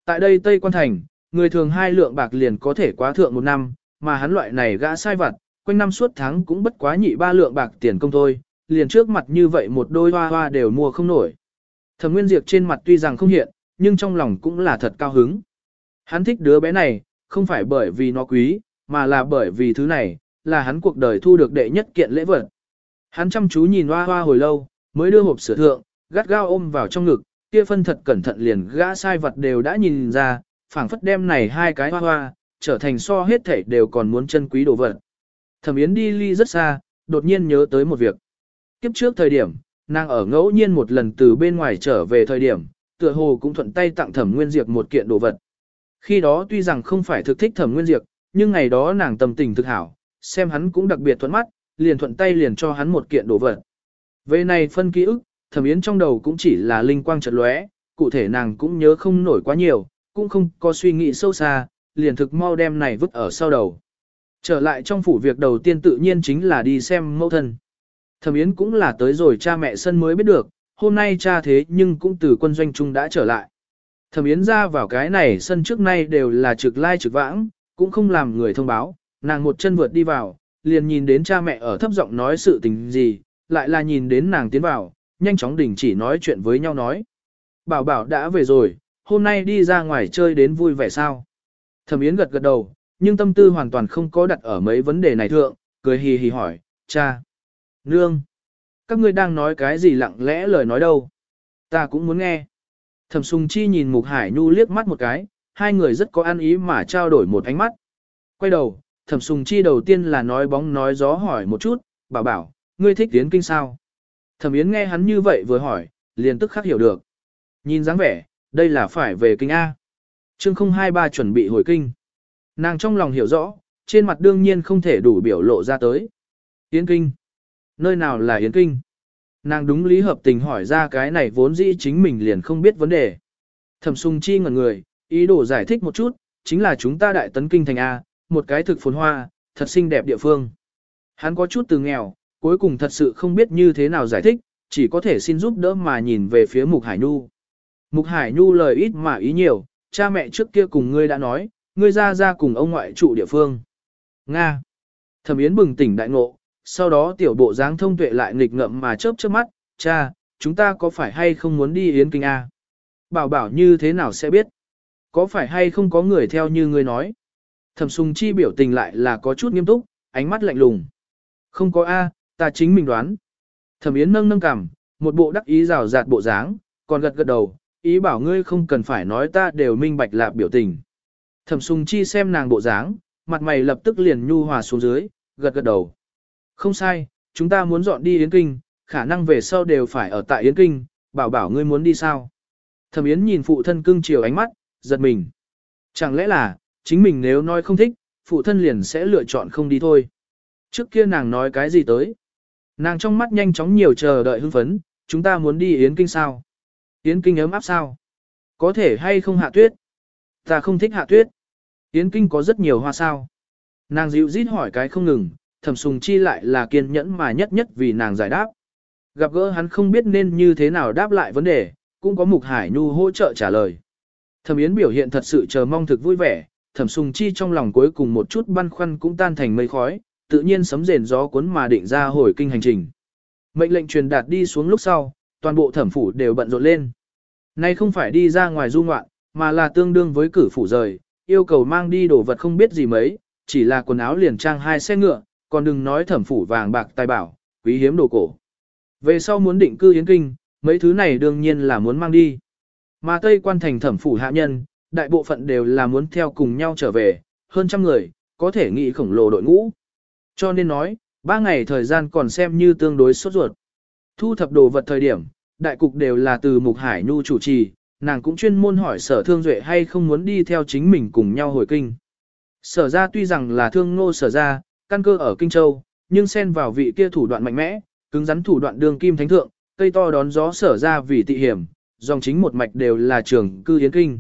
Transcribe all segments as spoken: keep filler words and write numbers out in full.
Tại đây Tây Quan Thành, người thường hai lượng bạc liền có thể quá thượng một năm, mà hắn loại này gã sai vặt, quanh năm suốt tháng cũng bất quá nhị ba lượng bạc tiền công thôi, liền trước mặt như vậy một đôi hoa hoa đều mua không nổi. Thẩm Nguyên Diệp trên mặt tuy rằng không hiện, nhưng trong lòng cũng là thật cao hứng. Hắn thích đứa bé này, không phải bởi vì nó quý, mà là bởi vì thứ này, là hắn cuộc đời thu được đệ nhất kiện lễ vật. Hắn chăm chú nhìn hoa hoa hồi lâu, mới đưa hộp sữa thượng, gắt gao ôm vào trong ngực, kia phân thật cẩn thận liền gã sai vật đều đã nhìn ra, phảng phất đem này hai cái hoa hoa, trở thành so hết thảy đều còn muốn chân quý đồ vật. Thẩm Yến đi ly rất xa, đột nhiên nhớ tới một việc. Kiếp trước thời điểm, nàng ở ngẫu nhiên một lần từ bên ngoài trở về thời điểm, tựa hồ cũng thuận tay tặng Thẩm Nguyên Diệp một kiện đồ vật. Khi đó tuy rằng không phải thực thích Thẩm Nguyên Diệp, nhưng ngày đó nàng tâm tình thực hảo, xem hắn cũng đặc biệt thuận mắt, liền thuận tay liền cho hắn một kiện đồ vật. Về này phân ký ức, Thẩm Yến trong đầu cũng chỉ là linh quang chợt lóe, cụ thể nàng cũng nhớ không nổi quá nhiều, cũng không có suy nghĩ sâu xa, liền thực mau đem này vứt ở sau đầu. Trở lại trong phủ việc đầu tiên tự nhiên chính là đi xem mẫu thân. Thẩm Yến cũng là tới rồi cha mẹ sân mới biết được, hôm nay cha thế nhưng cũng từ quân doanh trung đã trở lại. Thẩm Yến ra vào cái này sân trước nay đều là trực lai trực vãng, cũng không làm người thông báo, nàng một chân vượt đi vào, liền nhìn đến cha mẹ ở thấp giọng nói sự tình gì, lại là nhìn đến nàng tiến vào, nhanh chóng đình chỉ nói chuyện với nhau nói. Bảo bảo đã về rồi, hôm nay đi ra ngoài chơi đến vui vẻ sao? Thẩm Yến gật gật đầu, nhưng tâm tư hoàn toàn không có đặt ở mấy vấn đề này thượng, cười hì hì hỏi, cha, nương, các ngươi đang nói cái gì lặng lẽ lời nói đâu? Ta cũng muốn nghe. Thẩm Sùng Chi nhìn Mục Hải Nhu liếc mắt một cái, hai người rất có ăn ý mà trao đổi một ánh mắt. Quay đầu, Thẩm Sùng Chi đầu tiên là nói bóng nói gió hỏi một chút, bảo bảo, ngươi thích tiến kinh sao? Thẩm Yến nghe hắn như vậy vừa hỏi, liền tức khắc hiểu được. Nhìn dáng vẻ, đây là phải về kinh A. Chương không hai ba chuẩn bị hồi kinh. Nàng trong lòng hiểu rõ, trên mặt đương nhiên không thể đủ biểu lộ ra tới. Yến kinh. Nơi nào là Yến kinh? Nàng đúng lý hợp tình hỏi ra cái này vốn dĩ chính mình liền không biết vấn đề. Thẩm Sùng Chi ngẩn người, ý đồ giải thích một chút, chính là chúng ta đại tấn kinh thành A, một cái thực phồn hoa, thật xinh đẹp địa phương. Hắn có chút từ nghèo, cuối cùng thật sự không biết như thế nào giải thích, chỉ có thể xin giúp đỡ mà nhìn về phía Mục Hải Nhu. Mục Hải Nhu lời ít mà ý nhiều, cha mẹ trước kia cùng ngươi đã nói, ngươi ra ra cùng ông ngoại trụ địa phương. Nga. Thẩm Yến bừng tỉnh đại ngộ, sau đó tiểu bộ dáng thông tuệ lại nghịch ngợm mà chớp chớp mắt, cha, chúng ta có phải hay không muốn đi Yến kinh A? Bảo bảo như thế nào sẽ biết? Có phải hay không có người theo như ngươi nói? Thẩm Sùng Chi biểu tình lại là có chút nghiêm túc, ánh mắt lạnh lùng. Không có A, ta chính mình đoán. Thẩm Yến nâng nâng cằm, một bộ đắc ý rào rạt bộ dáng, còn gật gật đầu, ý bảo ngươi không cần phải nói ta đều minh bạch lạc biểu tình. Thẩm Sùng Chi xem nàng bộ dáng, mặt mày lập tức liền nhu hòa xuống dưới, gật gật đầu. Không sai, chúng ta muốn dọn đi Yến Kinh, khả năng về sau đều phải ở tại Yến Kinh, bảo bảo ngươi muốn đi sao? Thẩm Yến nhìn phụ thân cưng chiều ánh mắt, giật mình. Chẳng lẽ là, chính mình nếu nói không thích, phụ thân liền sẽ lựa chọn không đi thôi. Trước kia nàng nói cái gì tới? Nàng trong mắt nhanh chóng nhiều chờ đợi hưng phấn, chúng ta muốn đi Yến Kinh sao? Yến Kinh ấm áp sao? Có thể hay không hạ tuyết? Ta không thích hạ tuyết. Yến Kinh có rất nhiều hoa sao? Nàng dịu rít hỏi cái không ngừng, Thẩm Sùng Chi lại là kiên nhẫn mà nhất nhất vì nàng giải đáp. Gặp gỡ hắn không biết nên như thế nào đáp lại vấn đề, cũng có Mục Hải Nhu hỗ trợ trả lời. Thẩm Yến biểu hiện thật sự chờ mong thực vui vẻ, Thẩm Sùng Chi trong lòng cuối cùng một chút băn khoăn cũng tan thành mây khói, tự nhiên sấm rền gió cuốn mà định ra hồi kinh hành trình. Mệnh lệnh truyền đạt đi xuống lúc sau, toàn bộ thẩm phủ đều bận rộn lên. Nay không phải đi ra ngoài du ngoạn, mà là tương đương với cử phủ rời, yêu cầu mang đi đồ vật không biết gì mấy, chỉ là quần áo liền trang hai xe ngựa, còn đừng nói thẩm phủ vàng bạc tài bảo, quý hiếm đồ cổ. Về sau muốn định cư Yến Kinh, mấy thứ này đương nhiên là muốn mang đi. Mà Tây Quan thành thẩm phủ hạ nhân, đại bộ phận đều là muốn theo cùng nhau trở về, hơn trăm người, có thể nghĩ khổng lồ đội ngũ. Cho nên nói, ba ngày thời gian còn xem như tương đối sốt ruột. Thu thập đồ vật thời điểm, đại cục đều là từ Mục Hải Nhu chủ trì, nàng cũng chuyên môn hỏi Sở Thương Duệ hay không muốn đi theo chính mình cùng nhau hồi kinh. Sở ra tuy rằng là thương ngô sở ra, căn cơ ở Kinh Châu, nhưng xen vào vị kia thủ đoạn mạnh mẽ, cứng rắn thủ đoạn đường kim thánh thượng, cây to đón gió sở ra vì tị hiểm, dòng chính một mạch đều là trường cư Yến Kinh.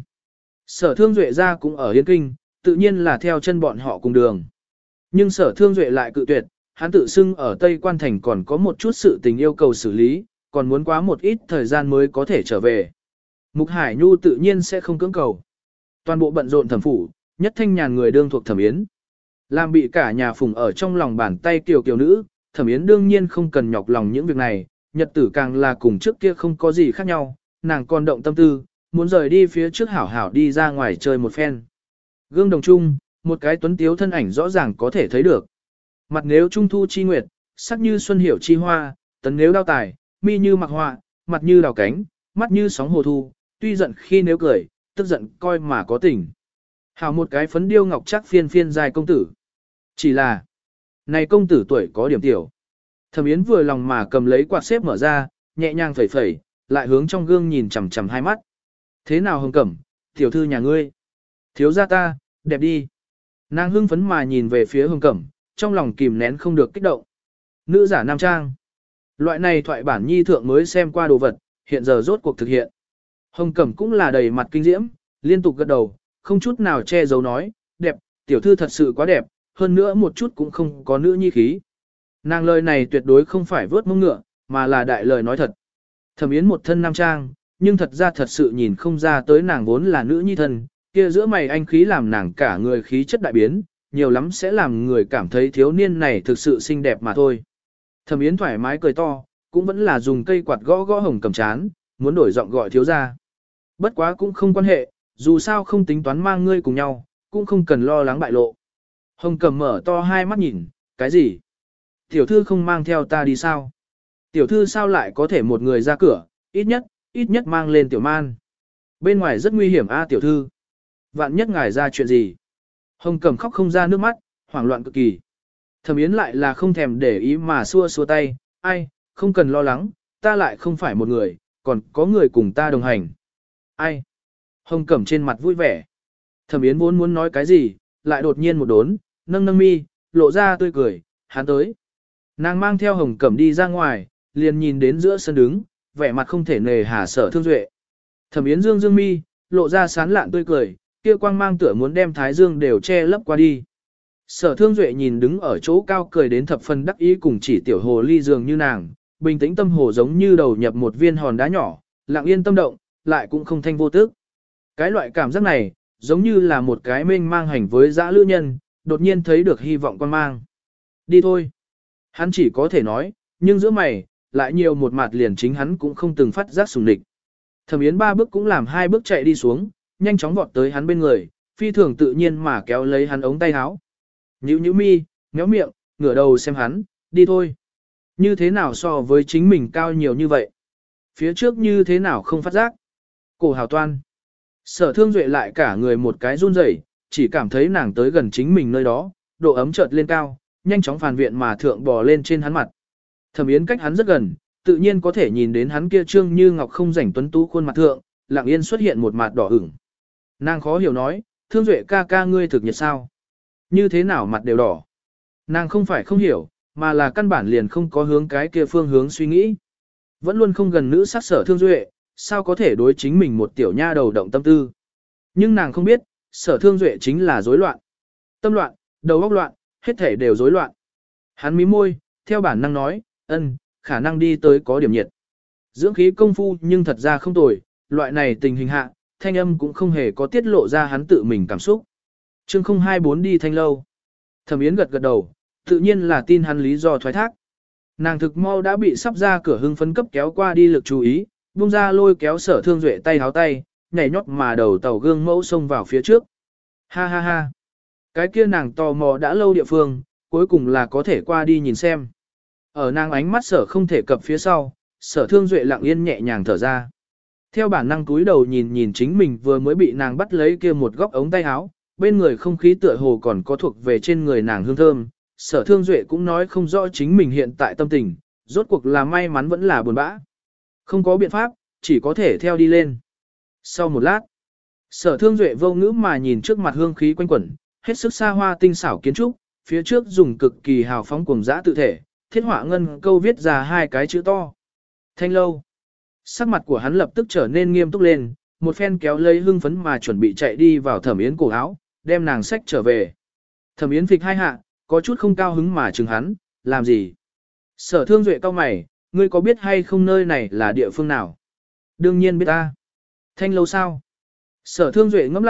Sở Thương Duệ ra cũng ở Yến Kinh, tự nhiên là theo chân bọn họ cùng đường. Nhưng Sở Thương Duệ lại cự tuyệt, hắn tự xưng ở Tây Quan Thành còn có một chút sự tình yêu cầu xử lý, còn muốn quá một ít thời gian mới có thể trở về. Mục Hải Nhu tự nhiên sẽ không cưỡng cầu. Toàn bộ bận rộn thẩm phủ, nhất thanh nhàn người đương thuộc Thẩm Yến. Làm bị cả nhà phùng ở trong lòng bàn tay kiều kiều nữ, Thẩm Yến đương nhiên không cần nhọc lòng những việc này, nhật tử càng là cùng trước kia không có gì khác nhau, nàng còn động tâm tư, muốn rời đi phía trước hảo hảo đi ra ngoài chơi một phen. Gương đồng chung, một cái tuấn tiếu thân ảnh rõ ràng có thể thấy được. Mặt nếu trung thu chi nguyệt, sắc như xuân hiểu chi hoa, tấn nếu đao tài, mi như mặc họa, mặt như đào cánh, mắt như sóng hồ thu, tuy giận khi nếu cười, tức giận coi mà có tình. Hảo một cái phấn điêu ngọc chắc phiên phiên dài công tử. Chỉ là, này công tử tuổi có điểm tiểu. Thẩm Yến vừa lòng mà cầm lấy quạt xếp mở ra, nhẹ nhàng phẩy phẩy, lại hướng trong gương nhìn chằm chằm hai mắt. Thế nào Hồng Cẩm, tiểu thư nhà ngươi? Thiếu gia ta, đẹp đi. Nàng hưng phấn mà nhìn về phía Hồng Cẩm, trong lòng kìm nén không được kích động. Nữ giả nam trang. Loại này thoại bản nhi thượng mới xem qua đồ vật, hiện giờ rốt cuộc thực hiện. Hồng Cẩm cũng là đầy mặt kinh diễm, liên tục gật đầu, không chút nào che giấu nói, đẹp, tiểu thư thật sự quá đẹp, hơn nữa một chút cũng không có nữ nhi khí. Nàng lời này tuyệt đối không phải vớt mông ngựa, mà là đại lời nói thật. Thẩm Yến một thân nam trang, nhưng thật ra thật sự nhìn không ra tới nàng vốn là nữ nhi thân, kia giữa mày anh khí làm nàng cả người khí chất đại biến, nhiều lắm sẽ làm người cảm thấy thiếu niên này thực sự xinh đẹp mà thôi. Thẩm Yến thoải mái cười to, cũng vẫn là dùng cây quạt gõ gõ Hồng Cẩm chán, muốn đổi giọng gọi thiếu gia. Bất quá cũng không quan hệ, dù sao không tính toán mang ngươi cùng nhau, cũng không cần lo lắng bại lộ. Hồng Cẩm mở to hai mắt nhìn, cái gì? Tiểu thư không mang theo ta đi sao? Tiểu thư sao lại có thể một người ra cửa, ít nhất, ít nhất mang lên tiểu man. Bên ngoài rất nguy hiểm a tiểu thư. Vạn nhất ngài ra chuyện gì? Hồng Cẩm khóc không ra nước mắt, hoảng loạn cực kỳ. Thẩm Yến lại là không thèm để ý mà xua xua tay, ai, không cần lo lắng, ta lại không phải một người, còn có người cùng ta đồng hành. Ai? Hồng Cẩm trên mặt vui vẻ. Thẩm Yến vốn muốn nói cái gì, lại đột nhiên một đốn, nâng nâng mi, lộ ra tươi cười, hắn tới. Nàng mang theo Hồng Cẩm đi ra ngoài, liền nhìn đến giữa sân đứng, vẻ mặt không thể nề hà Sở Thương Duệ. Thẩm Yến dương dương mi, lộ ra sán lạn tươi cười, kia quang mang tựa muốn đem thái dương đều che lấp qua đi. Sở Thương Duệ nhìn đứng ở chỗ cao cười đến thập phần đắc ý cùng chỉ tiểu hồ ly dường như nàng, bình tĩnh tâm hồ giống như đầu nhập một viên hòn đá nhỏ, lặng yên tâm động, lại cũng không thanh vô tức. Cái loại cảm giác này, giống như là một cái mênh mang hành với dã lữ nhân, đột nhiên thấy được hy vọng quan mang. Đi thôi. Hắn chỉ có thể nói, nhưng giữa mày, lại nhiều một mặt liền chính hắn cũng không từng phát giác sùng địch. Thẩm Yến ba bước cũng làm hai bước chạy đi xuống, nhanh chóng vọt tới hắn bên người, phi thường tự nhiên mà kéo lấy hắn ống tay áo. Nhữ nhữ mi, méo miệng, ngửa đầu xem hắn, đi thôi. Như thế nào so với chính mình cao nhiều như vậy? Phía trước như thế nào không phát giác? Cổ hào toan. Sở Thương Duệ lại cả người một cái run rẩy, chỉ cảm thấy nàng tới gần chính mình nơi đó, độ ấm chợt lên cao, nhanh chóng phàn viện mà thượng bò lên trên hắn mặt. Thẩm Yến cách hắn rất gần, tự nhiên có thể nhìn đến hắn kia trương như ngọc không rảnh tuấn tú khuôn mặt thượng, lặng yên xuất hiện một mặt đỏ ửng. Nàng khó hiểu nói, Thương Duệ ca ca ngươi thực nhiệt sao? Như thế nào mặt đều đỏ? Nàng không phải không hiểu, mà là căn bản liền không có hướng cái kia phương hướng suy nghĩ. Vẫn luôn không gần nữ sát Sở Thương Duệ, sao có thể đối chính mình một tiểu nha đầu động tâm tư. Nhưng nàng không biết, Sở Thương Duệ chính là rối loạn. Tâm loạn, đầu óc loạn, hết thể đều rối loạn. Hắn mím môi, theo bản năng nói, ân, khả năng đi tới có điểm nhiệt. Dưỡng khí công phu nhưng thật ra không tồi, loại này tình hình hạ, thanh âm cũng không hề có tiết lộ ra hắn tự mình cảm xúc. Chương không hai bốn đi thanh lâu. Thẩm Yến gật gật đầu, tự nhiên là tin hắn lý do thoái thác. Nàng thực mau đã bị sắp ra cửa hưng phấn cấp kéo qua đi lực chú ý, buông ra lôi kéo Sở Thương Duệ tay háo tay, nhảy nhót mà đầu tàu gương mẫu xông vào phía trước. Ha ha ha. Cái kia nàng tò mò đã lâu địa phương, cuối cùng là có thể qua đi nhìn xem. Ở nàng ánh mắt Sở không thể cập phía sau, Sở Thương Duệ lặng yên nhẹ nhàng thở ra. Theo bản năng túi đầu nhìn nhìn chính mình vừa mới bị nàng bắt lấy kia một góc ống tay áo, bên người không khí tựa hồ còn có thuộc về trên người nàng hương thơm. Sở Thương Duệ cũng nói không rõ chính mình hiện tại tâm tình, rốt cuộc là may mắn vẫn là buồn bã. Không có biện pháp, chỉ có thể theo đi lên. Sau một lát, Sở Thương Duệ vô ngữ mà nhìn trước mặt hương khí quanh quẩn, hết sức xa hoa tinh xảo kiến trúc, phía trước dùng cực kỳ hào phóng cuồng dã tự thể, thiết họa ngân câu viết ra hai cái chữ to. Thanh lâu. Sắc mặt của hắn lập tức trở nên nghiêm túc lên, một phen kéo lấy hưng phấn mà chuẩn bị chạy đi vào Thẩm Yến cổ áo, đem nàng xách trở về. Thẩm Yến phịch hai hạ, có chút không cao hứng mà chừng hắn, làm gì? Sở Thương Duệ cau mày, ngươi có biết hay không nơi này là địa phương nào? Đương nhiên biết ta. Thanh lâu sao? Sở Thương Duệ ngẫm lại,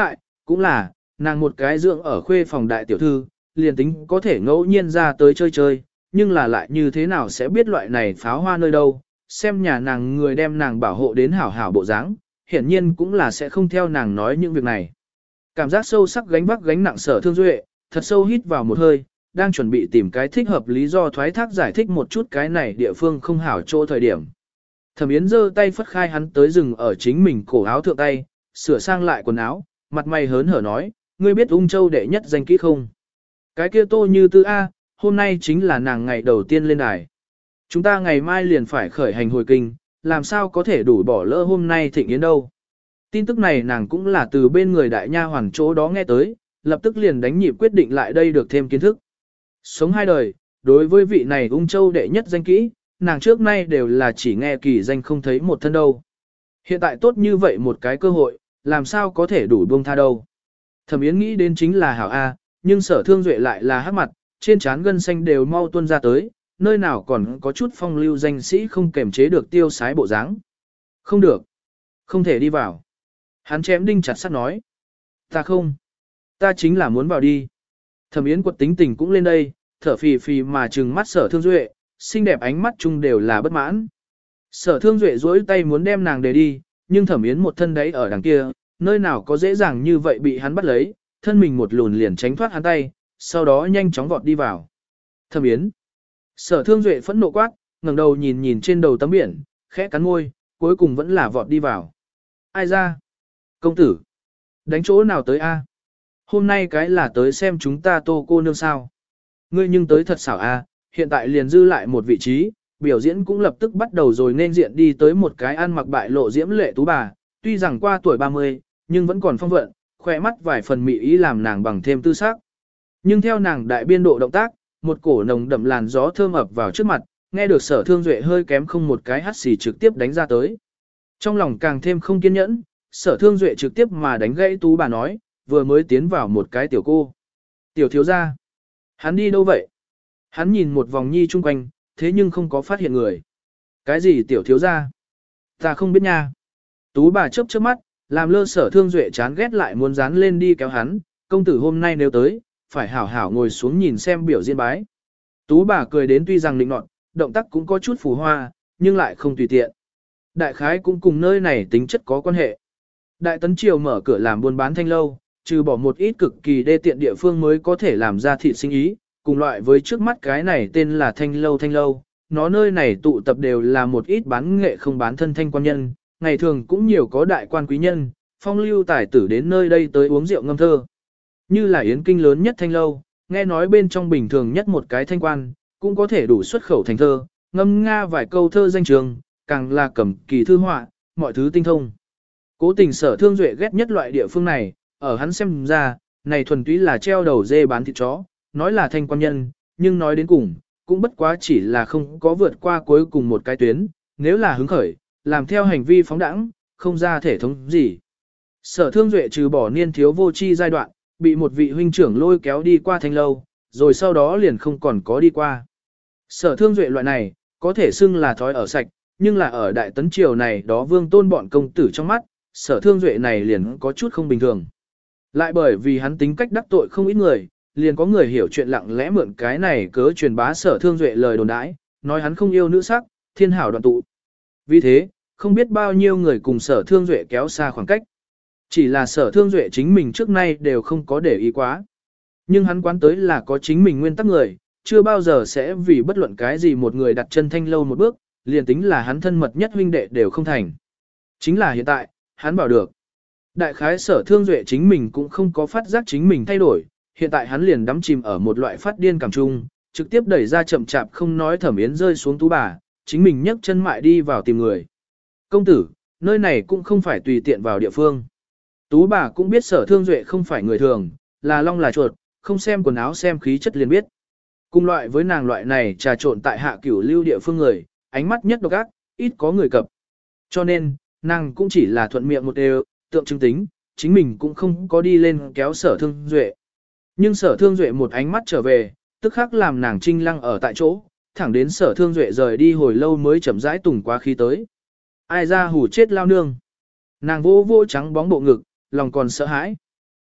cũng là, nàng một cái dưỡng ở khuê phòng đại tiểu thư, liền tính có thể ngẫu nhiên ra tới chơi chơi, nhưng là lại như thế nào sẽ biết loại này pháo hoa nơi đâu, xem nhà nàng người đem nàng bảo hộ đến hảo hảo bộ dáng, hiển nhiên cũng là sẽ không theo nàng nói những việc này. Cảm giác sâu sắc gánh vác gánh nặng Sở Thương Duệ, thật sâu hít vào một hơi, đang chuẩn bị tìm cái thích hợp lý do thoái thác giải thích một chút cái này địa phương không hảo chỗ thời điểm. Thẩm Yến giơ tay phất khai hắn tới rừng ở chính mình cổ áo thượng tay, sửa sang lại quần áo, mặt mày hớn hở nói, ngươi biết Ung Châu đệ nhất danh kỹ không? Cái kia Tô Như Tư A, hôm nay chính là nàng ngày đầu tiên lên đài. Chúng ta ngày mai liền phải khởi hành hồi kinh, làm sao có thể đủ bỏ lỡ hôm nay thịnh yến đâu. Tin tức này nàng cũng là từ bên người đại nha hoàng chỗ đó nghe tới, lập tức liền đánh nhịp quyết định lại đây được thêm kiến thức. Sống hai đời, đối với vị này Ung Châu đệ nhất danh kỹ, nàng trước nay đều là chỉ nghe kỳ danh không thấy một thân đâu. Hiện tại tốt như vậy một cái cơ hội, làm sao có thể đủ buông tha đâu. Thẩm Yến nghĩ đến chính là hảo A, nhưng Sở Thương Duệ lại là hắc mặt, trên trán gân xanh đều mau tuôn ra tới, nơi nào còn có chút phong lưu danh sĩ không kềm chế được tiêu sái bộ dáng. Không được, không thể đi vào. Hắn chém đinh chặt sắt nói. Ta không, ta chính là muốn vào đi. Thẩm Yến quật tính tình cũng lên đây, thở phì phì mà trừng mắt Sở Thương Duệ, xinh đẹp ánh mắt chung đều là bất mãn. Sở Thương Duệ duỗi tay muốn đem nàng để đi, nhưng Thẩm Yến một thân đấy ở đằng kia, nơi nào có dễ dàng như vậy bị hắn bắt lấy, thân mình một lùn liền tránh thoát hắn tay, sau đó nhanh chóng vọt đi vào. Thẩm Yến. Sở Thương Duệ phẫn nộ quát, ngẩng đầu nhìn nhìn trên đầu tấm biển, khẽ cắn môi, cuối cùng vẫn là vọt đi vào. Ai ra? Công tử. Đánh chỗ nào tới a? Hôm nay cái là tới xem chúng ta Tô cô nương sao. Ngươi nhưng tới thật xảo a, hiện tại liền dư lại một vị trí, biểu diễn cũng lập tức bắt đầu rồi nên diện đi tới một cái ăn mặc bại lộ diễm lệ tú bà, tuy rằng qua tuổi ba mươi, nhưng vẫn còn phong vận, khỏe mắt vài phần mị ý làm nàng bằng thêm tư sắc. Nhưng theo nàng đại biên độ động tác, một cổ nồng đậm làn gió thơm ập vào trước mặt, nghe được Sở Thương Duệ hơi kém không một cái hắt xì trực tiếp đánh ra tới. Trong lòng càng thêm không kiên nhẫn, Sở Thương Duệ trực tiếp mà đánh gãy tú bà nói, vừa mới tiến vào một cái tiểu cô. Tiểu thiếu gia. Hắn đi đâu vậy? Hắn nhìn một vòng nhi chung quanh, thế nhưng không có phát hiện người. Cái gì tiểu thiếu gia? Ta không biết nha. Tú bà chớp chớp mắt, làm lơ Sở Thương Duệ chán ghét lại muốn dán lên đi kéo hắn, công tử hôm nay nếu tới, phải hảo hảo ngồi xuống nhìn xem biểu diễn bái. Tú bà cười đến tuy rằng định nọt, động tác cũng có chút phù hoa, nhưng lại không tùy tiện. Đại khái cũng cùng nơi này tính chất có quan hệ. Đại Tấn Triều mở cửa làm buôn bán thanh lâu, trừ bỏ một ít cực kỳ đê tiện địa phương mới có thể làm ra thị sinh ý, cùng loại với trước mắt cái này tên là thanh lâu thanh lâu. Nó nơi này tụ tập đều là một ít bán nghệ không bán thân thanh quan nhân, ngày thường cũng nhiều có đại quan quý nhân, phong lưu tài tử đến nơi đây tới uống rượu ngâm thơ. Như là yến kinh lớn nhất thanh lâu, nghe nói bên trong bình thường nhất một cái thanh quan, cũng có thể đủ xuất khẩu thành thơ, ngâm nga vài câu thơ danh trường, càng là cầm kỳ thư họa, mọi thứ tinh thông. Cố tình Sở Thương Duệ ghét nhất loại địa phương này, ở hắn xem ra, này thuần túy là treo đầu dê bán thịt chó, nói là thanh quan nhân, nhưng nói đến cùng, cũng bất quá chỉ là không có vượt qua cuối cùng một cái tuyến, nếu là hứng khởi, làm theo hành vi phóng đẳng, không ra thể thống gì. Sở Thương Duệ trừ bỏ niên thiếu vô tri giai đoạn, bị một vị huynh trưởng lôi kéo đi qua thanh lâu, rồi sau đó liền không còn có đi qua. Sở Thương Duệ loại này, có thể xưng là thói ở sạch, nhưng là ở Đại Tấn Triều này đó vương tôn bọn công tử trong mắt, Sở Thương Duệ này liền có chút không bình thường. Lại bởi vì hắn tính cách đắc tội không ít người, liền có người hiểu chuyện lặng lẽ mượn cái này cớ truyền bá Sở Thương Duệ lời đồn đãi, nói hắn không yêu nữ sắc, thiên hảo đoạn tụ. Vì thế, không biết bao nhiêu người cùng Sở Thương Duệ kéo xa khoảng cách. Chỉ là Sở Thương Duệ chính mình trước nay đều không có để ý quá. Nhưng hắn quán tới là có chính mình nguyên tắc người, chưa bao giờ sẽ vì bất luận cái gì một người đặt chân thanh lâu một bước, liền tính là hắn thân mật nhất huynh đệ đều không thành. Chính là hiện tại, hắn bảo được. Đại khái Sở Thương Duệ chính mình cũng không có phát giác chính mình thay đổi, hiện tại hắn liền đắm chìm ở một loại phát điên cảm trung, trực tiếp đẩy ra chậm chạp không nói Thẩm Yến rơi xuống tú bà, chính mình nhấc chân mại đi vào tìm người. Công tử, nơi này cũng không phải tùy tiện vào địa phương. Tú bà cũng biết Sở Thương Duệ không phải người thường, là long là chuột, không xem quần áo xem khí chất liền biết. Cùng loại với nàng loại này trà trộn tại hạ cửu lưu địa phương người, ánh mắt nhất độc ác, ít có người cập. Cho nên, nàng cũng chỉ là thuận miệng một đều, tượng trưng tính, chính mình cũng không có đi lên kéo Sở Thương Duệ. Nhưng Sở Thương Duệ một ánh mắt trở về, tức khắc làm nàng trinh lăng ở tại chỗ, thẳng đến Sở Thương Duệ rời đi hồi lâu mới chậm rãi tùng qua khí tới. Ai ra hù chết lao nương. Nàng vô vô trắng bóng bộ ngực, lòng còn sợ hãi.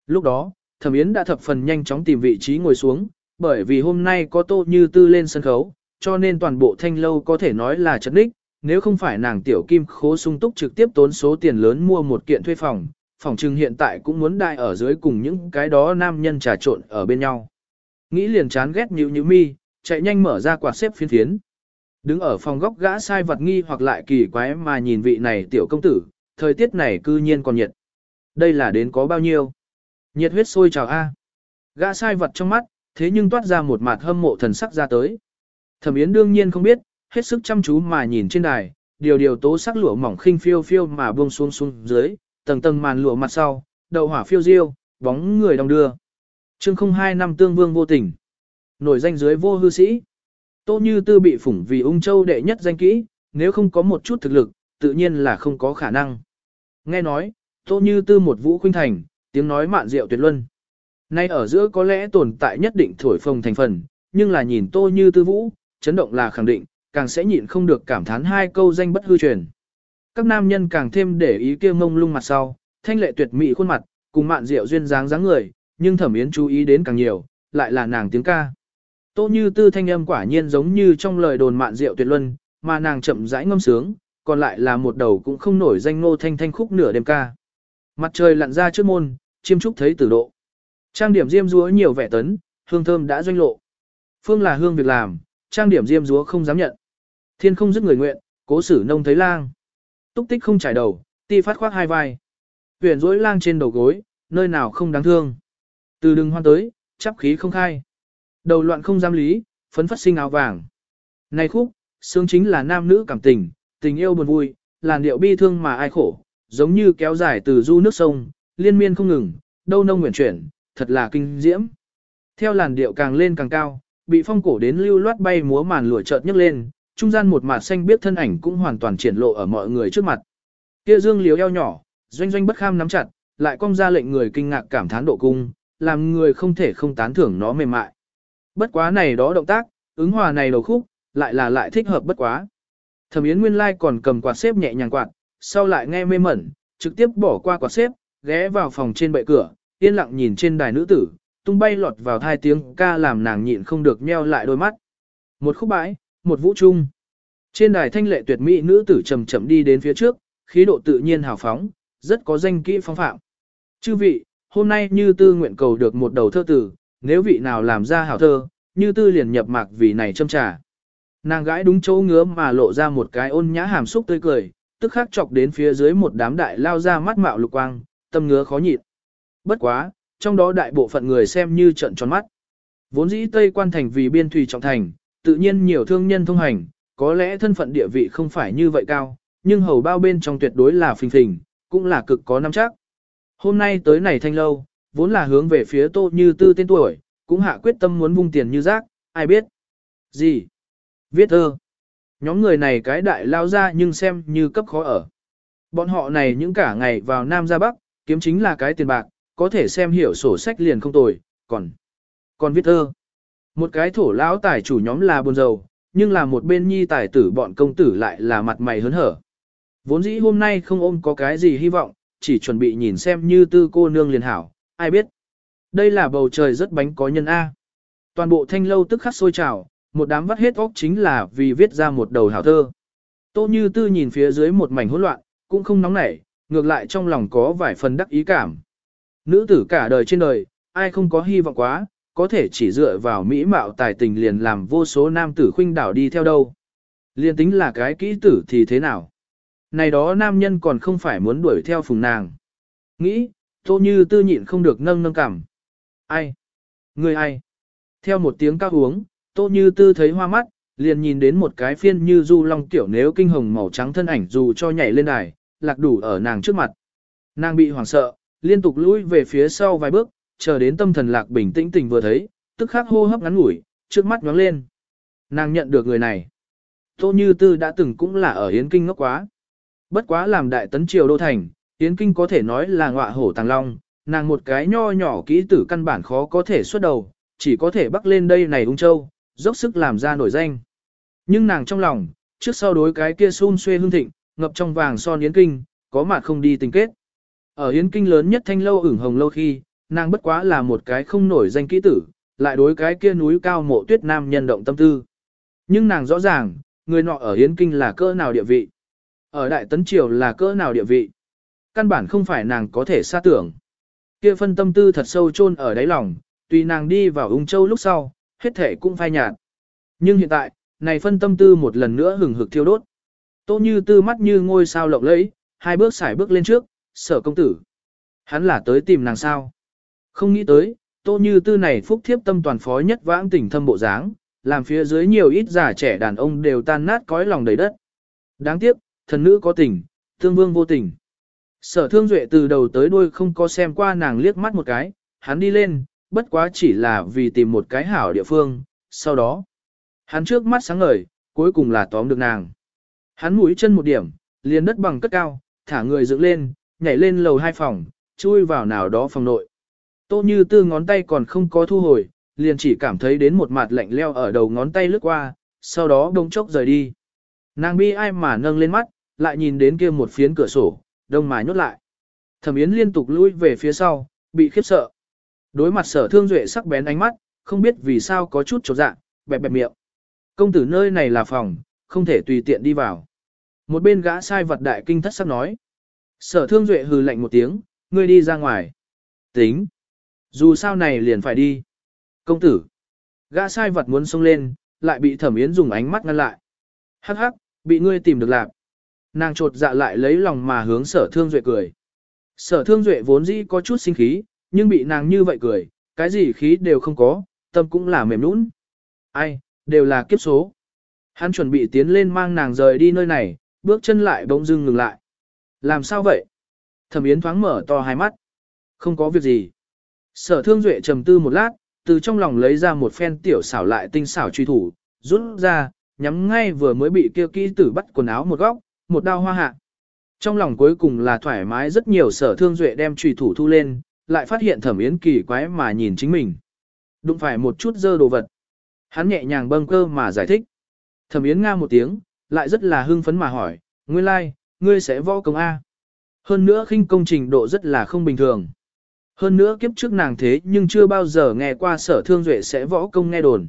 Lúc đó, Thẩm Yến đã thập phần nhanh chóng tìm vị trí ngồi xuống, bởi vì hôm nay có Tô Như Tư lên sân khấu, cho nên toàn bộ thanh lâu có thể nói là chật ních, nếu không phải nàng tiểu kim khố sung túc trực tiếp tốn số tiền lớn mua một kiện thuê phòng, phòng trừng hiện tại cũng muốn đại ở dưới cùng những cái đó nam nhân trà trộn ở bên nhau. Nghĩ liền chán ghét nhíu nhíu mi, chạy nhanh mở ra quạt xếp phiến phiến. Đứng ở phòng góc gã sai vật nghi hoặc lại kỳ quái mà nhìn vị này tiểu công tử, thời tiết này cư nhiên còn nhiệt. Đây là đến có bao nhiêu? Nhiệt huyết sôi trào a. Gã sai vật trong mắt, thế nhưng toát ra một mặt hâm mộ thần sắc ra tới. Thẩm Yến đương nhiên không biết, hết sức chăm chú mà nhìn trên đài, điều điều tố sắc lụa mỏng khinh phiêu phiêu mà buông xuống xuống dưới, tầng tầng màn lụa mặt sau, đậu hỏa phiêu diêu, bóng người đong đưa. Chương không hai năm tương vương vô tình. Nổi danh dưới vô hư sĩ. Tô Như Tư bị phủng vì ung châu đệ nhất danh kỹ, nếu không có một chút thực lực, tự nhiên là không có khả năng. Nghe nói, Tô Như Tư một vũ khuynh thành, tiếng nói mạn diệu tuyệt luân. Nay ở giữa có lẽ tồn tại nhất định thổi phồng thành phần, nhưng là nhìn Tô Như Tư vũ, chấn động là khẳng định, càng sẽ nhịn không được cảm thán hai câu danh bất hư truyền. Các nam nhân càng thêm để ý kia mông lung mặt sau, thanh lệ tuyệt mỹ khuôn mặt, cùng mạn diệu duyên dáng dáng người, nhưng Thẩm Yến chú ý đến càng nhiều, lại là nàng tiếng ca. Tô Như Tư thanh âm quả nhiên giống như trong lời đồn mạn diệu tuyệt luân, mà nàng chậm rãi ngâm sướng, còn lại là một đầu cũng không nổi danh nô thanh thanh khúc nửa đêm ca. Mặt trời lặn ra trước môn, chiêm trúc thấy tử độ. Trang điểm diêm dúa nhiều vẻ tấn, hương thơm đã doanh lộ. Phương là hương việc làm, trang điểm diêm dúa không dám nhận. Thiên không dứt người nguyện, cố xử nông thấy lang. Túc tích không trải đầu, ti phát khoác hai vai. Huyền rỗi lang trên đầu gối, nơi nào không đáng thương. Từ đừng hoan tới, chắp khí không khai. Đầu loạn không dám lý, phấn phát sinh áo vàng. Này khúc, sướng chính là nam nữ cảm tình, tình yêu buồn vui, làn điệu bi thương mà ai khổ, giống như kéo dài từ du nước sông, liên miên không ngừng, đâu nông nguyện chuyển, thật là kinh diễm. Theo làn điệu càng lên càng cao, bị phong cổ đến lưu loát bay múa màn lụa chợt nhấc lên, trung gian một mạt xanh biết thân ảnh cũng hoàn toàn triển lộ ở mọi người trước mặt. Kia dương liếu eo nhỏ, doanh doanh bất kham nắm chặt, lại cong ra lệnh người kinh ngạc cảm thán độ cung, làm người không thể không tán thưởng nó mềm mại. Bất quá này đó động tác, ứng hòa này đầu khúc, lại là lại thích hợp bất quá. Thẩm Yến nguyên lai còn cầm quạt xếp nhẹ nhàng quạt, sau lại nghe mê mẩn, trực tiếp bỏ qua quạt xếp, ghé vào phòng trên bệ cửa, yên lặng nhìn trên đài nữ tử, tung bay lọt vào hai tiếng ca làm nàng nhịn không được nheo lại đôi mắt. Một khúc bãi, một vũ trung. Trên đài thanh lệ tuyệt mỹ nữ tử chậm chậm đi đến phía trước, khí độ tự nhiên hào phóng, rất có danh kỹ phong phạm. Chư vị, hôm nay Như Tư nguyện cầu được một đầu thơ tử, nếu vị nào làm ra hảo thơ, Như Tư liền nhập mạc vì này châm trà. Nàng gãi đúng chỗ ngứa mà lộ ra một cái ôn nhã hàm xúc tươi cười, tức khắc chọc đến phía dưới một đám đại lao ra mắt mạo lục quang, tâm ngứa khó nhịn. Bất quá, trong đó đại bộ phận người xem như trận tròn mắt. Vốn dĩ Tây Quan thành vì biên thủy trọng thành, tự nhiên nhiều thương nhân thông hành, có lẽ thân phận địa vị không phải như vậy cao, nhưng hầu bao bên trong tuyệt đối là phình phình, cũng là cực có nắm chắc. Hôm nay tới này thanh lâu, vốn là hướng về phía Tô Như Tư tên tuổi, cũng hạ quyết tâm muốn vung tiền như rác, ai biết. Gì? Viết thơ. Nhóm người này cái đại lao ra nhưng xem như cấp khó ở. Bọn họ này những cả ngày vào Nam ra Bắc, kiếm chính là cái tiền bạc, có thể xem hiểu sổ sách liền không tồi, còn, còn viết thơ. Một cái thổ lão tài chủ nhóm là buồn rầu, nhưng là một bên nhi tài tử bọn công tử lại là mặt mày hớn hở. Vốn dĩ hôm nay không ôm có cái gì hy vọng, chỉ chuẩn bị nhìn xem Như Tư cô nương liền hảo, ai biết. Đây là bầu trời rất bánh có nhân A. Toàn bộ thanh lâu tức khắc sôi trào, một đám vắt hết óc chính là vì viết ra một đầu hảo thơ. Tô Như Tư nhìn phía dưới một mảnh hỗn loạn, cũng không nóng nảy, ngược lại trong lòng có vài phần đắc ý cảm. Nữ tử cả đời trên đời, ai không có hy vọng quá, có thể chỉ dựa vào mỹ mạo tài tình liền làm vô số nam tử khuynh đảo đi theo đâu. Liên tính là cái kỹ tử thì thế nào? Này đó nam nhân còn không phải muốn đuổi theo phùng nàng. Nghĩ, Tô Như Tư nhịn không được nâng nâng cảm. Ai? Người ai? Theo một tiếng cao uống, Tô Như Tư thấy hoa mắt, liền nhìn đến một cái phiên như du long tiểu nếu kinh hồng màu trắng thân ảnh dù cho nhảy lên đài, lạc đủ ở nàng trước mặt. Nàng bị hoảng sợ, liên tục lùi về phía sau vài bước, chờ đến tâm thần lạc bình tĩnh tình vừa thấy, tức khắc hô hấp ngắn ngủi, trước mắt nhoáng lên. Nàng nhận được người này. Tô Như Tư đã từng cũng là ở Yến Kinh ngốc quá. Bất quá làm đại tấn triều đô thành, Yến Kinh có thể nói là ngọa hổ tàng long, nàng một cái nho nhỏ kỹ tử căn bản khó có thể xuất đầu, chỉ có thể bắc lên đây này ung châu, dốc sức làm ra nổi danh. Nhưng nàng trong lòng, trước sau đối cái kia xun xuê hương thịnh, ngập trong vàng son Yến Kinh, có mặt không đi tình kết. Ở Yến Kinh lớn nhất thanh lâu ửng hồng lâu khi, Nàng bất quá là một cái không nổi danh kỹ tử, lại đối cái kia núi cao mộ tuyết nam nhân động tâm tư. Nhưng nàng rõ ràng, người nọ ở Yến Kinh là cỡ nào địa vị. Ở Đại Tấn Triều là cỡ nào địa vị. Căn bản không phải nàng có thể xa tưởng. Kia phân tâm tư thật sâu chôn ở đáy lòng, tùy nàng đi vào Ung Châu lúc sau, hết thể cũng phai nhạt. Nhưng hiện tại, này phân tâm tư một lần nữa hừng hực thiêu đốt. Tô Như Tư mắt như ngôi sao lộng lẫy, hai bước xài bước lên trước, Sở công tử. Hắn là tới tìm nàng sao? Không nghĩ tới, Tô Như Tư này phúc thiếp tâm toàn phó nhất vãng tình thâm bộ dáng, làm phía dưới nhiều ít già trẻ đàn ông đều tan nát cõi lòng đầy đất. Đáng tiếc, thần nữ có tình, thương vương vô tình. Sở Thương Duệ từ đầu tới đuôi không có xem qua nàng liếc mắt một cái, hắn đi lên, bất quá chỉ là vì tìm một cái hảo địa phương, sau đó, hắn trước mắt sáng ngời, cuối cùng là tóm được nàng. Hắn mũi chân một điểm, liền đất bằng cất cao, thả người dựng lên, nhảy lên lầu hai phòng, chui vào nào đó phòng nội. Tô Như Tư ngón tay còn không có thu hồi, liền chỉ cảm thấy đến một mặt lạnh leo ở đầu ngón tay lướt qua, sau đó đông chốc rời đi. Nàng bi ai mà nâng lên mắt, lại nhìn đến kia một phiến cửa sổ, đông mà nhốt lại. Thẩm Yến liên tục lui về phía sau, bị khiếp sợ. Đối mặt Sở Thương Duệ sắc bén ánh mắt, không biết vì sao có chút chột dạ, bẹp bẹp miệng. Công tử nơi này là phòng, không thể tùy tiện đi vào. Một bên gã sai vật đại kinh thất sắc nói. Sở Thương Duệ hừ lạnh một tiếng, ngươi đi ra ngoài. Tính. Dù sao này liền phải đi. Công tử. Gã sai vật muốn xông lên, lại bị Thẩm Yến dùng ánh mắt ngăn lại. Hắc hắc, bị ngươi tìm được lạc. Nàng trột dạ lại lấy lòng mà hướng Sở Thương Duệ cười. Sở Thương Duệ vốn dĩ có chút sinh khí, nhưng bị nàng như vậy cười, cái gì khí đều không có, tâm cũng là mềm nũng. Ai, đều là kiếp số. Hắn chuẩn bị tiến lên mang nàng rời đi nơi này, bước chân lại bỗng dưng ngừng lại. Làm sao vậy? Thẩm Yến thoáng mở to hai mắt. Không có việc gì. Sở Thương Duệ trầm tư một lát, từ trong lòng lấy ra một phen tiểu xảo lại tinh xảo truy thủ, rút ra, nhắm ngay vừa mới bị kia kỹ tử bắt quần áo một góc, một đao hoa hạ. Trong lòng cuối cùng là thoải mái rất nhiều. Sở Thương Duệ đem truy thủ thu lên, lại phát hiện Thẩm Yến kỳ quái mà nhìn chính mình. Đụng phải một chút dơ đồ vật. Hắn nhẹ nhàng bâng cơ mà giải thích. Thẩm Yến nga một tiếng, lại rất là hưng phấn mà hỏi, nguyên lai, like, ngươi sẽ võ công A. Hơn nữa khinh công trình độ rất là không bình thường. Hơn nữa kiếp trước nàng thế nhưng chưa bao giờ nghe qua Sở Thương Duệ sẽ võ công nghe đồn.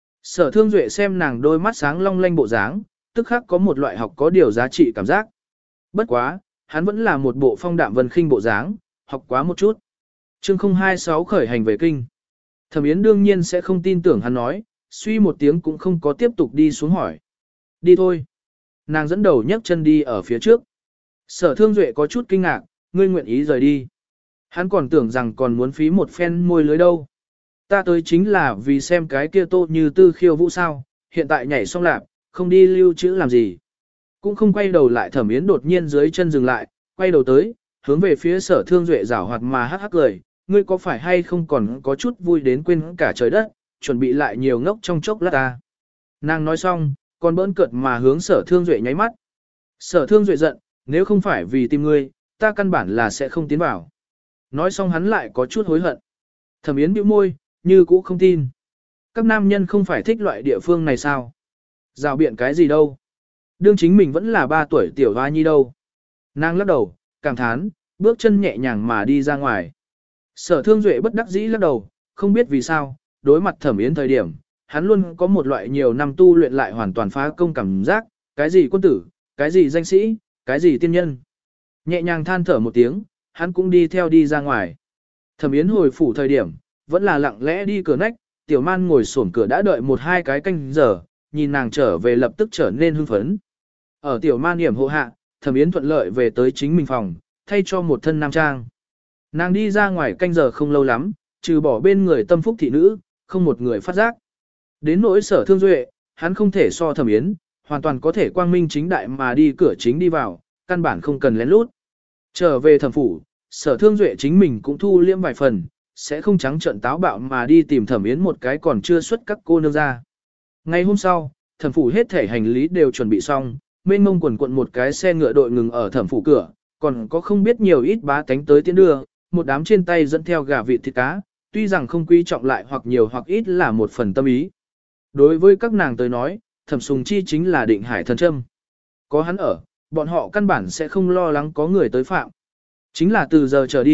Sở Thương Duệ xem nàng đôi mắt sáng long lanh bộ dáng, tức khắc có một loại học có điều giá trị cảm giác. Bất quá, hắn vẫn là một bộ phong đạm vân khinh bộ dáng, học quá một chút. Chương không hai sáu khởi hành về kinh. Thẩm Yến đương nhiên sẽ không tin tưởng hắn nói, suy một tiếng cũng không có tiếp tục đi xuống hỏi. Đi thôi. Nàng dẫn đầu nhấc chân đi ở phía trước. Sở Thương Duệ có chút kinh ngạc, ngươi nguyện ý rời đi. Hắn còn tưởng rằng còn muốn phí một phen môi lưới đâu. Ta tới chính là vì xem cái kia Tô Như Tư khiêu vũ sao, hiện tại nhảy xong lạp, không đi lưu trữ làm gì. Cũng không quay đầu lại. Thẩm Yến đột nhiên dưới chân dừng lại, quay đầu tới, hướng về phía Sở Thương Duệ giảo hoạt mà hắc hắc cười, ngươi có phải hay không còn có chút vui đến quên cả trời đất, chuẩn bị lại nhiều ngốc trong chốc lát ta. Nàng nói xong, còn bỡn cợt mà hướng Sở Thương Duệ nháy mắt. Sở Thương Duệ giận, nếu không phải vì tìm ngươi, ta căn bản là sẽ không tiến vào. Nói xong hắn lại có chút hối hận. Thẩm Yến bĩu môi, như cũ không tin. Các nam nhân không phải thích loại địa phương này sao? Rào biện cái gì đâu? Đương chính mình vẫn là ba tuổi tiểu hoa nhi đâu. Nàng lắc đầu, cảm thán, bước chân nhẹ nhàng mà đi ra ngoài. Sở Thương Duệ bất đắc dĩ lắc đầu, không biết vì sao, đối mặt Thẩm Yến thời điểm, hắn luôn có một loại nhiều năm tu luyện lại hoàn toàn phá công cảm giác, cái gì quân tử, cái gì danh sĩ, cái gì tiên nhân. Nhẹ nhàng than thở một tiếng, hắn cũng đi theo đi ra ngoài. Thẩm Yến hồi phủ thời điểm, vẫn là lặng lẽ đi cửa nách, Tiểu Man ngồi xổm cửa đã đợi một hai cái canh giờ, nhìn nàng trở về lập tức trở nên hưng phấn. Ở Tiểu Man hiểm hộ hạ, Thẩm Yến thuận lợi về tới chính mình phòng, thay cho một thân nam trang. Nàng đi ra ngoài canh giờ không lâu lắm, trừ bỏ bên người tâm phúc thị nữ, không một người phát giác. Đến nỗi Sở Thương Duệ, hắn không thể so Thẩm Yến, hoàn toàn có thể quang minh chính đại mà đi cửa chính đi vào, căn bản không cần lén lút. Trở về thẩm phủ, Sở Thương Duệ chính mình cũng thu liễm vài phần, sẽ không trắng trợn táo bạo mà đi tìm Thẩm Yến một cái còn chưa xuất các cô nương ra. Ngày hôm sau, thẩm phủ hết thể hành lý đều chuẩn bị xong, mênh mông quần quận một cái xe ngựa đội ngừng ở thẩm phủ cửa, còn có không biết nhiều ít bá tánh tới tiến đưa, một đám trên tay dẫn theo gà vịt thịt cá, tuy rằng không quý trọng lại hoặc nhiều hoặc ít là một phần tâm ý. Đối với các nàng tới nói, Thẩm Sùng Chi chính là định hải thần châm. Có hắn ở, bọn họ căn bản sẽ không lo lắng có người tới phạm. Chính là từ giờ trở đi,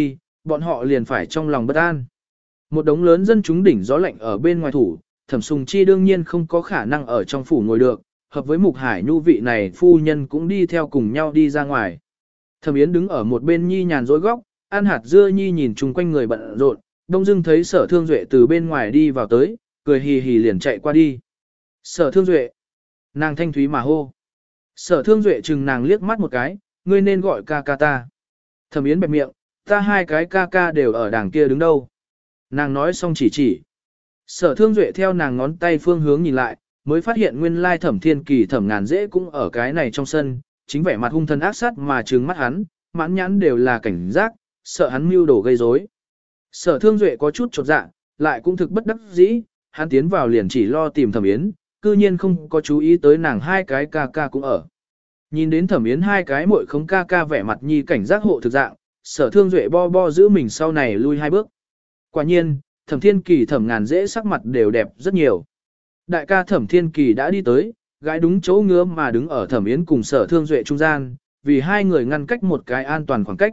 bọn họ liền phải trong lòng bất an. Một đống lớn dân chúng đỉnh gió lạnh ở bên ngoài thủ, Thẩm Sùng Chi đương nhiên không có khả năng ở trong phủ ngồi được, hợp với Mục Hải Nhu vị này phu nhân cũng đi theo cùng nhau đi ra ngoài. Thẩm Yến đứng ở một bên nhi nhàn rỗi góc, ăn hạt dưa nhi nhìn chung quanh người bận rộn, đông dưng thấy Sở Thương Duệ từ bên ngoài đi vào tới, cười hì hì liền chạy qua đi. Sở Thương Duệ, nàng thanh thúy mà hô. Sở Thương Duệ chừng nàng liếc mắt một cái, ngươi nên gọi ca ca ta. Thẩm Yến bẹp miệng, ta hai cái ca ca đều ở đằng kia đứng đâu. Nàng nói xong chỉ chỉ. Sở Thương Duệ theo nàng ngón tay phương hướng nhìn lại, mới phát hiện nguyên lai Thẩm Thiên Kỳ Thẩm Ngàn Dễ cũng ở cái này trong sân, chính vẻ mặt hung thần ác sát mà trừng mắt hắn, mãn nhãn đều là cảnh giác, sợ hắn mưu đồ gây rối. Sở Thương Duệ có chút chột dạ, lại cũng thực bất đắc dĩ, hắn tiến vào liền chỉ lo tìm Thẩm Yến, cư nhiên không có chú ý tới nàng hai cái ca ca cũng ở. Nhìn đến Thẩm Yến hai cái muội không ca ca vẻ mặt nhi cảnh giác hộ thực dạng, Sở Thương Duệ bo bo giữ mình sau này lui hai bước. Quả nhiên, Thẩm Thiên Kỳ Thẩm Ngàn Dễ sắc mặt đều đẹp rất nhiều. Đại ca Thẩm Thiên Kỳ đã đi tới, gái đúng chỗ ngứa mà đứng ở Thẩm Yến cùng Sở Thương Duệ trung gian, vì hai người ngăn cách một cái an toàn khoảng cách.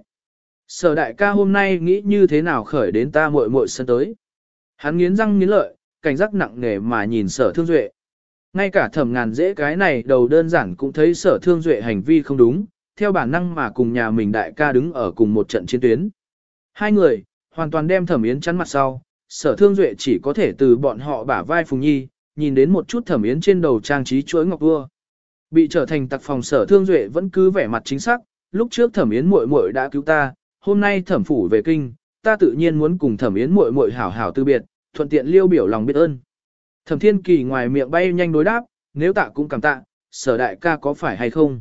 Sở đại ca hôm nay nghĩ như thế nào khởi đến ta muội muội sân tới. Hắn nghiến răng nghiến lợi, cảnh giác nặng nề mà nhìn Sở Thương Duệ. Ngay cả Thẩm Ngàn Dễ cái này đầu đơn giản cũng thấy Sở Thương Duệ hành vi không đúng, theo bản năng mà cùng nhà mình đại ca đứng ở cùng một trận chiến tuyến. Hai người, hoàn toàn đem Thẩm Yến chắn mặt sau, Sở Thương Duệ chỉ có thể từ bọn họ bả vai Phùng Nhi, nhìn đến một chút Thẩm Yến trên đầu trang trí chuỗi ngọc vua. Bị trở thành tặc phòng Sở Thương Duệ vẫn cứ vẻ mặt chính xác, lúc trước Thẩm Yến muội muội đã cứu ta, hôm nay Thẩm phủ về kinh, ta tự nhiên muốn cùng Thẩm Yến muội muội hảo hảo từ biệt, thuận tiện liêu biểu lòng biết ơn. Thẩm Thiên Kỳ ngoài miệng bay nhanh đối đáp, nếu tạ cũng cảm tạ, Sở đại ca có phải hay không?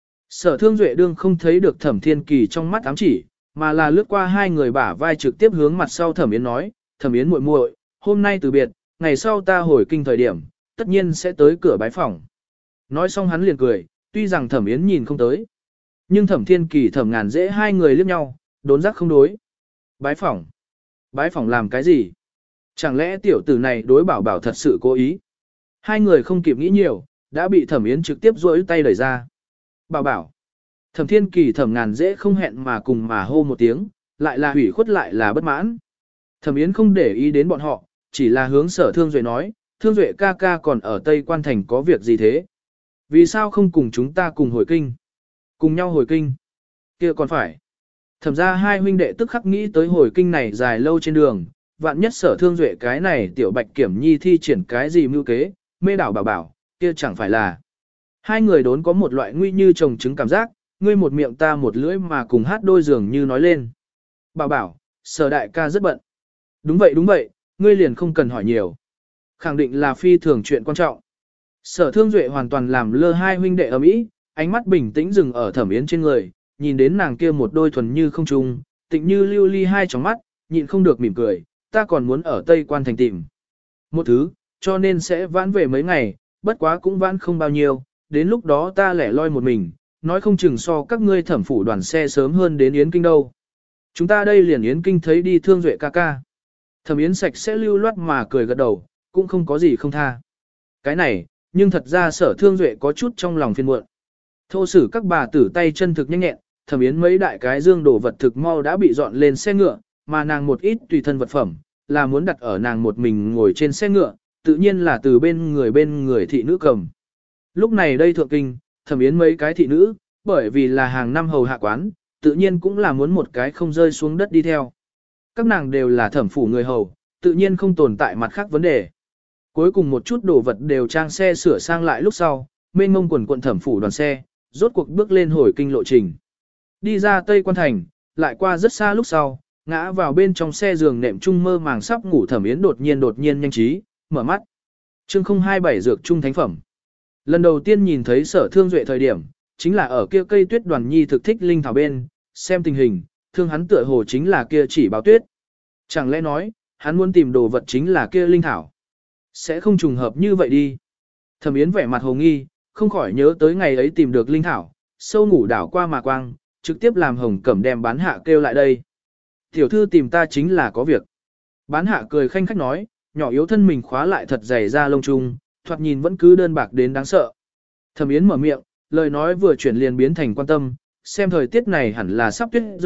Sở Thương Duệ đương không thấy được Thẩm Thiên Kỳ trong mắt ám chỉ, mà là lướt qua hai người bả vai trực tiếp hướng mặt sau Thẩm Yến nói, Thẩm Yến muội muội, hôm nay từ biệt, ngày sau ta hồi kinh thời điểm, tất nhiên sẽ tới cửa bái phòng. Nói xong hắn liền cười, tuy rằng Thẩm Yến nhìn không tới, nhưng Thẩm Thiên Kỳ Thẩm Ngàn Dễ hai người liếc nhau, đốn giác không đối. Bái phòng? Bái phòng làm cái gì? Chẳng lẽ tiểu tử này đối bảo bảo thật sự cố ý? Hai người không kịp nghĩ nhiều, đã bị Thẩm Yến trực tiếp duỗi tay đẩy ra. Bảo bảo. Thẩm Thiên Kỳ Thẩm Ngàn Dễ không hẹn mà cùng mà hô một tiếng, lại là hủy khuất lại là bất mãn. Thẩm Yến không để ý đến bọn họ, chỉ là hướng Sở Thương Duệ nói, Thương Duệ ca ca còn ở Tây Quan Thành có việc gì thế? Vì sao không cùng chúng ta cùng hồi kinh? Cùng nhau hồi kinh? Kia còn phải. Thẩm ra hai huynh đệ tức khắc nghĩ tới hồi kinh này dài lâu trên đường, vạn nhất Sở Thương Duệ cái này tiểu bạch kiểm nhi thi triển cái gì mưu kế, mê đảo bảo bảo, kia chẳng phải là. Hai người đốn có một loại nguy như trồng trứng cảm giác, ngươi một miệng ta một lưỡi mà cùng hát đôi giường như nói lên. Bảo bảo, Sở đại ca rất bận. Đúng vậy đúng vậy, ngươi liền không cần hỏi nhiều. Khẳng định là phi thường chuyện quan trọng. Sở Thương Duệ hoàn toàn làm lơ hai huynh đệ ấm ý, ánh mắt bình tĩnh dừng ở Thẩm Yến trên người, nhìn đến nàng kia một đôi thuần như không trung, tịnh như lưu ly hai tròng mắt, nhịn không được mỉm cười, ta còn muốn ở Tây Quan Thành tìm một thứ, cho nên sẽ vãn về mấy ngày, bất quá cũng vãn không bao nhiêu, đến lúc đó ta lẻ loi một mình, nói không chừng so các ngươi Thẩm phủ đoàn xe sớm hơn đến Yến Kinh đâu. Chúng ta đây liền Yến Kinh thấy đi Thương Duệ ca ca. Thẩm Yến sạch sẽ lưu loát mà cười gật đầu, cũng không có gì không tha. Cái này, nhưng thật ra Sở Thương Duệ có chút trong lòng phiền muộn. Thô sử các bà tử tay chân thực nhanh nhẹn, Thẩm Yến mấy đại cái dương đồ vật thực mau đã bị dọn lên xe ngựa, mà nàng một ít tùy thân vật phẩm, là muốn đặt ở nàng một mình ngồi trên xe ngựa, tự nhiên là từ bên người bên người thị nữ cầm. Lúc này đây thượng kinh, Thẩm Yến mấy cái thị nữ, bởi vì là hàng năm hầu hạ quán, tự nhiên cũng là muốn một cái không rơi xuống đất đi theo. Các nàng đều là Thẩm phủ người hầu, tự nhiên không tồn tại mặt khác vấn đề. Cuối cùng một chút đồ vật đều trang xe sửa sang lại lúc sau, mênh mông quần quận Thẩm phủ đoàn xe, rốt cuộc bước lên hồi kinh lộ trình. Đi ra Tây Quan Thành, lại qua rất xa lúc sau, ngã vào bên trong xe giường nệm chung mơ màng sắp ngủ Thẩm Yến đột nhiên đột nhiên nhanh trí, mở mắt. Chương không hai bảy dược trung thánh phẩm. Lần đầu tiên nhìn thấy Sở Thương Duệ thời điểm, chính là ở kia cây tuyết đoàn nhi thực thích linh thảo bên, xem tình hình, thương hắn tựa hồ chính là kia chỉ báo tuyết. Chẳng lẽ nói, hắn muốn tìm đồ vật chính là kia linh thảo. Sẽ không trùng hợp như vậy đi. Thẩm Yến vẻ mặt hồ nghi, không khỏi nhớ tới ngày ấy tìm được linh thảo, sâu ngủ đảo qua mà quang, trực tiếp làm Hồng Cẩm đem bán hạ kêu lại đây. Tiểu thư tìm ta chính là có việc. Bán hạ cười khanh khách nói, nhỏ yếu thân mình khóa lại thật dày ra lông trung, thoạt nhìn vẫn cứ đơn bạc đến đáng sợ. Thẩm Yến mở miệng, lời nói vừa chuyển liền biến thành quan tâm, xem thời tiết này hẳn là sắp tuyết rơi,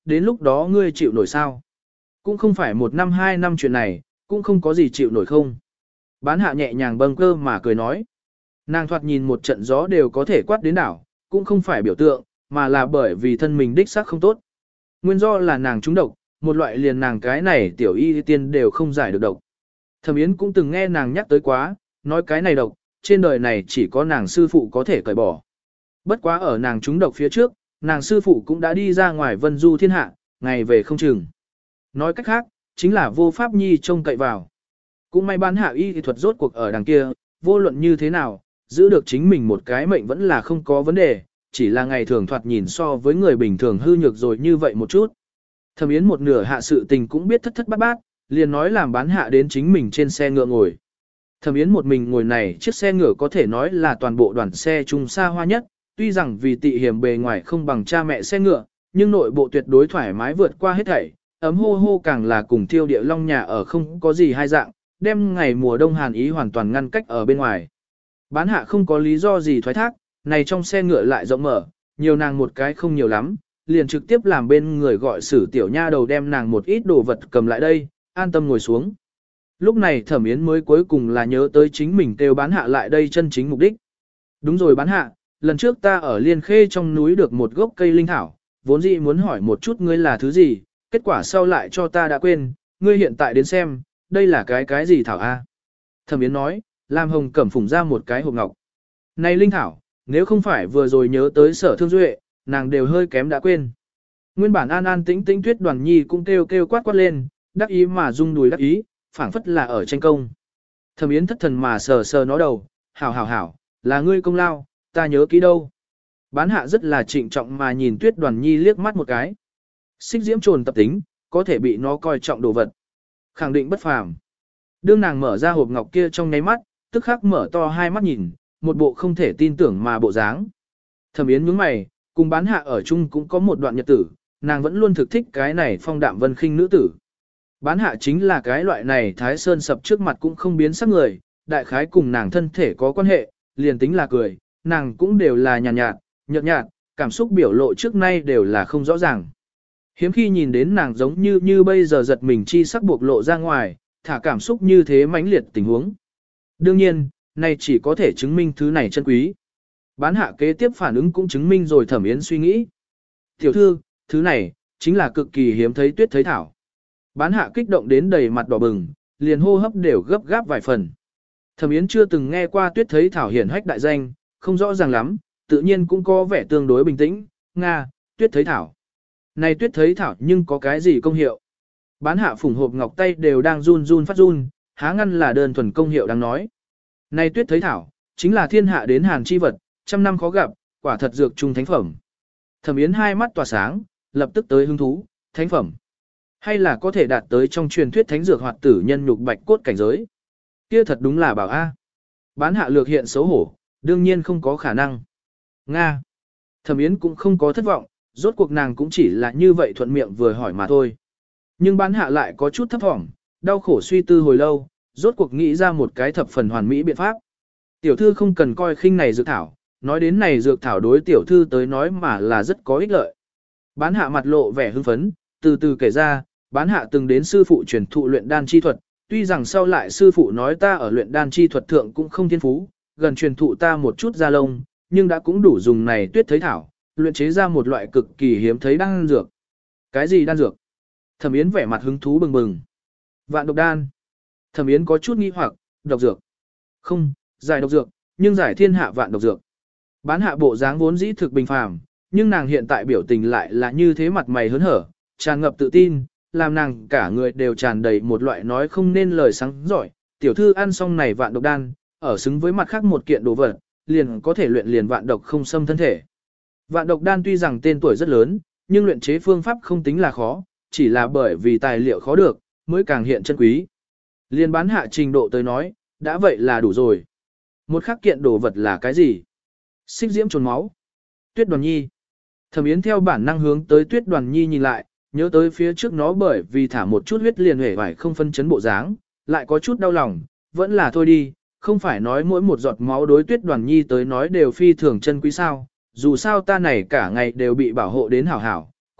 đến lúc đó ngươi chịu nổi sao? Cũng không phải một năm hai năm chuyện này, cũng không có gì chịu nổi không. Bán hạ nhẹ nhàng bâng cơ mà cười nói. Nàng thoạt nhìn một trận gió đều có thể quát đến đảo, cũng không phải biểu tượng, mà là bởi vì thân mình đích xác không tốt. Nguyên do là nàng trúng độc, một loại liền nàng cái này tiểu y tiên đều không giải được độc. Thẩm Yến cũng từng nghe nàng nhắc tới quá, nói cái này độc, trên đời này chỉ có nàng sư phụ có thể cởi bỏ. Bất quá ở nàng trúng độc phía trước, nàng sư phụ cũng đã đi ra ngoài vân du thiên hạ, ngày về không chừng. Nói cách khác, chính là vô pháp nhi trông cậy vào. Cũng may bán hạ y thuật rốt cuộc ở đằng kia, vô luận như thế nào, giữ được chính mình một cái mệnh vẫn là không có vấn đề, chỉ là ngày thường thoạt nhìn so với người bình thường hư nhược rồi như vậy một chút. Thẩm Yến một nửa hạ sự tình cũng biết thất thất bát bát, liền nói làm bán hạ đến chính mình trên xe ngựa ngồi. Thẩm Yến một mình ngồi này chiếc xe ngựa có thể nói là toàn bộ đoàn xe trung xa hoa nhất, tuy rằng vì tị hiểm bề ngoài không bằng cha mẹ xe ngựa, nhưng nội bộ tuyệt đối thoải mái vượt qua hết thảy, ấm hô hô càng là cùng thiêu địa long nhà ở không có gì hai dạng, đem ngày mùa đông hàn ý hoàn toàn ngăn cách ở bên ngoài. Bán hạ không có lý do gì thoái thác, này trong xe ngựa lại rộng mở, nhiều nàng một cái không nhiều lắm, liền trực tiếp làm bên người gọi sử tiểu nha đầu đem nàng một ít đồ vật cầm lại đây, an tâm ngồi xuống. Lúc này Thẩm Yến mới cuối cùng là nhớ tới chính mình kêu bán hạ lại đây chân chính mục đích. Đúng rồi bán hạ, lần trước ta ở Liên Khê trong núi được một gốc cây linh thảo, vốn dĩ muốn hỏi một chút ngươi là thứ gì, kết quả sau lại cho ta đã quên, ngươi hiện tại đến xem, đây là cái cái gì thảo a? Thẩm Yến nói, làm Hồng Cẩm phủng ra một cái hộp ngọc. Này linh thảo, nếu không phải vừa rồi nhớ tới Sở Thương Duệ, nàng đều hơi kém đã quên. Nguyên bản an an tĩnh tĩnh Tuyết Đoàn Nhi cũng kêu kêu quát quát lên, đắc ý mà rung đùi đắc ý, phảng phất là ở tranh công. Thẩm Yến thất thần mà sờ sờ nó đầu, hảo hảo hảo, là ngươi công lao, ta nhớ kỹ đâu. Bán hạ rất là trịnh trọng mà nhìn Tuyết Đoàn Nhi liếc mắt một cái. Xích diễm trồn tập tính, có thể bị nó coi trọng đồ vật. Khẳng định bất phàm. Đương nàng mở ra hộp ngọc kia trong nháy mắt, tức khắc mở to hai mắt nhìn, một bộ không thể tin tưởng mà bộ dáng. Thẩm Yến nhướng mày, cùng bán hạ ở chung cũng có một đoạn nhật tử, nàng vẫn luôn thực thích cái này phong đạm vân khinh nữ tử. Bán hạ chính là cái loại này Thái Sơn sập trước mặt cũng không biến sắc người, đại khái cùng nàng thân thể có quan hệ, liền tính là cười, nàng cũng đều là nhàn nhạt, nhạt, nhợt nhạt, cảm xúc biểu lộ trước nay đều là không rõ ràng. Hiếm khi nhìn đến nàng giống như như bây giờ giật mình chi sắc buộc lộ ra ngoài, thả cảm xúc như thế mãnh liệt tình huống. Đương nhiên, này chỉ có thể chứng minh thứ này chân quý. Bán hạ kế tiếp phản ứng cũng chứng minh rồi Thẩm Yến suy nghĩ. Tiểu thư, thứ này, chính là cực kỳ hiếm thấy tuyết thấy thảo. Bán hạ kích động đến đầy mặt đỏ bừng, liền hô hấp đều gấp gáp vài phần. Thẩm Yến chưa từng nghe qua tuyết thấy thảo hiển hách đại danh, không rõ ràng lắm, tự nhiên cũng có vẻ tương đối bình tĩnh. Nga, tuyết thấy thảo. Này tuyết thấy thảo nhưng có cái gì công hiệu? Bán hạ phủng hộp ngọc tay đều đang run run phát run, há ngăn là đơn thuần công hiệu đang nói. Này tuyết thấy thảo, chính là thiên hạ đến hàn chi vật, trăm năm khó gặp, quả thật dược trung thánh phẩm. Thẩm Yến hai mắt tỏa sáng, lập tức tới hứng thú, thánh phẩm. Hay là có thể đạt tới trong truyền thuyết thánh dược hoạt tử nhân nhục bạch cốt cảnh giới. Kia thật đúng là bảo A. Bán hạ lược hiện xấu hổ, đương nhiên không có khả năng. Nga. Thẩm Yến cũng không có thất vọng, rốt cuộc nàng cũng chỉ là như vậy thuận miệng vừa hỏi mà thôi. Nhưng bán hạ lại có chút thấp thỏm, đau khổ suy tư hồi lâu, rốt cuộc nghĩ ra một cái thập phần hoàn mỹ biện pháp. Tiểu thư không cần coi khinh này dược thảo, nói đến này dược thảo đối tiểu thư tới nói mà là rất có ích lợi. Bán hạ mặt lộ vẻ hưng phấn, từ từ kể ra, bán hạ từng đến sư phụ truyền thụ luyện đan chi thuật, tuy rằng sau lại sư phụ nói ta ở luyện đan chi thuật thượng cũng không thiên phú, gần truyền thụ ta một chút da lông, nhưng đã cũng đủ dùng này tuyết thấy thảo, luyện chế ra một loại cực kỳ hiếm thấy đan dược. Cái gì đan dược? Thẩm Yến vẻ mặt hứng thú bừng bừng. Vạn độc đan. Thẩm Yến có chút nghi hoặc, độc dược. Không, giải độc dược, nhưng giải thiên hạ vạn độc dược. Bán hạ bộ dáng vốn dĩ thực bình phàm, nhưng nàng hiện tại biểu tình lại là như thế mặt mày hớn hở, tràn ngập tự tin, làm nàng cả người đều tràn đầy một loại nói không nên lời sáng giỏi. Tiểu thư ăn xong này vạn độc đan, ở xứng với mặt khác một kiện đồ vật, liền có thể luyện liền vạn độc không xâm thân thể. Vạn độc đan tuy rằng tên tuổi rất lớn, nhưng luyện chế phương pháp không tính là khó, chỉ là bởi vì tài liệu khó được, mới càng hiện chân quý. Liên bán hạ trình độ tới nói, đã vậy là đủ rồi. Một khắc kiện đồ vật là cái gì? Xích diễm trồn máu. Tuyết Đoàn Nhi. Thẩm Yến theo bản năng hướng tới Tuyết Đoàn Nhi nhìn lại, nhớ tới phía trước nó bởi vì thả một chút huyết liền hể vải không phân chấn bộ dáng, lại có chút đau lòng, vẫn là thôi đi, không phải nói mỗi một giọt máu đối Tuyết Đoàn Nhi tới nói đều phi thường chân quý sao, dù sao ta này cả ngày đều bị bảo hộ đến hảo hảo,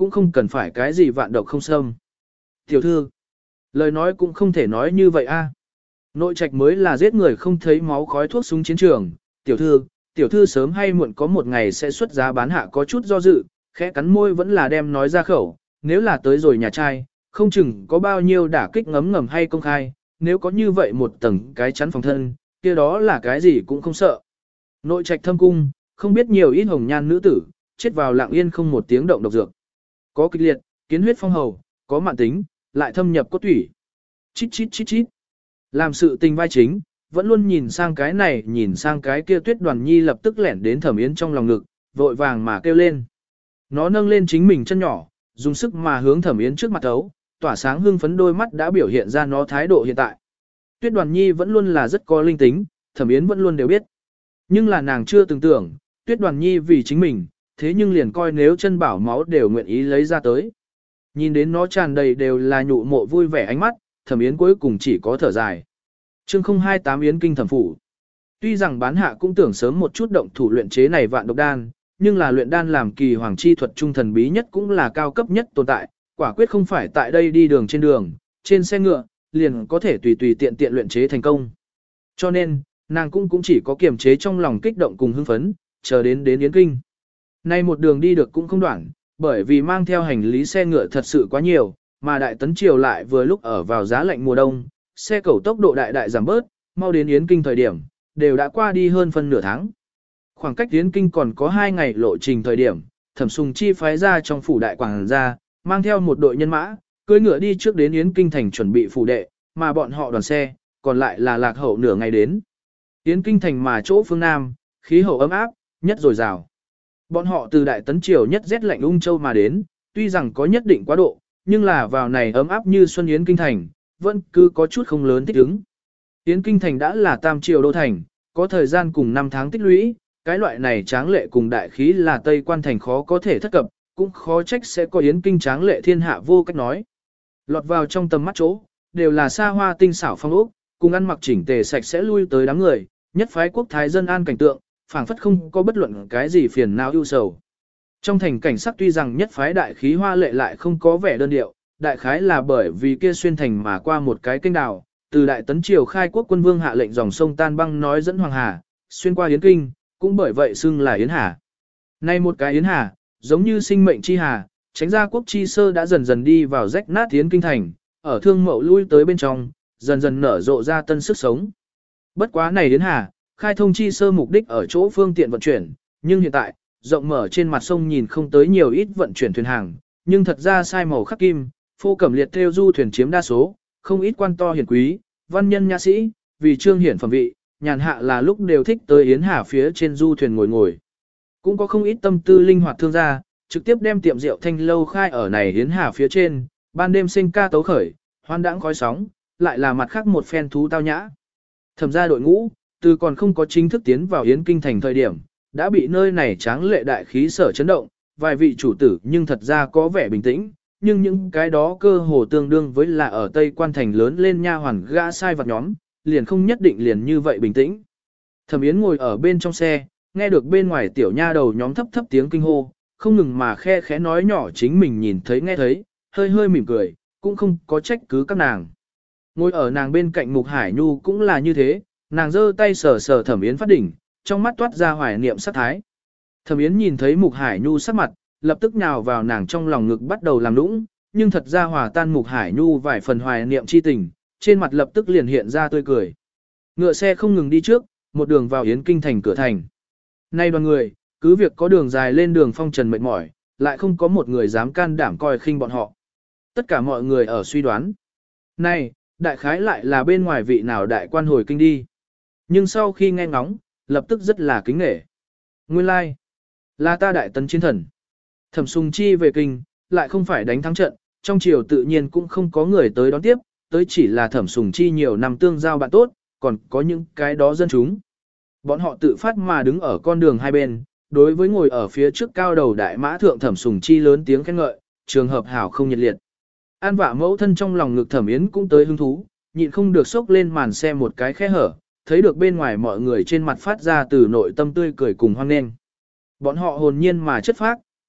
cũng không cần phải cái gì vạn độc không xâm. Tiểu thư, lời nói cũng không thể nói như vậy a. Nội trạch mới là giết người không thấy máu khói thuốc súng chiến trường, tiểu thư, tiểu thư sớm hay muộn có một ngày sẽ xuất giá bán hạ có chút do dự, khẽ cắn môi vẫn là đem nói ra khẩu, nếu là tới rồi nhà trai, không chừng có bao nhiêu đả kích ngấm ngầm hay công khai, nếu có như vậy một tầng cái chắn phòng thân, kia đó là cái gì cũng không sợ. Nội trạch thâm cung, không biết nhiều ít hồng nhan nữ tử, chết vào lặng yên không một tiếng động độc dược. Có kịch liệt, kiến huyết phong hầu, có mạn tính, lại thâm nhập cốt thủy. Chít chít chít chít. Làm sự tình vai chính, vẫn luôn nhìn sang cái này nhìn sang cái kia Tuyết Đoàn Nhi lập tức lẻn đến Thẩm Yến trong lòng ngực, vội vàng mà kêu lên. Nó nâng lên chính mình chân nhỏ, dùng sức mà hướng Thẩm Yến trước mặt thấu, tỏa sáng hưng phấn đôi mắt đã biểu hiện ra nó thái độ hiện tại. Tuyết Đoàn Nhi vẫn luôn là rất có linh tính, Thẩm Yến vẫn luôn đều biết. Nhưng là nàng chưa từng tưởng, Tuyết Đoàn Nhi vì chính mình, thế nhưng liền coi nếu chân bảo máu đều nguyện ý lấy ra tới. Nhìn đến nó tràn đầy đều là nhụ mộ vui vẻ ánh mắt, Thẩm Yến cuối cùng chỉ có thở dài. Chương không hai tám Yến kinh thẩm phủ. Tuy rằng bán hạ cũng tưởng sớm một chút động thủ luyện chế này vạn độc đan, nhưng là luyện đan làm kỳ hoàng chi thuật trung thần bí nhất cũng là cao cấp nhất tồn tại, quả quyết không phải tại đây đi đường trên đường, trên xe ngựa, liền có thể tùy tùy tiện tiện luyện chế thành công. Cho nên, nàng cũng cũng chỉ có kiềm chế trong lòng kích động cùng hưng phấn, chờ đến đến Yến kinh. Nay một đường đi được cũng không đoạn, bởi vì mang theo hành lý xe ngựa thật sự quá nhiều, mà đại tấn triều lại vừa lúc ở vào giá lạnh mùa đông, xe cẩu tốc độ đại đại giảm bớt, mau đến Yến kinh thời điểm, đều đã qua đi hơn phân nửa tháng. Khoảng cách Yến kinh còn có hai ngày lộ trình thời điểm, Thẩm Sùng Chi phái ra trong phủ đại quảng gia, mang theo một đội nhân mã, cưỡi ngựa đi trước đến Yến kinh thành chuẩn bị phủ đệ, mà bọn họ đoàn xe, còn lại là lạc hậu nửa ngày đến. Yến kinh thành mà chỗ phương Nam, khí hậu ấm áp, nhất dồi dào. Bọn họ từ đại tấn triều nhất rét lạnh ung châu mà đến, tuy rằng có nhất định quá độ, nhưng là vào này ấm áp như xuân Yến kinh thành, vẫn cứ có chút không lớn thích ứng. Yến kinh thành đã là tam triều đô thành, có thời gian cùng năm tháng tích lũy, cái loại này tráng lệ cùng đại khí là Tây Quan thành khó có thể thất cập, cũng khó trách sẽ có Yến kinh tráng lệ thiên hạ vô cách nói. Lọt vào trong tầm mắt chỗ, đều là xa hoa tinh xảo phong ốc, cùng ăn mặc chỉnh tề sạch sẽ lui tới đám người, nhất phái quốc thái dân an cảnh tượng, phảng phất không có bất luận cái gì phiền não ưu sầu. Trong thành cảnh sắc tuy rằng nhất phái đại khí hoa lệ lại không có vẻ đơn điệu, đại khái là bởi vì kia xuyên thành mà qua một cái kênh đào, từ đại tấn triều khai quốc quân vương hạ lệnh dòng sông tan băng nói dẫn Hoàng Hà, xuyên qua Yến kinh, cũng bởi vậy xưng là Yến Hà. Nay một cái Yến Hà, giống như sinh mệnh chi hà, tránh ra quốc chi sơ đã dần dần đi vào rách nát Yến kinh thành, ở thương mậu lui tới bên trong, dần dần nở rộ ra tân sức sống. Bất quá này Yến Hà, khai thông chi sơ mục đích ở chỗ phương tiện vận chuyển, nhưng hiện tại, rộng mở trên mặt sông nhìn không tới nhiều ít vận chuyển thuyền hàng, nhưng thật ra sai màu khắc kim, phô cẩm liệt theo du thuyền chiếm đa số, không ít quan to hiển quý, văn nhân nha sĩ, vì trương hiển phẩm vị, nhàn hạ là lúc đều thích tới Yến Hà phía trên du thuyền ngồi ngồi. Cũng có không ít tâm tư linh hoạt thương gia, trực tiếp đem tiệm rượu thanh lâu khai ở này Yến Hà phía trên, ban đêm sinh ca tấu khởi, hoan đãng khói sóng, lại là mặt khác một phen thú tao nhã. Thẩm gia đội ngũ, từ còn không có chính thức tiến vào Yến kinh thành thời điểm, đã bị nơi này tráng lệ đại khí sở chấn động, vài vị chủ tử nhưng thật ra có vẻ bình tĩnh, nhưng những cái đó cơ hồ tương đương với là ở Tây Quan thành lớn lên nha hoàn gã sai vặt nhóm, liền không nhất định liền như vậy bình tĩnh. Thẩm Yến ngồi ở bên trong xe, nghe được bên ngoài tiểu nha đầu nhóm thấp thấp tiếng kinh hô, không ngừng mà khe khẽ nói nhỏ chính mình nhìn thấy nghe thấy, hơi hơi mỉm cười, cũng không có trách cứ các nàng. Ngồi ở nàng bên cạnh Mục Hải Nhu cũng là như thế, nàng giơ tay sờ sờ Thẩm Yến phát đỉnh, trong mắt toát ra hoài niệm sát thái. Thẩm Yến nhìn thấy Mục Hải Nhu sắc mặt, lập tức nhào vào nàng trong lòng ngực bắt đầu làm nũng, nhưng thật ra hòa tan Mục Hải Nhu vài phần hoài niệm chi tình, trên mặt lập tức liền hiện ra tươi cười. Ngựa xe không ngừng đi trước, một đường vào Yến kinh thành cửa thành. Nay đoàn người, cứ việc có đường dài lên đường phong trần mệt mỏi, lại không có một người dám can đảm coi khinh bọn họ. Tất cả mọi người ở suy đoán. Này, đại khái lại là bên ngoài vị nào đại quan hồi kinh đi. Nhưng sau khi nghe ngóng, lập tức rất là kính nể. Nguyên lai, like, là ta đại tấn chiến thần. Thẩm Sùng Chi về kinh, lại không phải đánh thắng trận, trong triều tự nhiên cũng không có người tới đón tiếp, tới chỉ là Thẩm Sùng Chi nhiều năm tương giao bạn tốt, còn có những cái đó dân chúng. Bọn họ tự phát mà đứng ở con đường hai bên, đối với ngồi ở phía trước cao đầu đại mã thượng Thẩm Sùng Chi lớn tiếng khen ngợi, trường hợp hảo không nhiệt liệt. An vạ mẫu thân trong lòng ngực Thẩm Yến cũng tới hứng thú, nhịn không được sốc lên màn xe một cái khe hở, thấy được bên ngoài mọi người trên mặt phát ra từ nội tâm tươi cười cùng hoan nghênh. Bọn họ hồn nhiên mà chất phác,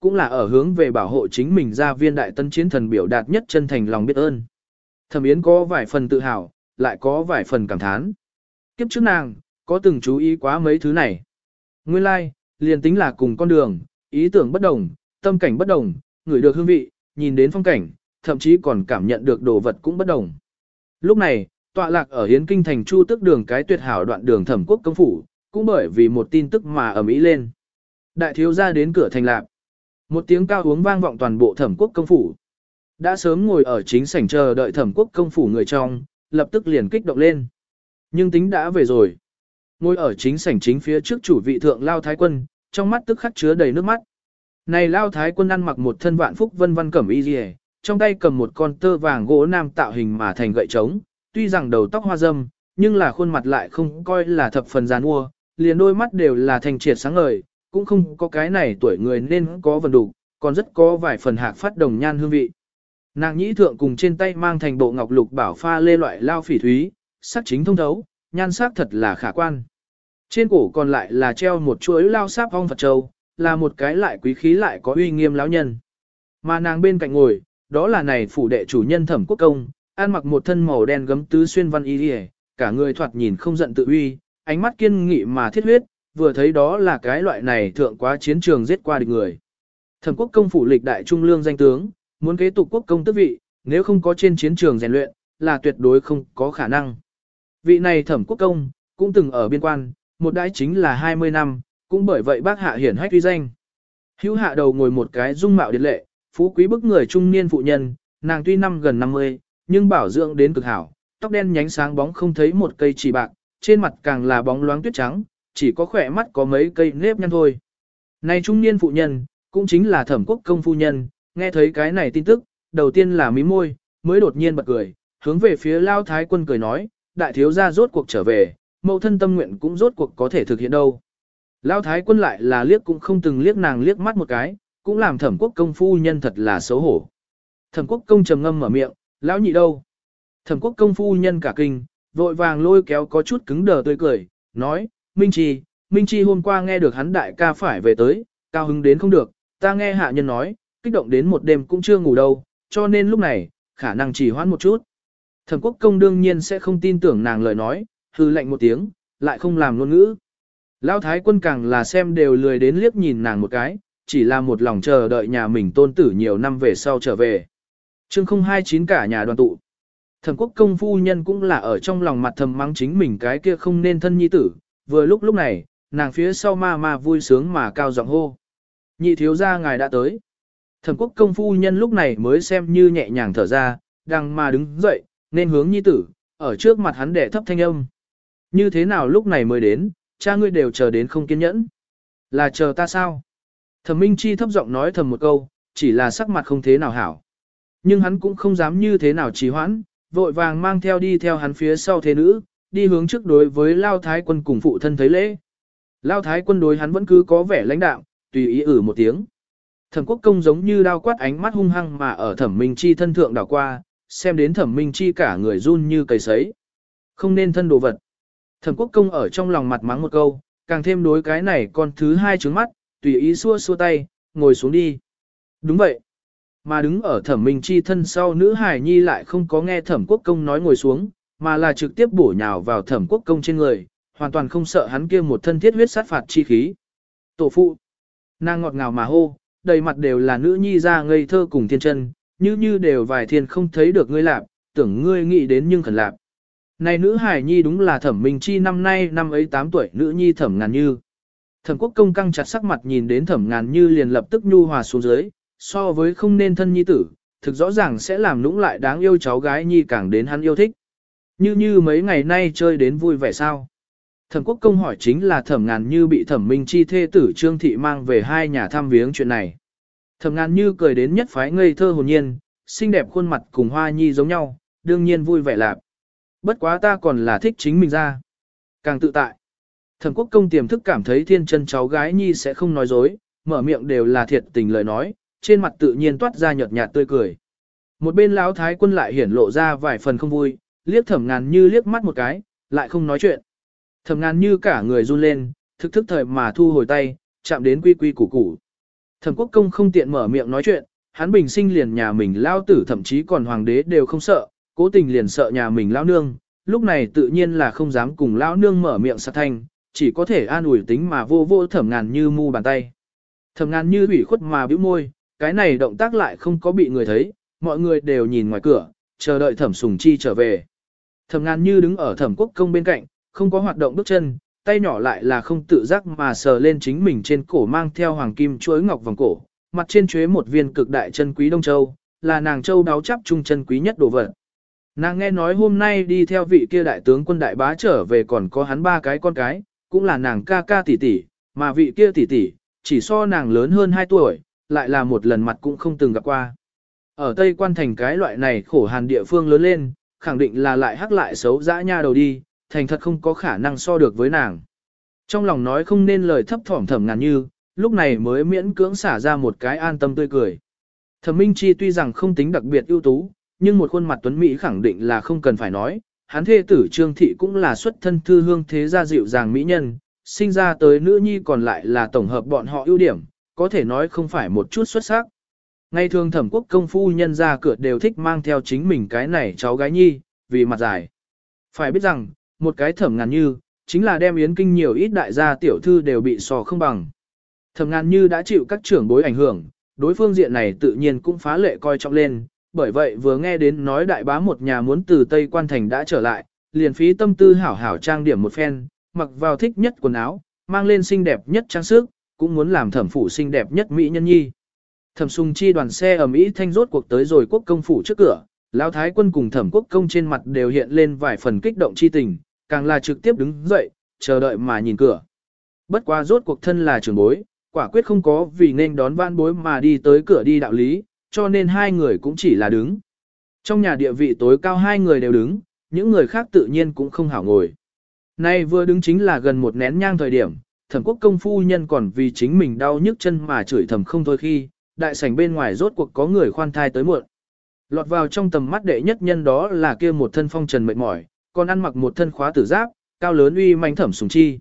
cũng là ở hướng về bảo hộ chính mình gia viên đại tân chiến thần biểu đạt nhất chân thành lòng biết ơn. Thẩm Yến có vài phần tự hào, lại có vài phần cảm thán. Kiếp trước nàng, có từng chú ý quá mấy thứ này. Nguyên lai, like, liền tính là cùng con đường, ý tưởng bất đồng, tâm cảnh bất đồng, ngửi được hương vị, nhìn đến phong cảnh, thậm chí còn cảm nhận được đồ vật cũng bất đồng. Lúc này, tọa lạc ở Hiến Kinh thành Chu Tức đường cái tuyệt hảo đoạn đường Thẩm Quốc công phủ, cũng bởi vì một tin tức mà ầm ĩ lên. Đại thiếu gia đến cửa thành lạc. Một tiếng cao uống vang vọng toàn bộ Thẩm Quốc công phủ. Đã sớm ngồi ở chính sảnh chờ đợi Thẩm Quốc công phủ người trong, lập tức liền kích động lên. Nhưng tính đã về rồi. Ngồi ở chính sảnh chính phía trước chủ vị thượng Lao Thái Quân, trong mắt tức khắc chứa đầy nước mắt. Này Lao Thái Quân ăn mặc một thân vạn phúc vân vân cẩm y liề, trong tay cầm một con tơ vàng gỗ nam tạo hình mà thành gậy trống, tuy rằng đầu tóc hoa râm, nhưng là khuôn mặt lại không coi là thập phần giàn mua, liền đôi mắt đều là thành triệt sáng ngời, cũng không có cái này tuổi người nên có vần đủ, còn rất có vài phần hạc phát đồng nhan hương vị. Nàng nhĩ thượng cùng trên tay mang thành bộ ngọc lục bảo pha lê loại lao phỉ thúy, sắc chính thông thấu, nhan sắc thật là khả quan. Trên cổ còn lại là treo một chuỗi lao sáp ong Phật châu, là một cái lại quý khí lại có uy nghiêm lão nhân. Mà nàng bên cạnh ngồi, đó là này phủ đệ chủ nhân Thẩm Quốc công, ăn mặc một thân màu đen gấm tứ xuyên văn y liề, cả người thoạt nhìn không giận tự uy, ánh mắt kiên nghị mà thiết huyết, vừa thấy đó là cái loại này thượng quá chiến trường giết qua địch người. Thẩm Quốc công phủ lịch đại trung lương danh tướng, muốn kế tục quốc công tước vị, nếu không có trên chiến trường rèn luyện, là tuyệt đối không có khả năng. Vị này Thẩm Quốc công, cũng từng ở biên quan, một đãi chính là hai mươi năm, cũng bởi vậy bác hạ hiển hách uy danh. Hữu hạ đầu ngồi một cái dung mạo điệt lệ, phú quý bức người trung niên phụ nhân, nàng tuy năm gần năm mươi, nhưng bảo dưỡng đến cực hảo, tóc đen nhánh sáng bóng không thấy một cây chỉ bạc, trên mặt càng là bóng loáng tuyết trắng, chỉ có khỏe mắt có mấy cây nếp nhăn thôi. Này trung niên phụ nhân, cũng chính là Thẩm Quốc công phu nhân, nghe thấy cái này tin tức, đầu tiên là mí môi, mới đột nhiên bật cười, hướng về phía Lao Thái Quân cười nói, đại thiếu gia rốt cuộc trở về, mẫu thân tâm nguyện cũng rốt cuộc có thể thực hiện đâu. Lao Thái Quân lại là liếc cũng không từng liếc nàng liếc mắt một cái, cũng làm Thẩm Quốc công phu nhân thật là xấu hổ. Thẩm Quốc công trầm ngâm mở miệng, lão nhị đâu? Thẩm Quốc công phu nhân cả kinh, vội vàng lôi kéo có chút cứng đờ tươi cười, nói, Minh Chi, Minh Chi hôm qua nghe được hắn đại ca phải về tới, cao hứng đến không được, ta nghe hạ nhân nói, kích động đến một đêm cũng chưa ngủ đâu, cho nên lúc này, khả năng chỉ hoãn một chút. Thẩm Quốc công đương nhiên sẽ không tin tưởng nàng lời nói, hư lạnh một tiếng, lại không làm ngôn ngữ. Lão Thái Quân càng là xem đều lười đến liếc nhìn nàng một cái, chỉ là một lòng chờ đợi nhà mình tôn tử nhiều năm về sau trở về. Chương không hai chín cả nhà đoàn tụ. Thẩm Quốc công phu nhân cũng là ở trong lòng mặt thầm mắng chính mình cái kia không nên thân nhi tử, vừa lúc lúc này, nàng phía sau ma ma vui sướng mà cao giọng hô. Nhị thiếu gia ngài đã tới. Thẩm Quốc công phu nhân lúc này mới xem như nhẹ nhàng thở ra, đang mà đứng dậy, nên hướng nhi tử, ở trước mặt hắn để thấp thanh âm. Như thế nào lúc này mới đến, cha ngươi đều chờ đến không kiên nhẫn. Là chờ ta sao? Thẩm Minh Chi thấp giọng nói thầm một câu, chỉ là sắc mặt không thế nào hảo. Nhưng hắn cũng không dám như thế nào trì hoãn, vội vàng mang theo đi theo hắn phía sau thế nữ, đi hướng trước đối với Lao Thái Quân cùng phụ thân thấy lễ. Lao Thái Quân đối hắn vẫn cứ có vẻ lãnh đạm, tùy ý ử một tiếng. Thẩm Quốc công giống như đao quát ánh mắt hung hăng mà ở Thẩm Minh Chi thân thượng đảo qua, xem đến Thẩm Minh Chi cả người run như cầy sấy. Không nên thân đồ vật. Thẩm Quốc công ở trong lòng mặt mắng một câu, càng thêm đối cái này con thứ hai trướng mắt, tùy ý xua xua tay, ngồi xuống đi. Đúng vậy. Mà đứng ở Thẩm Minh Chi thân sau nữ hải nhi lại không có nghe Thẩm Quốc công nói ngồi xuống, mà là trực tiếp bổ nhào vào Thẩm Quốc công trên người, hoàn toàn không sợ hắn kia một thân thiết huyết sát phạt chi khí. Tổ phụ. Nàng ngọt ngào mà hô, đầy mặt đều là nữ nhi ra ngây thơ cùng thiên chân, như như đều vài thiên không thấy được ngươi lạp, tưởng ngươi nghĩ đến nhưng khẩn lạp. Này nữ hải nhi đúng là Thẩm Minh Chi năm nay năm ấy tám tuổi nữ nhi Thẩm Ngàn Như. Thẩm Quốc công căng chặt sắc mặt nhìn đến Thẩm Ngàn Như liền lập tức nhu hòa xuống dưới, so với không nên thân nhi tử, thực rõ ràng sẽ làm nũng lại đáng yêu cháu gái nhi càng đến hắn yêu thích. Như như mấy ngày nay chơi đến vui vẻ sao? Thẩm Quốc công hỏi chính là Thẩm Ngàn Như bị Thẩm Minh Chi thê tử Trương Thị mang về hai nhà thăm viếng chuyện này. Thẩm Ngàn Như cười đến nhất phái ngây thơ hồn nhiên, xinh đẹp khuôn mặt cùng Hoa Nhi giống nhau, đương nhiên vui vẻ lạp. Bất quá ta còn là thích chính mình ra. Càng tự tại. Thẩm Quốc công tiềm thức cảm thấy thiên chân cháu gái Nhi sẽ không nói dối, mở miệng đều là thiệt tình lời nói, trên mặt tự nhiên toát ra nhợt nhạt tươi cười. Một bên lão thái quân lại hiển lộ ra vài phần không vui, liếc Thẩm Ngàn Như liếc mắt một cái, lại không nói chuyện. Thẩm Ngàn Như cả người run lên, thức thức thời mà thu hồi tay, chạm đến quy quy củ củ. Thẩm Quốc Công không tiện mở miệng nói chuyện, hắn bình sinh liền nhà mình lao tử thậm chí còn hoàng đế đều không sợ, cố tình liền sợ nhà mình lao nương, lúc này tự nhiên là không dám cùng lao nương mở miệng sát thanh, chỉ có thể an ủi tính mà vô vô Thẩm Ngàn Như mu bàn tay. Thẩm Ngàn Như ủy khuất mà bĩu môi, cái này động tác lại không có bị người thấy, mọi người đều nhìn ngoài cửa, chờ đợi Thẩm Sùng Chi trở về. Thẩm Ngàn Như đứng ở Thẩm Quốc Công bên cạnh, không có hoạt động bước chân, tay nhỏ lại là không tự giác mà sờ lên chính mình trên cổ mang theo hoàng kim chuỗi ngọc vòng cổ, mặt trên chuế một viên cực đại chân quý đông châu, là nàng châu đáo chắp trung chân quý nhất đồ vật. Nàng nghe nói hôm nay đi theo vị kia đại tướng quân đại bá trở về còn có hắn ba cái con cái, cũng là nàng ca ca tỷ tỷ, mà vị kia tỷ tỷ chỉ so nàng lớn hơn hai tuổi, lại là một lần mặt cũng không từng gặp qua. Ở Tây Quan Thành cái loại này khổ hàn địa phương lớn lên, khẳng định là lại hắc lại xấu dã nha đầu đi, thành thật không có khả năng so được với nàng. Trong lòng nói không nên lời thấp thỏm Thẩm Ngàn Như, lúc này mới miễn cưỡng xả ra một cái an tâm tươi cười. Thẩm Minh Chi tuy rằng không tính đặc biệt ưu tú, nhưng một khuôn mặt tuấn mỹ khẳng định là không cần phải nói, hắn thê tử Trương Thị cũng là xuất thân thư hương thế gia dịu dàng mỹ nhân, sinh ra tới nữ nhi còn lại là tổng hợp bọn họ ưu điểm, có thể nói không phải một chút xuất sắc. Ngày thường Thẩm Quốc Công phu nhân ra cửa đều thích mang theo chính mình cái này cháu gái nhi, vì mặt dài. Phải biết rằng, một cái Thẩm Ngàn Như, chính là đem yến kinh nhiều ít đại gia tiểu thư đều bị sò không bằng. Thẩm Ngàn Như đã chịu các trưởng bối ảnh hưởng, đối phương diện này tự nhiên cũng phá lệ coi trọng lên, bởi vậy vừa nghe đến nói đại bá một nhà muốn từ Tây Quan Thành đã trở lại, liền phí tâm tư hảo hảo trang điểm một phen, mặc vào thích nhất quần áo, mang lên xinh đẹp nhất trang sức, cũng muốn làm thẩm phủ xinh đẹp nhất mỹ nhân nhi. Thẩm Sùng Chi đoàn xe ầm ĩ thanh rốt cuộc tới rồi Quốc công phủ trước cửa, Lão Thái Quân cùng Thẩm Quốc công trên mặt đều hiện lên vài phần kích động chi tình, càng là trực tiếp đứng dậy, chờ đợi mà nhìn cửa. Bất quá rốt cuộc thân là trưởng bối, quả quyết không có vì nên đón vãn bối mà đi tới cửa đi đạo lý, cho nên hai người cũng chỉ là đứng. Trong nhà địa vị tối cao hai người đều đứng, những người khác tự nhiên cũng không hảo ngồi. Nay vừa đứng chính là gần một nén nhang thời điểm, Thẩm Quốc công phu nhân còn vì chính mình đau nhức chân mà chửi thầm không thôi khi, đại sảnh bên ngoài rốt cuộc có người khoan thai tới muộn. Lọt vào trong tầm mắt đệ nhất nhân đó là kia một thân phong trần mệt mỏi, còn ăn mặc một thân khóa tử giáp, cao lớn uy manh Thẩm Sùng Chi.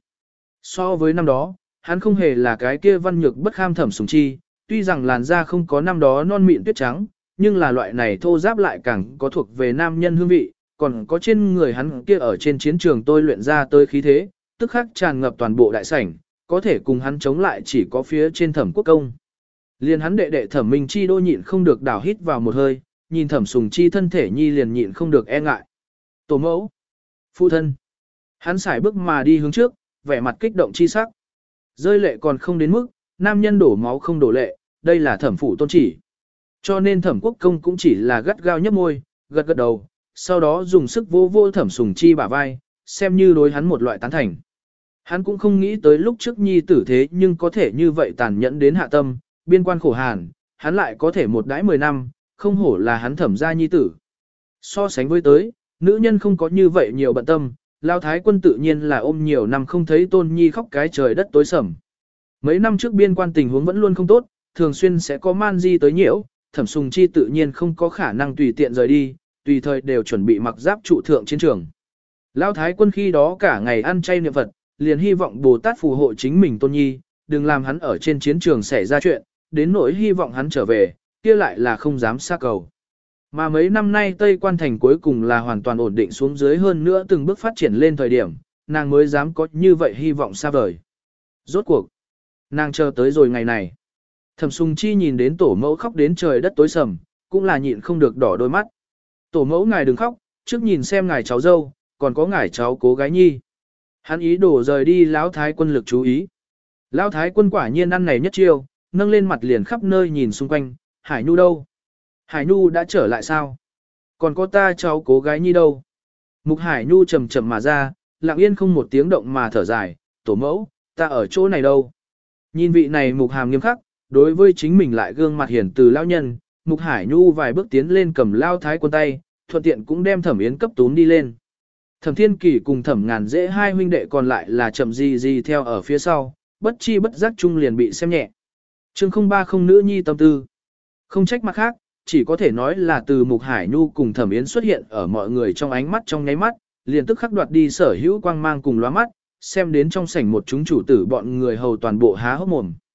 So với năm đó, hắn không hề là cái kia văn nhược bất kham Thẩm Sùng Chi, tuy rằng làn da không có năm đó non mịn tuyết trắng, nhưng là loại này thô giáp lại càng có thuộc về nam nhân hương vị, còn có trên người hắn kia ở trên chiến trường tôi luyện ra tới khí thế, tức khắc tràn ngập toàn bộ đại sảnh, có thể cùng hắn chống lại chỉ có phía trên Thẩm Quốc công. Liền hắn đệ đệ Thẩm Minh Chi đô nhịn không được đảo hít vào một hơi, nhìn Thẩm Sùng Chi thân thể nhi liền nhịn không được e ngại. Tổ mẫu, phụ thân, hắn sải bước mà đi hướng trước, vẻ mặt kích động chi sắc. Rơi lệ còn không đến mức, nam nhân đổ máu không đổ lệ, đây là thẩm phủ tôn chỉ. Cho nên Thẩm Quốc công cũng chỉ là gắt gao nhấp môi, gật gật đầu, sau đó dùng sức vô vô Thẩm Sùng Chi bả vai, xem như đối hắn một loại tán thành. Hắn cũng không nghĩ tới lúc trước nhi tử thế nhưng có thể như vậy tàn nhẫn đến hạ tâm, biên quan khổ hàn, hắn lại có thể một đãi mười năm, không hổ là hắn Thẩm gia nhi tử. So sánh với tới, nữ nhân không có như vậy nhiều bận tâm, Lão Thái Quân tự nhiên là ôm nhiều năm không thấy tôn nhi khóc cái trời đất tối sầm. Mấy năm trước biên quan tình huống vẫn luôn không tốt, thường xuyên sẽ có man di tới nhiễu, Thẩm Sùng Chi tự nhiên không có khả năng tùy tiện rời đi, tùy thời đều chuẩn bị mặc giáp trụ thượng chiến trường. Lão Thái Quân khi đó cả ngày ăn chay niệm Phật, liền hy vọng Bồ Tát phù hộ chính mình tôn nhi, đừng làm hắn ở trên chiến trường xảy ra chuyện, đến nỗi hy vọng hắn trở về, kia lại là không dám xa cầu. Mà mấy năm nay Tây Quan Thành cuối cùng là hoàn toàn ổn định xuống dưới hơn nữa từng bước phát triển lên thời điểm, nàng mới dám có như vậy hy vọng xa vời. Rốt cuộc, nàng chờ tới rồi ngày này. Thẩm Sùng Chi nhìn đến tổ mẫu khóc đến trời đất tối sầm, cũng là nhịn không được đỏ đôi mắt. Tổ mẫu ngài đừng khóc, trước nhìn xem ngài cháu dâu, còn có ngài cháu cố gái nhi. Hắn ý đổ rời đi Lão Thái Quân lực chú ý. Lão Thái Quân quả nhiên ăn này nhất chiêu, nâng lên mặt liền khắp nơi nhìn xung quanh, Hải Nhu đâu? Hải Nhu đã trở lại sao? Còn có ta cháu cố gái nhi đâu? Mục Hải Nhu chậm chậm mà ra, lặng yên không một tiếng động mà thở dài, tổ mẫu, ta ở chỗ này đâu? Nhìn vị này Mục Hàm nghiêm khắc, đối với chính mình lại gương mặt hiền từ lão nhân, Mục Hải Nhu vài bước tiến lên cầm Lão Thái Quân tay, thuận tiện cũng đem Thẩm Yến cấp tún đi lên. Thẩm Thiên Kỷ cùng Thẩm Ngàn Dễ hai huynh đệ còn lại là chậm gì gì theo ở phía sau, bất chi bất giác chung liền bị xem nhẹ. Chương không ba không nữ nhi tâm tư. Không trách mặt khác, chỉ có thể nói là từ Mục Hải Nhu cùng Thẩm Yến xuất hiện ở mọi người trong ánh mắt trong nháy mắt, liền tức khắc đoạt đi sở hữu quang mang cùng lóa mắt, xem đến trong sảnh một chúng chủ tử bọn người hầu toàn bộ há hốc mồm.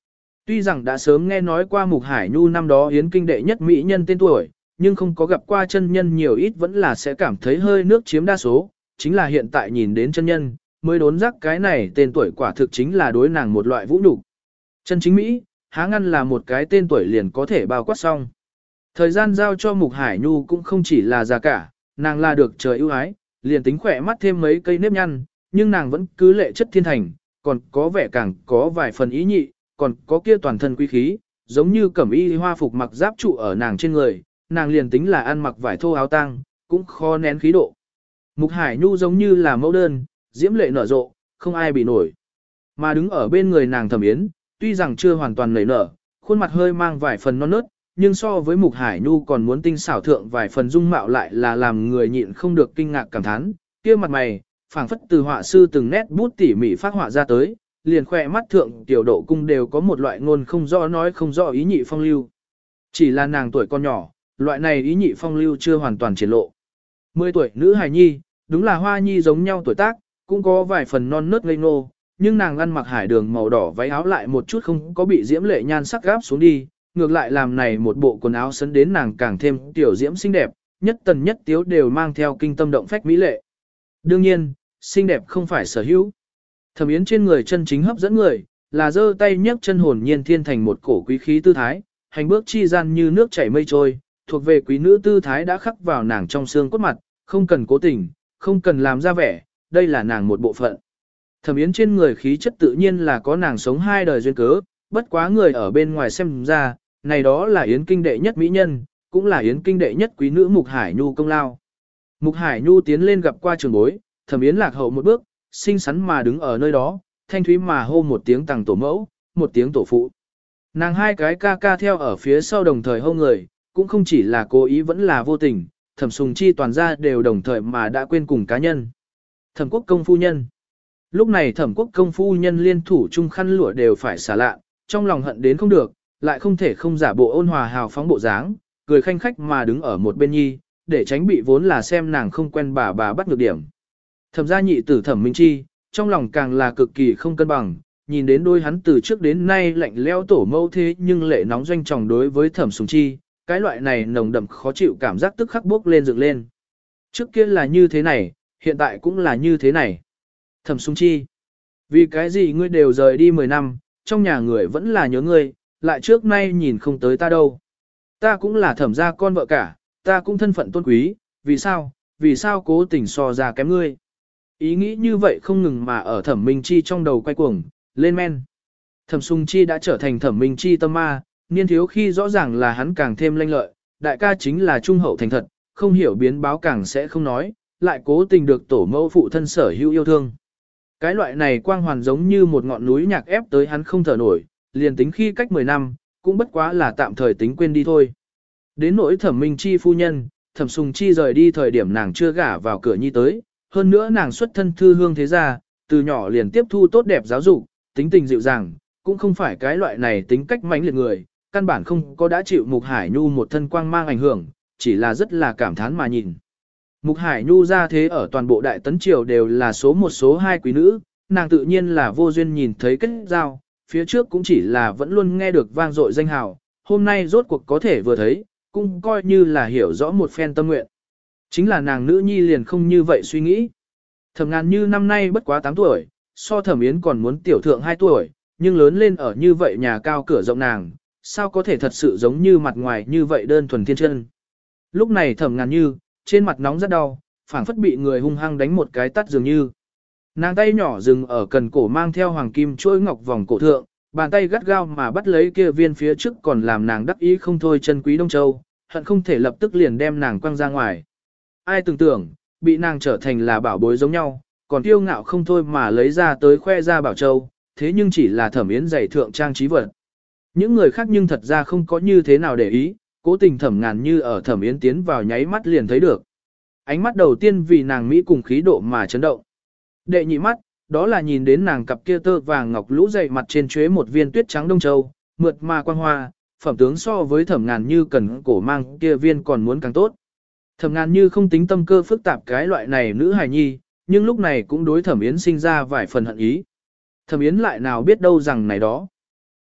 Tuy rằng đã sớm nghe nói qua Mục Hải Nhu năm đó yến kinh đệ nhất mỹ nhân tên tuổi, nhưng không có gặp qua chân nhân nhiều ít vẫn là sẽ cảm thấy hơi nước chiếm đa số, chính là hiện tại nhìn đến chân nhân, mới đốn giác cái này tên tuổi quả thực chính là đối nàng một loại vũ nhục. Chân chính Mỹ, há ngăn là một cái tên tuổi liền có thể bao quát xong. Thời gian giao cho Mục Hải Nhu cũng không chỉ là già cả, nàng là được trời ưu ái, liền tính khỏe mắt thêm mấy cây nếp nhăn, nhưng nàng vẫn cứ lệ chất thiên thành, còn có vẻ càng có vài phần ý nhị, còn có kia toàn thân quý khí, giống như cẩm y hoa phục mặc giáp trụ ở nàng trên người, nàng liền tính là ăn mặc vải thô áo tang, cũng khó nén khí độ. Mục Hải Nhu giống như là mẫu đơn, diễm lệ nở rộ, không ai bị nổi. Mà đứng ở bên người nàng Thẩm Yến, tuy rằng chưa hoàn toàn nảy nở, khuôn mặt hơi mang vài phần non nớt, nhưng so với Mục Hải Nhu còn muốn tinh xảo thượng vài phần dung mạo lại là làm người nhịn không được kinh ngạc cảm thán, kia mặt mày, phảng phất từ họa sư từng nét bút tỉ mỉ phát họa ra tới, liền khoe mắt thượng tiểu độ cung đều có một loại ngôn không rõ nói không rõ ý nhị phong lưu. Chỉ là nàng tuổi con nhỏ, loại này ý nhị phong lưu chưa hoàn toàn triển lộ. Mười tuổi nữ hài nhi, đúng là hoa nhi giống nhau tuổi tác, cũng có vài phần non nớt ngây ngô, nhưng nàng ăn mặc hải đường màu đỏ váy áo lại một chút không có bị diễm lệ nhan sắc gáp xuống đi, ngược lại làm này một bộ quần áo sấn đến nàng càng thêm tiểu diễm xinh đẹp, nhất tần nhất tiếu đều mang theo kinh tâm động phách mỹ lệ. Đương nhiên, xinh đẹp không phải sở hữu. Thẩm Yến trên người chân chính hấp dẫn người, là giơ tay nhấc chân hồn nhiên thiên thành một cổ quý khí tư thái, hành bước chi gian như nước chảy mây trôi, thuộc về quý nữ tư thái đã khắc vào nàng trong xương cốt mặt, không cần cố tình, không cần làm ra vẻ, đây là nàng một bộ phận. Thẩm Yến trên người khí chất tự nhiên là có nàng sống hai đời duyên cớ, bất quá người ở bên ngoài xem ra, này đó là Yến kinh đệ nhất mỹ nhân, cũng là Yến kinh đệ nhất quý nữ Mục Hải Nhu công lao. Mục Hải Nhu tiến lên gặp qua trường bối, Thẩm Yến lạc hậu một bước, xinh xắn mà đứng ở nơi đó, thanh thúy mà hô một tiếng tàng tổ mẫu, một tiếng tổ phụ. Nàng hai cái ca ca theo ở phía sau đồng thời hô người, cũng không chỉ là cố ý vẫn là vô tình, Thẩm Sùng Chi toàn ra đều đồng thời mà đã quên cùng cá nhân. Thẩm Quốc công phu nhân. Lúc này Thẩm Quốc công phu nhân liên thủ chung khăn lụa đều phải xả lạ, trong lòng hận đến không được, lại không thể không giả bộ ôn hòa hào phóng bộ dáng, cười khanh khách mà đứng ở một bên nhi, để tránh bị vốn là xem nàng không quen bà bà bắt được điểm. Thẩm gia nhị tử Thẩm Minh Chi, trong lòng càng là cực kỳ không cân bằng, nhìn đến đôi hắn từ trước đến nay lạnh lẽo tổ mẫu thế nhưng lệ nóng doanh trọng đối với Thẩm Sùng Chi, cái loại này nồng đậm khó chịu cảm giác tức khắc bốc lên dựng lên. Trước kia là như thế này, hiện tại cũng là như thế này. Thẩm Sùng Chi, vì cái gì ngươi đều rời đi mười năm, trong nhà người vẫn là nhớ ngươi, lại trước nay nhìn không tới ta đâu. Ta cũng là Thẩm gia con vợ cả, ta cũng thân phận tôn quý, vì sao, vì sao cố tình so ra kém ngươi. Ý nghĩ như vậy không ngừng mà ở Thẩm Minh Chi trong đầu quay cuồng, lên men. Thẩm Sùng Chi đã trở thành Thẩm Minh Chi tâm ma, niên thiếu khi rõ ràng là hắn càng thêm lanh lợi, đại ca chính là trung hậu thành thật, không hiểu biến báo càng sẽ không nói, lại cố tình được tổ mẫu phụ thân sở hữu yêu thương. Cái loại này quang hoàn giống như một ngọn núi nhạc ép tới hắn không thở nổi, liền tính khi cách mười năm, cũng bất quá là tạm thời tính quên đi thôi. Đến nỗi Thẩm Minh Chi phu nhân, Thẩm Sùng Chi rời đi thời điểm nàng chưa gả vào cửa nhi tới, hơn nữa nàng xuất thân thư hương thế gia, từ nhỏ liền tiếp thu tốt đẹp giáo dục, tính tình dịu dàng, cũng không phải cái loại này tính cách mãnh liệt người, căn bản không có đã chịu Mục Hải Nhu một thân quang mang ảnh hưởng, chỉ là rất là cảm thán mà nhìn. Mục Hải Nhu ra thế ở toàn bộ Đại Tấn Triều đều là số một số hai quý nữ, nàng tự nhiên là vô duyên nhìn thấy kết giao, phía trước cũng chỉ là vẫn luôn nghe được vang dội danh hào, hôm nay rốt cuộc có thể vừa thấy, cũng coi như là hiểu rõ một phen tâm nguyện. Chính là nàng nữ nhi liền không như vậy suy nghĩ. Thẩm Ngàn Như năm nay bất quá tám tuổi, so Thẩm Yến còn muốn tiểu thượng hai tuổi, nhưng lớn lên ở như vậy nhà cao cửa rộng nàng, sao có thể thật sự giống như mặt ngoài như vậy đơn thuần thiên chân. Lúc này Thẩm Ngàn Như, trên mặt nóng rất đau, phảng phất bị người hung hăng đánh một cái tát dường như. Nàng tay nhỏ dừng ở cần cổ mang theo hoàng kim chuỗi ngọc vòng cổ thượng, bàn tay gắt gao mà bắt lấy kia viên phía trước còn làm nàng đắc ý không thôi chân quý Đông Châu, hận không thể lập tức liền đem nàng quăng ra ngoài. Ai tưởng tưởng, bị nàng trở thành là bảo bối giống nhau, còn kiêu ngạo không thôi mà lấy ra tới khoe ra bảo châu, thế nhưng chỉ là Thẩm Yến giày thượng trang trí vật. Những người khác nhưng thật ra không có như thế nào để ý, cố tình Thẩm Ngàn Như ở Thẩm Yến tiến vào nháy mắt liền thấy được. Ánh mắt đầu tiên vì nàng Mỹ cùng khí độ mà chấn động. Đệ nhị mắt, đó là nhìn đến nàng cặp kia tơ vàng ngọc lũ dày mặt trên chuế một viên tuyết trắng Đông Châu, mượt mà quang hoa, phẩm tướng so với Thẩm Ngàn Như cần cổ mang kia viên còn muốn càng tốt. Thẩm Ngàn Như không tính tâm cơ phức tạp cái loại này nữ hài nhi, nhưng lúc này cũng đối Thẩm Yến sinh ra vài phần hận ý. Thẩm Yến lại nào biết đâu rằng này đó.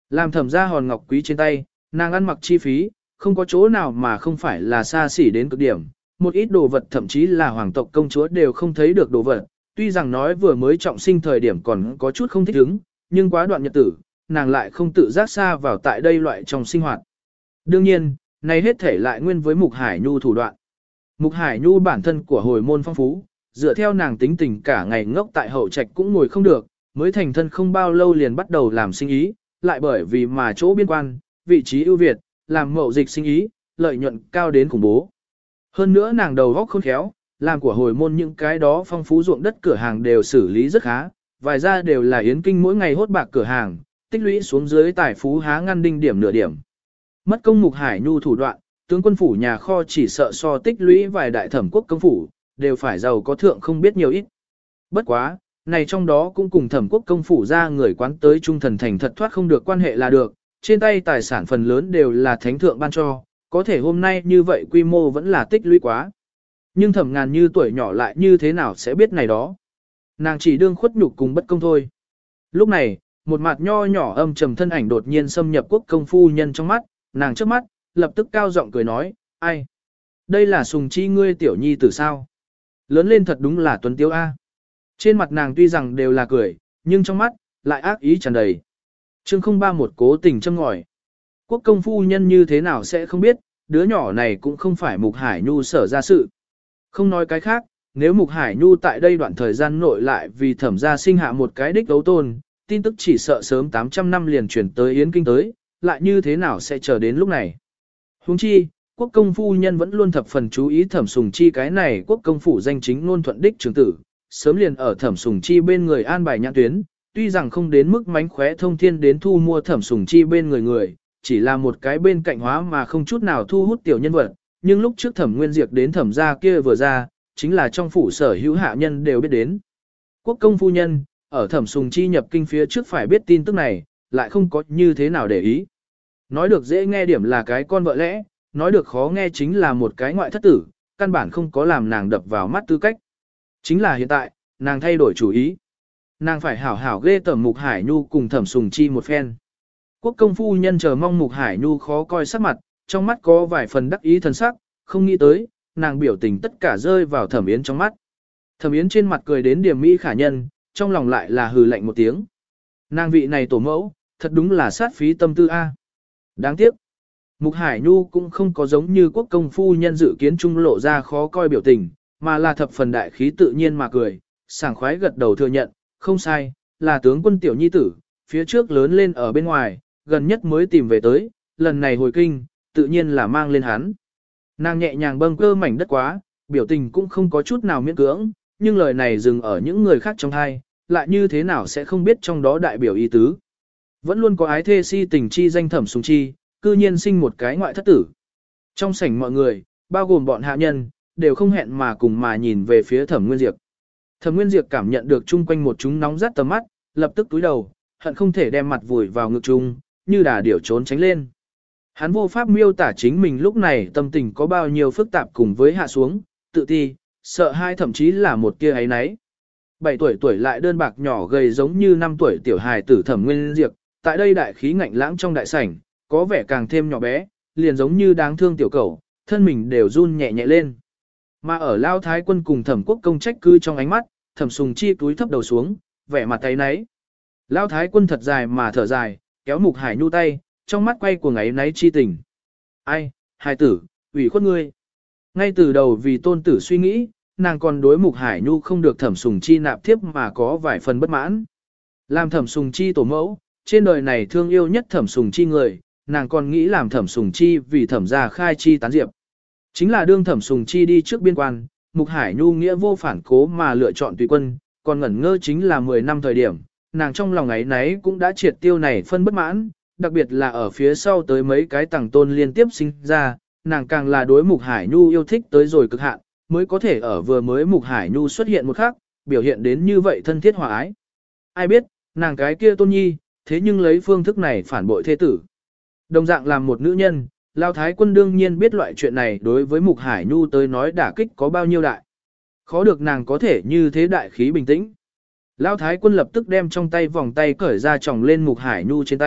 Làm thẩm gia hòn ngọc quý trên tay, nàng ăn mặc chi phí, không có chỗ nào mà không phải là xa xỉ đến cực điểm. Một ít đồ vật thậm chí là hoàng tộc công chúa đều không thấy được đồ vật. Tuy rằng nói vừa mới trọng sinh thời điểm còn có chút không thích ứng, nhưng quá đoạn nhật tử, nàng lại không tự giác xa vào tại đây loại trong sinh hoạt. Đương nhiên, này hết thể lại nguyên với Mục Hải Nhu thủ đoạn. Mục Hải Nhu bản thân của hồi môn phong phú, dựa theo nàng tính tình cả ngày ngốc tại hậu trạch cũng ngồi không được, mới thành thân không bao lâu liền bắt đầu làm sinh ý, lại bởi vì mà chỗ biên quan, vị trí ưu việt, làm mậu dịch sinh ý, lợi nhuận cao đến khủng bố. Hơn nữa nàng đầu óc khôn khéo, làm của hồi môn những cái đó phong phú ruộng đất cửa hàng đều xử lý rất khá, vài ra đều là yến kinh mỗi ngày hốt bạc cửa hàng, tích lũy xuống dưới tài phú há ngăn đinh điểm nửa điểm. Mất công Mục Hải Nhu thủ đoạn, tướng quân phủ nhà kho chỉ sợ so tích lũy vài đại thẩm quốc công phủ, đều phải giàu có thượng không biết nhiều ít. Bất quá, này trong đó cũng cùng thẩm quốc công phủ ra người quán tới trung thần thành thật thoát không được quan hệ là được, trên tay tài sản phần lớn đều là thánh thượng ban cho, có thể hôm nay như vậy quy mô vẫn là tích lũy quá. Nhưng thẩm ngàn như tuổi nhỏ lại như thế nào sẽ biết này đó. Nàng chỉ đương khuất nhục cùng bất công thôi. Lúc này, một mặt nho nhỏ âm trầm thân ảnh đột nhiên xâm nhập quốc công phu nhân trong mắt, nàng trước mắt, lập tức cao giọng cười nói, ai? Đây là Sùng Chi ngươi tiểu nhi tử sao? Lớn lên thật đúng là tuấn tiếu A. Trên mặt nàng tuy rằng đều là cười, nhưng trong mắt, lại ác ý tràn đầy. Chương không ba một cố tình châm ngòi. Quốc công phu nhân như thế nào sẽ không biết, đứa nhỏ này cũng không phải Mục Hải Nhu sở ra sự. Không nói cái khác, nếu Mục Hải Nhu tại đây đoạn thời gian nội lại vì thẩm gia sinh hạ một cái đích đấu tôn, tin tức chỉ sợ sớm tám trăm năm liền chuyển tới Yến Kinh tới, lại như thế nào sẽ chờ đến lúc này. Huống chi, quốc công phu nhân vẫn luôn thập phần chú ý thẩm sùng chi cái này quốc công phủ danh chính ngôn thuận đích trưởng tử, sớm liền ở thẩm sùng chi bên người an bài nhãn tuyến, tuy rằng không đến mức mánh khóe thông thiên đến thu mua thẩm sùng chi bên người người, chỉ là một cái bên cạnh hóa mà không chút nào thu hút tiểu nhân vật, nhưng lúc trước thẩm nguyên diệt đến thẩm gia kia vừa ra, chính là trong phủ sở hữu hạ nhân đều biết đến. Quốc công phu nhân, ở thẩm sùng chi nhập kinh phía trước phải biết tin tức này, lại không có như thế nào để ý. Nói được dễ nghe điểm là cái con vợ lẽ, nói được khó nghe chính là một cái ngoại thất tử, căn bản không có làm nàng đập vào mắt tư cách. Chính là hiện tại, nàng thay đổi chủ ý. Nàng phải hảo hảo ghê tởm Mục Hải Nhu cùng thẩm sùng chi một phen. Quốc công phu nhân chờ mong Mục Hải Nhu khó coi sắc mặt, trong mắt có vài phần đắc ý thần sắc, không nghĩ tới, nàng biểu tình tất cả rơi vào thẩm yến trong mắt. Thẩm yến trên mặt cười đến điểm mỹ khả nhân, trong lòng lại là hừ lạnh một tiếng. Nàng vị này tổ mẫu, thật đúng là sát phí tâm tư A. Đáng tiếc, Mục Hải Nhu cũng không có giống như quốc công phu nhân dự kiến trung lộ ra khó coi biểu tình, mà là thập phần đại khí tự nhiên mà cười, sảng khoái gật đầu thừa nhận, không sai, là tướng quân tiểu nhi tử, phía trước lớn lên ở bên ngoài, gần nhất mới tìm về tới, lần này hồi kinh, tự nhiên là mang lên hắn. Nàng nhẹ nhàng bâng cơ mảnh đất quá, biểu tình cũng không có chút nào miễn cưỡng, nhưng lời này dừng ở những người khác trong hai, lại như thế nào sẽ không biết trong đó đại biểu ý tứ. Vẫn luôn có ái thê si tình chi danh thẩm sùng chi, cư nhiên sinh một cái ngoại thất tử. Trong sảnh mọi người, bao gồm bọn hạ nhân, đều không hẹn mà cùng mà nhìn về phía thẩm nguyên diệp. Thẩm nguyên diệp cảm nhận được chung quanh một chúng nóng rát tầm mắt, lập tức túi đầu, hận không thể đem mặt vùi vào ngực chung, như đà điểu trốn tránh lên. Hắn vô pháp miêu tả chính mình lúc này tâm tình có bao nhiêu phức tạp cùng với hạ xuống, tự ti, sợ hai thậm chí là một tia ấy nấy. Bảy tuổi tuổi lại đơn bạc nhỏ gầy giống như năm tuổi tiểu hài tử thẩm nguyên diệp, tại đây đại khí ngạnh lãng trong đại sảnh, có vẻ càng thêm nhỏ bé, liền giống như đáng thương tiểu cẩu, thân mình đều run nhẹ nhẹ lên. Mà ở Lao Thái quân cùng thẩm quốc công trách cứ trong ánh mắt, thẩm sùng chi túi thấp đầu xuống, vẻ mặt tay náy. Lao Thái quân thật dài mà thở dài, kéo Mục Hải Nhu tay, trong mắt quay cuồng ấy náy chi tình. Ai, hài tử, ủy khuất ngươi. Ngay từ đầu vì tôn tử suy nghĩ, nàng còn đối Mục Hải Nhu không được thẩm sùng chi nạp thiếp mà có vài phần bất mãn. Làm thẩm sùng chi tổ mẫu, trên đời này thương yêu nhất thẩm sùng chi người, nàng còn nghĩ làm thẩm sùng chi vì thẩm gia khai chi tán diệp. Chính là đương thẩm sùng chi đi trước biên quan, Mục Hải Nhu nghĩa vô phản cố mà lựa chọn tùy quân, còn ngẩn ngơ chính là mười năm thời điểm, nàng trong lòng ấy nấy cũng đã triệt tiêu này phân bất mãn, đặc biệt là ở phía sau tới mấy cái tàng tôn liên tiếp sinh ra, nàng càng là đối Mục Hải Nhu yêu thích tới rồi cực hạn, mới có thể ở vừa mới Mục Hải Nhu xuất hiện một khắc, biểu hiện đến như vậy thân thiết hòa ái. Ai biết, nàng cái kia tôn nhi, thế nhưng lấy phương thức này phản bội thế tử. Đồng dạng làm một nữ nhân, Lao Thái quân đương nhiên biết loại chuyện này đối với Mục Hải Nhu tới nói đả kích có bao nhiêu đại. Khó được nàng có thể như thế đại khí bình tĩnh. Lao Thái quân lập tức đem trong tay vòng tay cởi ra tròng lên Mục Hải Nhu trên tay,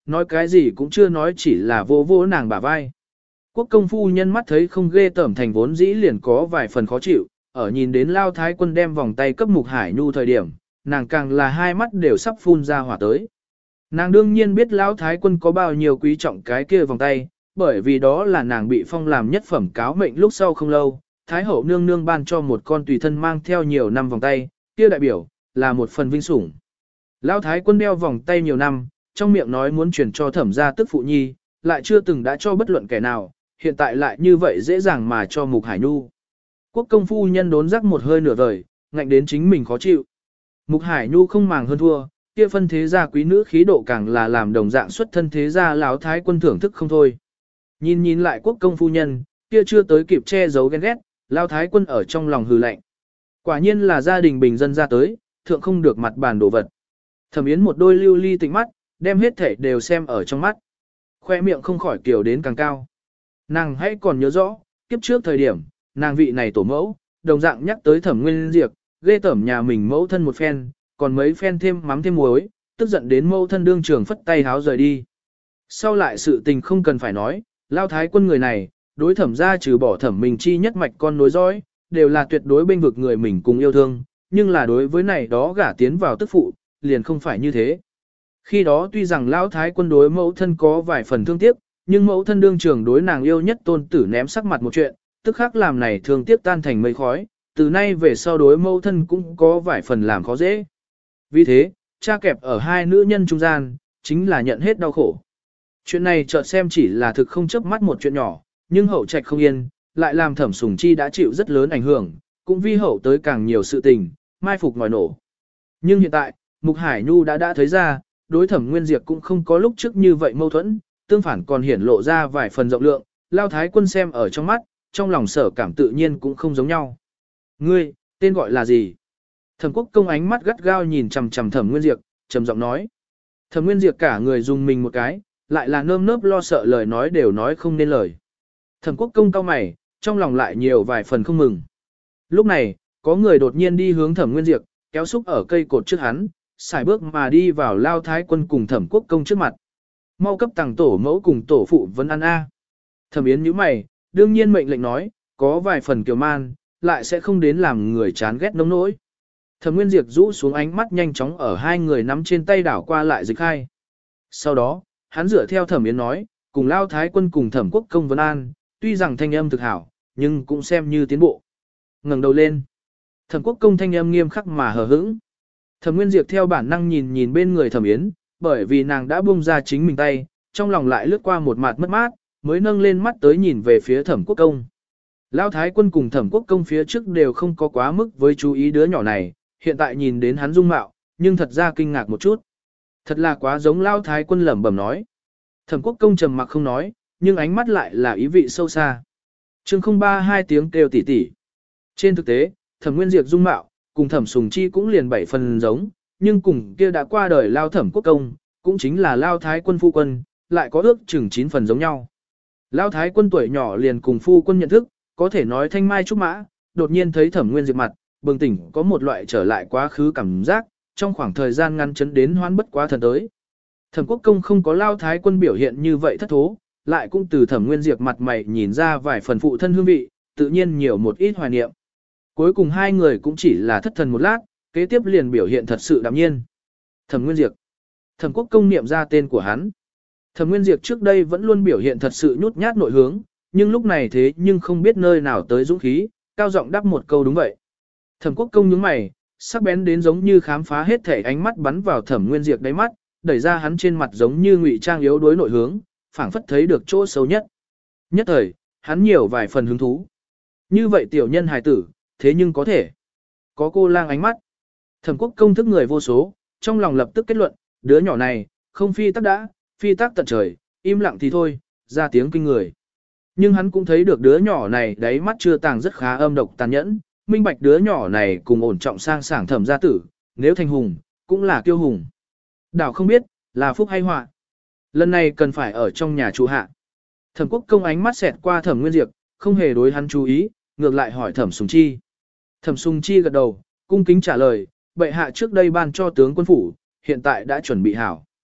nói cái gì cũng chưa nói, chỉ là vô vô nàng bả vai. Quốc công phu nhân mắt thấy không ghê tởm thành vốn dĩ liền có vài phần khó chịu, ở nhìn đến Lao Thái Quân đem vòng tay cấp Mục Hải Nhu thời điểm, nàng càng là hai mắt đều sắp phun ra hỏa tới. Nàng đương nhiên biết Lão Thái Quân có bao nhiêu quý trọng cái kia vòng tay, bởi vì đó là nàng bị phong làm nhất phẩm cáo mệnh lúc sau không lâu, Thái Hậu nương nương ban cho một con tùy thân mang theo nhiều năm vòng tay, kia đại biểu, là một phần vinh sủng. Lão Thái Quân đeo vòng tay nhiều năm, trong miệng nói muốn truyền cho thẩm gia tức phụ nhi, lại chưa từng đã cho bất luận kẻ nào, hiện tại lại như vậy dễ dàng mà cho Mục Hải Nhu. Quốc công phu nhân đốn rắc một hơi nửa vời, ngạnh đến chính mình khó chịu. Mục Hải Nhu không màng hơn thua, kia phân thế gia quý nữ khí độ càng là làm đồng dạng xuất thân thế gia Lão Thái Quân thưởng thức không thôi. Nhìn nhìn lại quốc công phu nhân, kia chưa tới kịp che giấu ghen ghét, Lão Thái Quân ở trong lòng hừ lạnh. Quả nhiên là gia đình bình dân ra tới, thượng không được mặt bàn đồ vật. Thẩm Yến một đôi lưu ly tĩnh mắt, đem hết thể đều xem ở trong mắt. Khoe miệng không khỏi kiểu đến càng cao. Nàng hãy còn nhớ rõ, kiếp trước thời điểm, nàng vị này tổ mẫu, đồng dạng nhắc tới Thẩm Nguyên Diệp, ghê tởm nhà mình mẫu thân một phen, còn mấy phen thêm mắm thêm muối, tức giận đến mẫu thân đương trường phất tay háo rời đi. Sau lại sự tình không cần phải nói, Lao Thái Quân người này, đối Thẩm gia trừ bỏ Thẩm Minh Chi nhất mạch con nối dõi, đều là tuyệt đối bên vực người mình cùng yêu thương, nhưng là đối với này đó gả tiến vào tức phụ, liền không phải như thế. Khi đó tuy rằng Lão Thái Quân đối mẫu thân có vài phần thương tiếc, nhưng mẫu thân đương trường đối nàng yêu nhất tôn tử ném sắc mặt một chuyện, tức khắc làm này thương tiếc tan thành mây khói, từ nay về sau đối mẫu thân cũng có vài phần làm khó dễ. Vì thế, cha kẹp ở hai nữ nhân trung gian, chính là nhận hết đau khổ. Chuyện này chợt xem chỉ là thực không chớp mắt một chuyện nhỏ, nhưng hậu trạch không yên, lại làm Thẩm Sùng Chi đã chịu rất lớn ảnh hưởng, cũng vi hậu tới càng nhiều sự tình, mai phục ngòi nổ. Nhưng hiện tại, Mục Hải Nhu đã đã thấy ra, đối Thẩm Nguyên Diệp cũng không có lúc trước như vậy mâu thuẫn, tương phản còn hiển lộ ra vài phần rộng lượng, Lao Thái Quân xem ở trong mắt, trong lòng sở cảm tự nhiên cũng không giống nhau. Ngươi, tên gọi là gì? Thẩm Quốc công ánh mắt gắt gao nhìn chằm chằm Thẩm Nguyên Diệp, trầm giọng nói. Thẩm Nguyên Diệp cả người dùng mình một cái, lại là nơm nớp lo sợ lời nói đều nói không nên lời. Thẩm Quốc công cau mày, trong lòng lại nhiều vài phần không mừng. Lúc này, có người đột nhiên đi hướng Thẩm Nguyên Diệp, kéo xúc ở cây cột trước hắn, xài bước mà đi vào Lao Thái Quân cùng Thẩm Quốc công trước mặt. Mau cấp tàng tổ mẫu cùng tổ phụ vấn ăn a. Thẩm Yến nhíu mày, đương nhiên mệnh lệnh nói, có vài phần kiều man, lại sẽ không đến làm người chán ghét nông nỗi. Thẩm Nguyên Diệp rũ xuống ánh mắt nhanh chóng ở hai người nắm trên tay đảo qua lại dịch khai. Sau đó, hắn dựa theo Thẩm Yến nói, cùng Lao Thái Quân cùng Thẩm Quốc công vấn an, tuy rằng thanh âm thực hảo, nhưng cũng xem như tiến bộ. Ngẩng đầu lên. Thẩm Quốc công thanh âm nghiêm khắc mà hờ hững. Thẩm Nguyên Diệp theo bản năng nhìn nhìn bên người Thẩm Yến, bởi vì nàng đã buông ra chính mình tay, trong lòng lại lướt qua một mặt mất mát, mới nâng lên mắt tới nhìn về phía Thẩm Quốc công. Lão Thái Quân cùng Thẩm Quốc công phía trước đều không có quá mức với chú ý đứa nhỏ này, hiện tại nhìn đến hắn dung mạo, nhưng thật ra kinh ngạc một chút. Thật là quá giống Lão Thái Quân lẩm bẩm nói. Thẩm Quốc công trầm mặc không nói, nhưng ánh mắt lại là ý vị sâu xa. Chương không ba hai tiếng kêu tỉ tỉ. Trên thực tế, Thẩm Nguyên Diệp dung mạo, cùng Thẩm Sùng Chi cũng liền bảy phần giống, nhưng cùng kia đã qua đời Lao Thẩm Quốc công, cũng chính là Lao Thái Quân phu quân, lại có ước chừng chín phần giống nhau. Lao Thái Quân tuổi nhỏ liền cùng phu quân nhận thức, có thể nói thanh mai trúc mã, đột nhiên thấy Thẩm Nguyên Diệp mặt, bừng tỉnh có một loại trở lại quá khứ cảm giác, trong khoảng thời gian ngắn chấn đến hoán bất quá thần tới. Thẩm Quốc công không có Lao Thái Quân biểu hiện như vậy thất thố, lại cũng từ Thẩm Nguyên Diệp mặt mày nhìn ra vài phần phụ thân hương vị, tự nhiên nhiều một ít hoài niệm. Cuối cùng hai người cũng chỉ là thất thần một lát, kế tiếp liền biểu hiện thật sự đạm nhiên. Thẩm Nguyên Diệp. Thẩm Quốc công niệm ra tên của hắn. Thẩm Nguyên Diệp trước đây vẫn luôn biểu hiện thật sự nhút nhát nội hướng, nhưng lúc này thế nhưng không biết nơi nào tới dũng khí, cao giọng đáp một câu đúng vậy. Thẩm Quốc công nhướng mày, sắc bén đến giống như khám phá hết thể ánh mắt bắn vào Thẩm Nguyên Diệp đáy mắt, đẩy ra hắn trên mặt giống như ngụy trang yếu đuối nội hướng, phảng phất thấy được chỗ xấu nhất. Nhất thời, hắn nhiều vài phần hứng thú. Như vậy tiểu nhân hài tử, thế nhưng có thể. Có cô lang ánh mắt. Thẩm Quốc công thức người vô số, trong lòng lập tức kết luận, đứa nhỏ này, không phi tắc đã, phi tắc tận trời, im lặng thì thôi, ra tiếng kinh người. Nhưng hắn cũng thấy được đứa nhỏ này đáy mắt chưa tàng rất khá âm độc tàn nhẫn, minh bạch đứa nhỏ này cùng ổn trọng sang sảng Thẩm gia tử, nếu thành hùng, cũng là kiêu hùng. Đảo không biết, là phúc hay họa. Lần này cần phải ở trong nhà trụ hạ. Thẩm Quốc công ánh mắt xẹt qua Thẩm Nguyên Diệp, không hề đối hắn chú ý, ngược lại hỏi Thẩm Sùng Chi. Thẩm Sùng Chi gật đầu, cung kính trả lời, bệ hạ trước đây ban cho tướng quân phủ, hiện tại đã chuẩn bị hảo.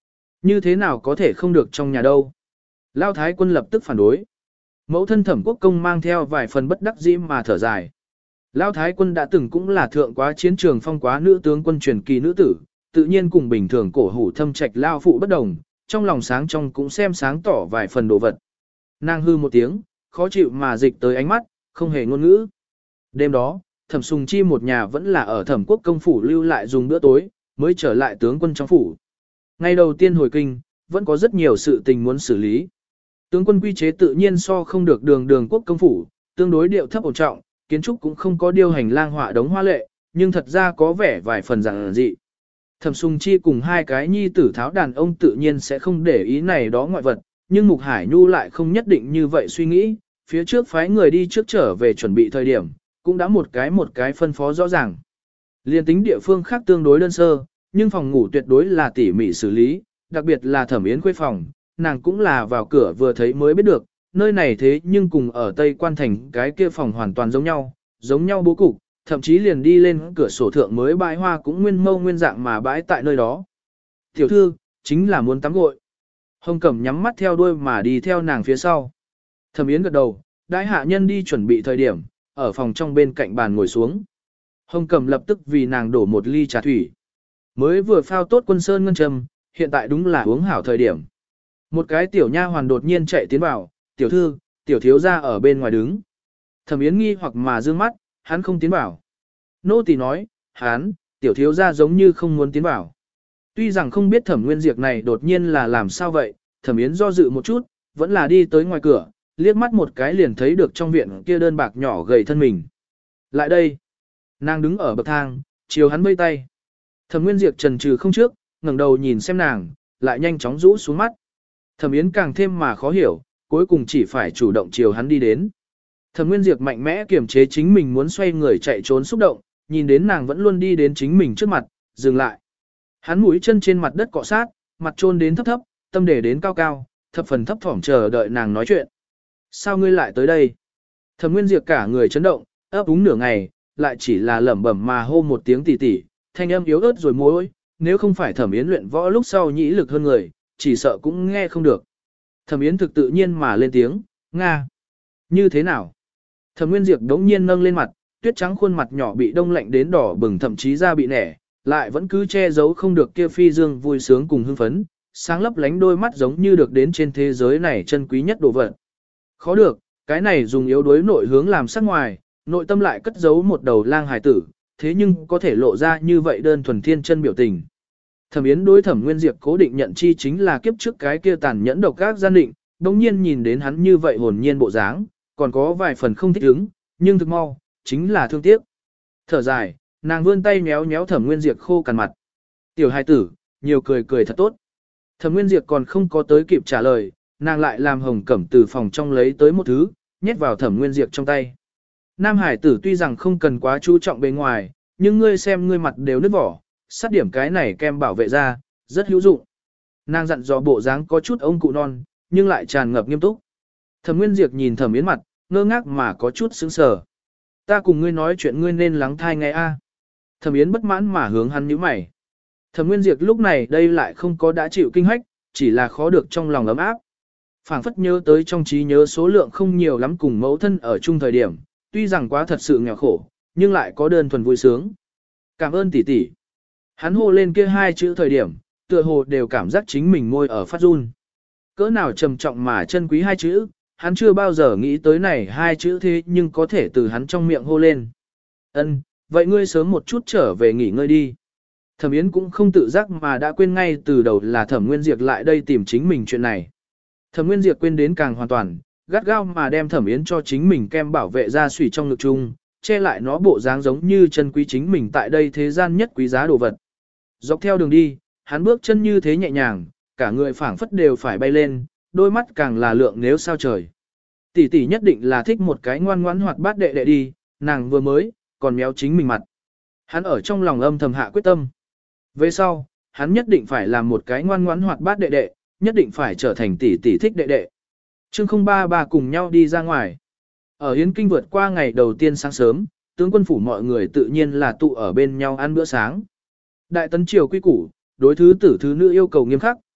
Như thế nào có thể không được trong nhà đâu. Lao Thái quân lập tức phản đối. Mẫu thân Thẩm Quốc Công mang theo vài phần bất đắc dĩ mà thở dài. Lao Thái quân đã từng cũng là thượng quá chiến trường phong quá nữ tướng quân truyền kỳ nữ tử, tự nhiên cùng bình thường cổ hủ thâm trạch lao phụ bất đồng, trong lòng sáng trong cũng xem sáng tỏ vài phần đồ vật. Nàng hư một tiếng, khó chịu mà dịch tới ánh mắt, không hề ngôn ngữ. Đêm đó, Thẩm Sùng Chi một nhà vẫn là ở Thẩm Quốc công phủ lưu lại dùng bữa tối, mới trở lại tướng quân trong phủ. Ngày đầu tiên hồi kinh, vẫn có rất nhiều sự tình muốn xử lý. Tướng quân quy chế tự nhiên so không được đường đường quốc công phủ, tương đối điệu thấp ổn trọng, kiến trúc cũng không có điêu hành lang họa đống hoa lệ, nhưng thật ra có vẻ vài phần giản dị. Thẩm Sùng Chi cùng hai cái nhi tử tháo đàn ông tự nhiên sẽ không để ý này đó ngoại vật, nhưng Mục Hải Nhu lại không nhất định như vậy suy nghĩ, phía trước phái người đi trước trở về chuẩn bị thời điểm, cũng đã một cái một cái phân phó rõ ràng. Liên tính địa phương khác tương đối đơn sơ, nhưng phòng ngủ tuyệt đối là tỉ mỉ xử lý, đặc biệt là Thẩm Yến khuê phòng, nàng cũng là vào cửa vừa thấy mới biết được, nơi này thế nhưng cùng ở Tây Quan Thành cái kia phòng hoàn toàn giống nhau, giống nhau bố cục, thậm chí liền đi lên cửa sổ thượng mới bãi hoa cũng nguyên mâu nguyên dạng mà bãi tại nơi đó. Tiểu thư, chính là muốn tắm gội. Hồng Cẩm nhắm mắt theo đuôi mà đi theo nàng phía sau. Thẩm Yến gật đầu, đại hạ nhân đi chuẩn bị thời điểm, ở phòng trong bên cạnh bàn ngồi xuống. Hồng Cẩm lập tức vì nàng đổ một ly trà thủy. Mới vừa phao tốt quân sơn ngân châm, hiện tại đúng là uống hảo thời điểm. Một cái tiểu nha hoàn đột nhiên chạy tiến vào, tiểu thư, tiểu thiếu gia ở bên ngoài đứng. Thẩm Yến nghi hoặc mà dương mắt, hắn không tiến vào. Nô tỳ nói, hắn, tiểu thiếu gia giống như không muốn tiến vào. Tuy rằng không biết Thẩm Nguyên Diệp này đột nhiên là làm sao vậy, Thẩm Yến do dự một chút, vẫn là đi tới ngoài cửa, liếc mắt một cái liền thấy được trong viện kia đơn bạc nhỏ gầy thân mình. Lại đây, nàng đứng ở bậc thang, chiều hắn vây tay. Thẩm Nguyên Diệp trần trừ không trước, ngẩng đầu nhìn xem nàng, lại nhanh chóng rũ xuống mắt. Thẩm Yến càng thêm mà khó hiểu, cuối cùng chỉ phải chủ động chiều hắn đi đến. Thẩm Nguyên Diệp mạnh mẽ kiềm chế chính mình muốn xoay người chạy trốn xúc động, nhìn đến nàng vẫn luôn đi đến chính mình trước mặt, dừng lại. Hắn mũi chân trên mặt đất cọ sát, mặt trôn đến thấp thấp, tâm để đến cao cao, thập phần thấp thỏm chờ đợi nàng nói chuyện. Sao ngươi lại tới đây? Thẩm Nguyên Diệp cả người chấn động, ấp úng nửa ngày, lại chỉ là lẩm bẩm mà hô một tiếng tỉ tỉ, thanh âm yếu ớt rồi môi, nếu không phải Thẩm Yến luyện võ lúc sau nhĩ lực hơn người, chỉ sợ cũng nghe không được. Thẩm Yến thực tự nhiên mà lên tiếng, Nga. Như thế nào? Thẩm Nguyên Diệp đống nhiên nâng lên mặt, tuyết trắng khuôn mặt nhỏ bị đông lạnh đến đỏ bừng thậm chí da bị nẻ, lại vẫn cứ che giấu không được kia phi dương vui sướng cùng hưng phấn, sáng lấp lánh đôi mắt giống như được đến trên thế giới này chân quý nhất đồ vật. Khó được, cái này dùng yếu đuối nội hướng làm sắc ngoài, nội tâm lại cất giấu một đầu lang hài tử, thế nhưng có thể lộ ra như vậy đơn thuần thiên chân biểu tình. Thẩm Yến đối Thẩm Nguyên Diệp cố định nhận chi chính là kiếp trước cái kia tàn nhẫn độc ác gian định, đồng nhiên nhìn đến hắn như vậy hồn nhiên bộ dáng, còn có vài phần không thích ứng, nhưng thực mau, chính là thương tiếc. Thở dài, nàng vươn tay méo méo Thẩm Nguyên Diệp khô cằn mặt. Tiểu hài tử, nhiều cười cười thật tốt. Thẩm Nguyên Diệp còn không có tới kịp trả lời, nàng lại làm Hồng Cẩm từ phòng trong lấy tới một thứ, nhét vào Thẩm Nguyên Diệp trong tay. Nam hải tử tuy rằng không cần quá chú trọng bề ngoài, nhưng ngươi xem ngươi mặt đều nứt vỏ, sát điểm cái này kem bảo vệ da, rất hữu dụng. Nàng dặn dò bộ dáng có chút ông cụ non, nhưng lại tràn ngập nghiêm túc. Thẩm Nguyên Diệp nhìn Thẩm Yến mặt, ngơ ngác mà có chút sững sờ. Ta cùng ngươi nói chuyện ngươi nên lắng thai nghe a. Thẩm Yến bất mãn mà hướng hắn nhíu mày. Thẩm Nguyên Diệp lúc này đây lại không có đã chịu kinh hách, chỉ là khó được trong lòng ấm áp. Phảng phất nhớ tới trong trí nhớ số lượng không nhiều lắm cùng mẫu thân ở chung thời điểm, tuy rằng quá thật sự nghèo khổ, nhưng lại có đơn thuần vui sướng. Cảm ơn tỷ tỷ. Hắn hô lên kia hai chữ thời điểm, tựa hồ đều cảm giác chính mình môi ở phát run. Cỡ nào trầm trọng mà chân quý hai chữ, hắn chưa bao giờ nghĩ tới này hai chữ thế nhưng có thể từ hắn trong miệng hô lên. Ân, vậy ngươi sớm một chút trở về nghỉ ngơi đi. Thẩm Yến cũng không tự giác mà đã quên ngay từ đầu là Thẩm Nguyên Diệp lại đây tìm chính mình chuyện này. Thẩm Nguyên Diệp quên đến càng hoàn toàn, gắt gao mà đem Thẩm Yến cho chính mình kem bảo vệ ra sủy trong ngực chung, che lại nó bộ dáng giống như chân quý chính mình tại đây thế gian nhất quý giá đồ vật. Dọc theo đường đi, hắn bước chân như thế nhẹ nhàng, cả người phảng phất đều phải bay lên, đôi mắt càng là lượng nếu sao trời. Tỷ tỷ nhất định là thích một cái ngoan ngoãn hoạt bát đệ đệ đi, nàng vừa mới, còn méo chính mình mặt. Hắn ở trong lòng âm thầm hạ quyết tâm. Về sau, hắn nhất định phải làm một cái ngoan ngoãn hoạt bát đệ đệ, nhất định phải trở thành tỷ tỷ thích đệ đệ. Chương không ba ba cùng nhau đi ra ngoài. Ở Yến Kinh vượt qua ngày đầu tiên sáng sớm, tướng quân phủ mọi người tự nhiên là tụ ở bên nhau ăn bữa sáng. Đại tấn triều quy củ, đối thứ tử thứ nữ yêu cầu nghiêm khắc,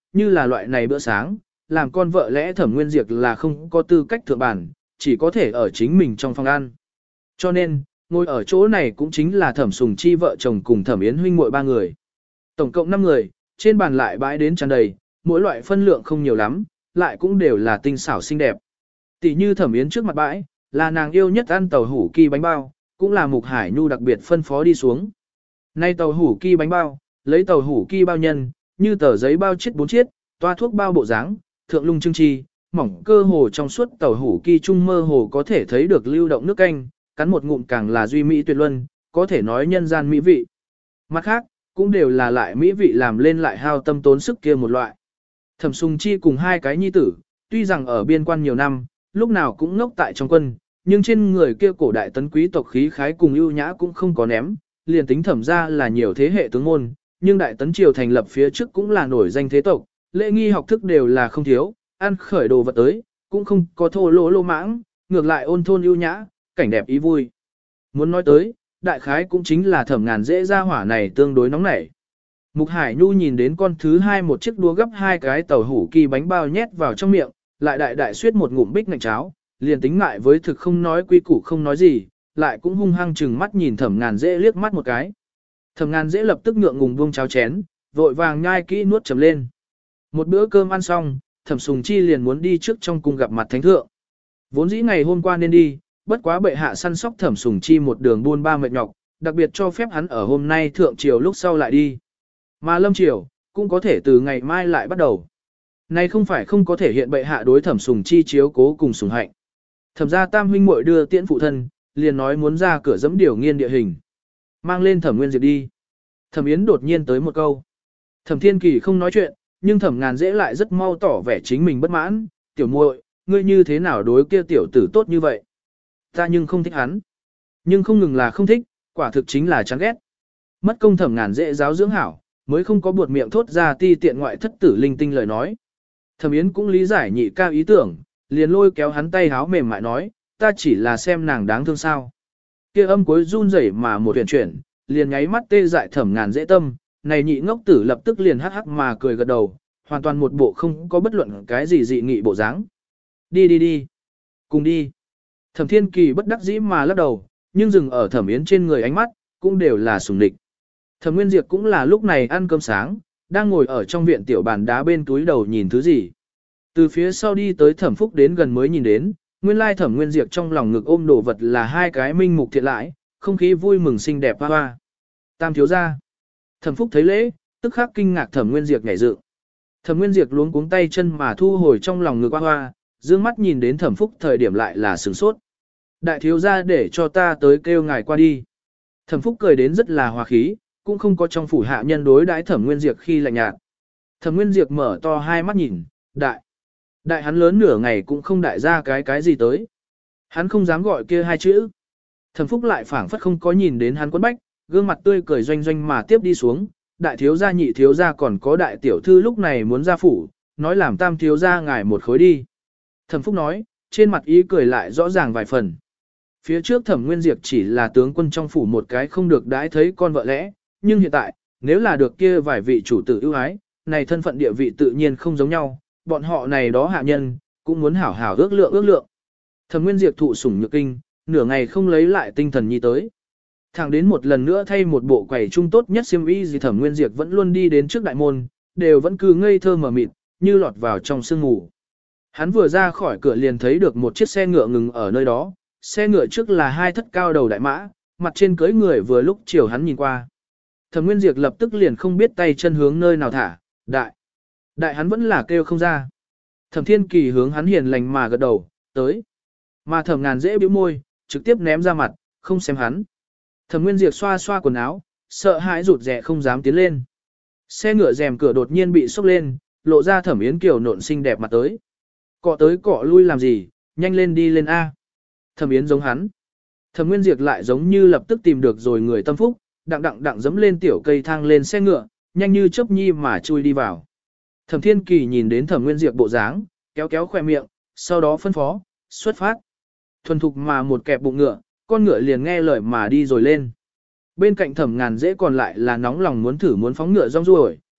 như là loại này bữa sáng, làm con vợ lẽ Thẩm Nguyên Diệp là không có tư cách thượng bản, chỉ có thể ở chính mình trong phòng ăn. Cho nên, ngồi ở chỗ này cũng chính là Thẩm Sùng Chi vợ chồng cùng Thẩm Yến huynh muội ba người. Tổng cộng năm người, trên bàn lại bãi đến tràn đầy, mỗi loại phân lượng không nhiều lắm, lại cũng đều là tinh xảo xinh đẹp. Tỷ như Thẩm Yến trước mặt bãi, là nàng yêu nhất ăn tàu hủ kỳ bánh bao, cũng là Mục Hải Nhu đặc biệt phân phó đi xuống. Nay tàu hủ kỳ bánh bao, lấy tàu hủ kỳ bao nhân, như tờ giấy bao chiết bốn chiết, toa thuốc bao bộ dáng, thượng lung trưng chi, mỏng cơ hồ trong suốt tàu hủ kỳ trung mơ hồ có thể thấy được lưu động nước canh, cắn một ngụm càng là duy mỹ tuyệt luân, có thể nói nhân gian mỹ vị. Mặt khác, cũng đều là lại mỹ vị làm lên lại hao tâm tốn sức kia một loại. Thẩm Sùng Chi cùng hai cái nhi tử, tuy rằng ở biên quan nhiều năm, lúc nào cũng ngốc tại trong quân, nhưng trên người kia cổ đại tấn quý tộc khí khái cùng ưu nhã cũng không có ném, liền tính thẩm ra là nhiều thế hệ tướng môn, nhưng đại tấn triều thành lập phía trước cũng là nổi danh thế tộc, lễ nghi học thức đều là không thiếu, ăn khởi đồ vật tới, cũng không có thô lỗ lô mãng, ngược lại ôn thôn ưu nhã, cảnh đẹp ý vui. Muốn nói tới, đại khái cũng chính là Thẩm Ngàn Dễ ra hỏa này tương đối nóng nảy. Mục Hải Nhu nhìn đến con thứ hai một chiếc đũa gấp hai cái tàu hủ kỳ bánh bao nhét vào trong miệng, lại đại đại suyết một ngụm bích ngạch cháo, liền tính ngại với thực không nói quy củ không nói gì, lại cũng hung hăng chừng mắt nhìn Thẩm Ngàn Dễ liếc mắt một cái. Thẩm Ngàn Dễ lập tức ngượng ngùng buông cháo chén, vội vàng nhai kỹ nuốt chấm lên. Một bữa cơm ăn xong, Thẩm Sùng Chi liền muốn đi trước trong cung gặp mặt thánh thượng. Vốn dĩ ngày hôm qua nên đi, bất quá bệ hạ săn sóc Thẩm Sùng Chi một đường buôn ba mệt nhọc, đặc biệt cho phép hắn ở hôm nay thượng triều lúc sau lại đi. Mà lâm triều, cũng có thể từ ngày mai lại bắt đầu. Này không phải không có thể hiện bệ hạ đối Thẩm Sùng Chi chiếu cố cùng sủng hạnh. Thẩm gia tam huynh muội đưa tiễn phụ thân, liền nói muốn ra cửa dẫm điều nghiên địa hình. Mang lên Thẩm Nguyên Diệp đi. Thẩm Yến đột nhiên tới một câu. Thẩm Thiên Kỳ không nói chuyện, nhưng Thẩm Ngàn Dễ lại rất mau tỏ vẻ chính mình bất mãn. Tiểu muội, ngươi như thế nào đối kia tiểu tử tốt như vậy? Ta nhưng không thích hắn. Nhưng không ngừng là không thích, quả thực chính là chán ghét. Mất công Thẩm Ngàn Dễ giáo dưỡng hảo, mới không có buột miệng thốt ra ti tiện ngoại thất tử linh tinh lời nói. Thẩm Yến cũng lý giải nhị ca ý tưởng, liền lôi kéo hắn tay háo mềm mại nói, ta chỉ là xem nàng đáng thương sao. Kia âm cuối run rẩy mà một chuyển chuyển, liền nháy mắt tê dại Thẩm Ngàn Dễ tâm, này nhị ngốc tử lập tức liền hắc hắc mà cười gật đầu, hoàn toàn một bộ không có bất luận cái gì dị nghị bộ dáng. Đi đi đi, cùng đi. Thẩm Thiên Kỳ bất đắc dĩ mà lắc đầu, nhưng dừng ở Thẩm Yến trên người ánh mắt, cũng đều là sùng địch. Thẩm Nguyên Diệp cũng là lúc này ăn cơm sáng, đang ngồi ở trong viện tiểu bàn đá bên túi đầu nhìn thứ gì. Từ phía sau đi tới Thẩm Phúc đến gần mới nhìn đến, nguyên lai Thẩm Nguyên Diệp trong lòng ngực ôm đồ vật là hai cái minh mục thiện lãi, không khí vui mừng xinh đẹp hoa hoa. Tam thiếu gia. Thẩm Phúc thấy lễ, tức khắc kinh ngạc Thẩm Nguyên Diệp nhảy dựng. Thẩm Nguyên Diệp luống cuống tay chân mà thu hồi trong lòng ngực hoa hoa, dương mắt nhìn đến Thẩm Phúc thời điểm lại là sửng sốt. Đại thiếu gia để cho ta tới kêu ngài qua đi. Thẩm Phúc cười đến rất là hòa khí, cũng không có trong phủ hạ nhân đối đãi Thẩm Nguyên Diệp khi lạnh nhạt. Thẩm Nguyên Diệp mở to hai mắt nhìn, đại. Đại hắn lớn nửa ngày cũng không đại ra cái cái gì tới. Hắn không dám gọi kia hai chữ. Thẩm Phúc lại phảng phất không có nhìn đến hắn quấn bách, gương mặt tươi cười doanh doanh mà tiếp đi xuống. Đại thiếu gia nhị thiếu gia còn có đại tiểu thư lúc này muốn ra phủ, nói làm tam thiếu gia ngài một khối đi. Thẩm Phúc nói, trên mặt ý cười lại rõ ràng vài phần. Phía trước Thẩm Nguyên Diệp chỉ là tướng quân trong phủ một cái không được đãi thấy con vợ lẽ, nhưng hiện tại, nếu là được kia vài vị chủ tử ưu ái, này thân phận địa vị tự nhiên không giống nhau, bọn họ này đó hạ nhân, cũng muốn hảo hảo ước lượng ước lượng. Thẩm Nguyên Diệp thụ sủng nhược kinh, nửa ngày không lấy lại tinh thần nhi tới. Thẳng đến một lần nữa thay một bộ quầy trung tốt nhất xiêm y gì Thẩm Nguyên Diệp vẫn luôn đi đến trước đại môn, đều vẫn cứ ngây thơ mở mịt, như lọt vào trong sương ngủ. Hắn vừa ra khỏi cửa liền thấy được một chiếc xe ngựa ngừng ở nơi đó, xe ngựa trước là hai thất cao đầu đại mã, mặt trên cưỡi người vừa lúc chiều hắn nhìn qua. Thẩm Nguyên Diệp lập tức liền không biết tay chân hướng nơi nào thả, đại. Đại hắn vẫn là kêu không ra. Thẩm Thiên Kỳ hướng hắn hiền lành mà gật đầu, tới. Mà Thẩm Ngàn Dễ bĩu môi, trực tiếp ném ra mặt, không xem hắn. Thẩm Nguyên Diệp xoa xoa quần áo, sợ hãi rụt rè không dám tiến lên. Xe ngựa rèm cửa đột nhiên bị sốc lên, lộ ra Thẩm Yến Kiều nộn xinh đẹp mặt tới. Cọ tới cọ lui làm gì, nhanh lên đi lên A. Thẩm Yến giống hắn. Thẩm Nguyên Diệp lại giống như lập tức tìm được rồi người tâm phúc, đặng đặng đặng dẫm lên tiểu cây thang lên xe ngựa, nhanh như chớp nhi mà chui đi vào. Thẩm Thiên Kỳ nhìn đến Thẩm Nguyên Diệp bộ dáng, kéo kéo khoe miệng, sau đó phân phó, xuất phát. Thuần thục mà một kẹp bụng ngựa, con ngựa liền nghe lời mà đi rồi lên. Bên cạnh Thẩm Ngàn Dễ còn lại là nóng lòng muốn thử muốn phóng ngựa rong ruổi,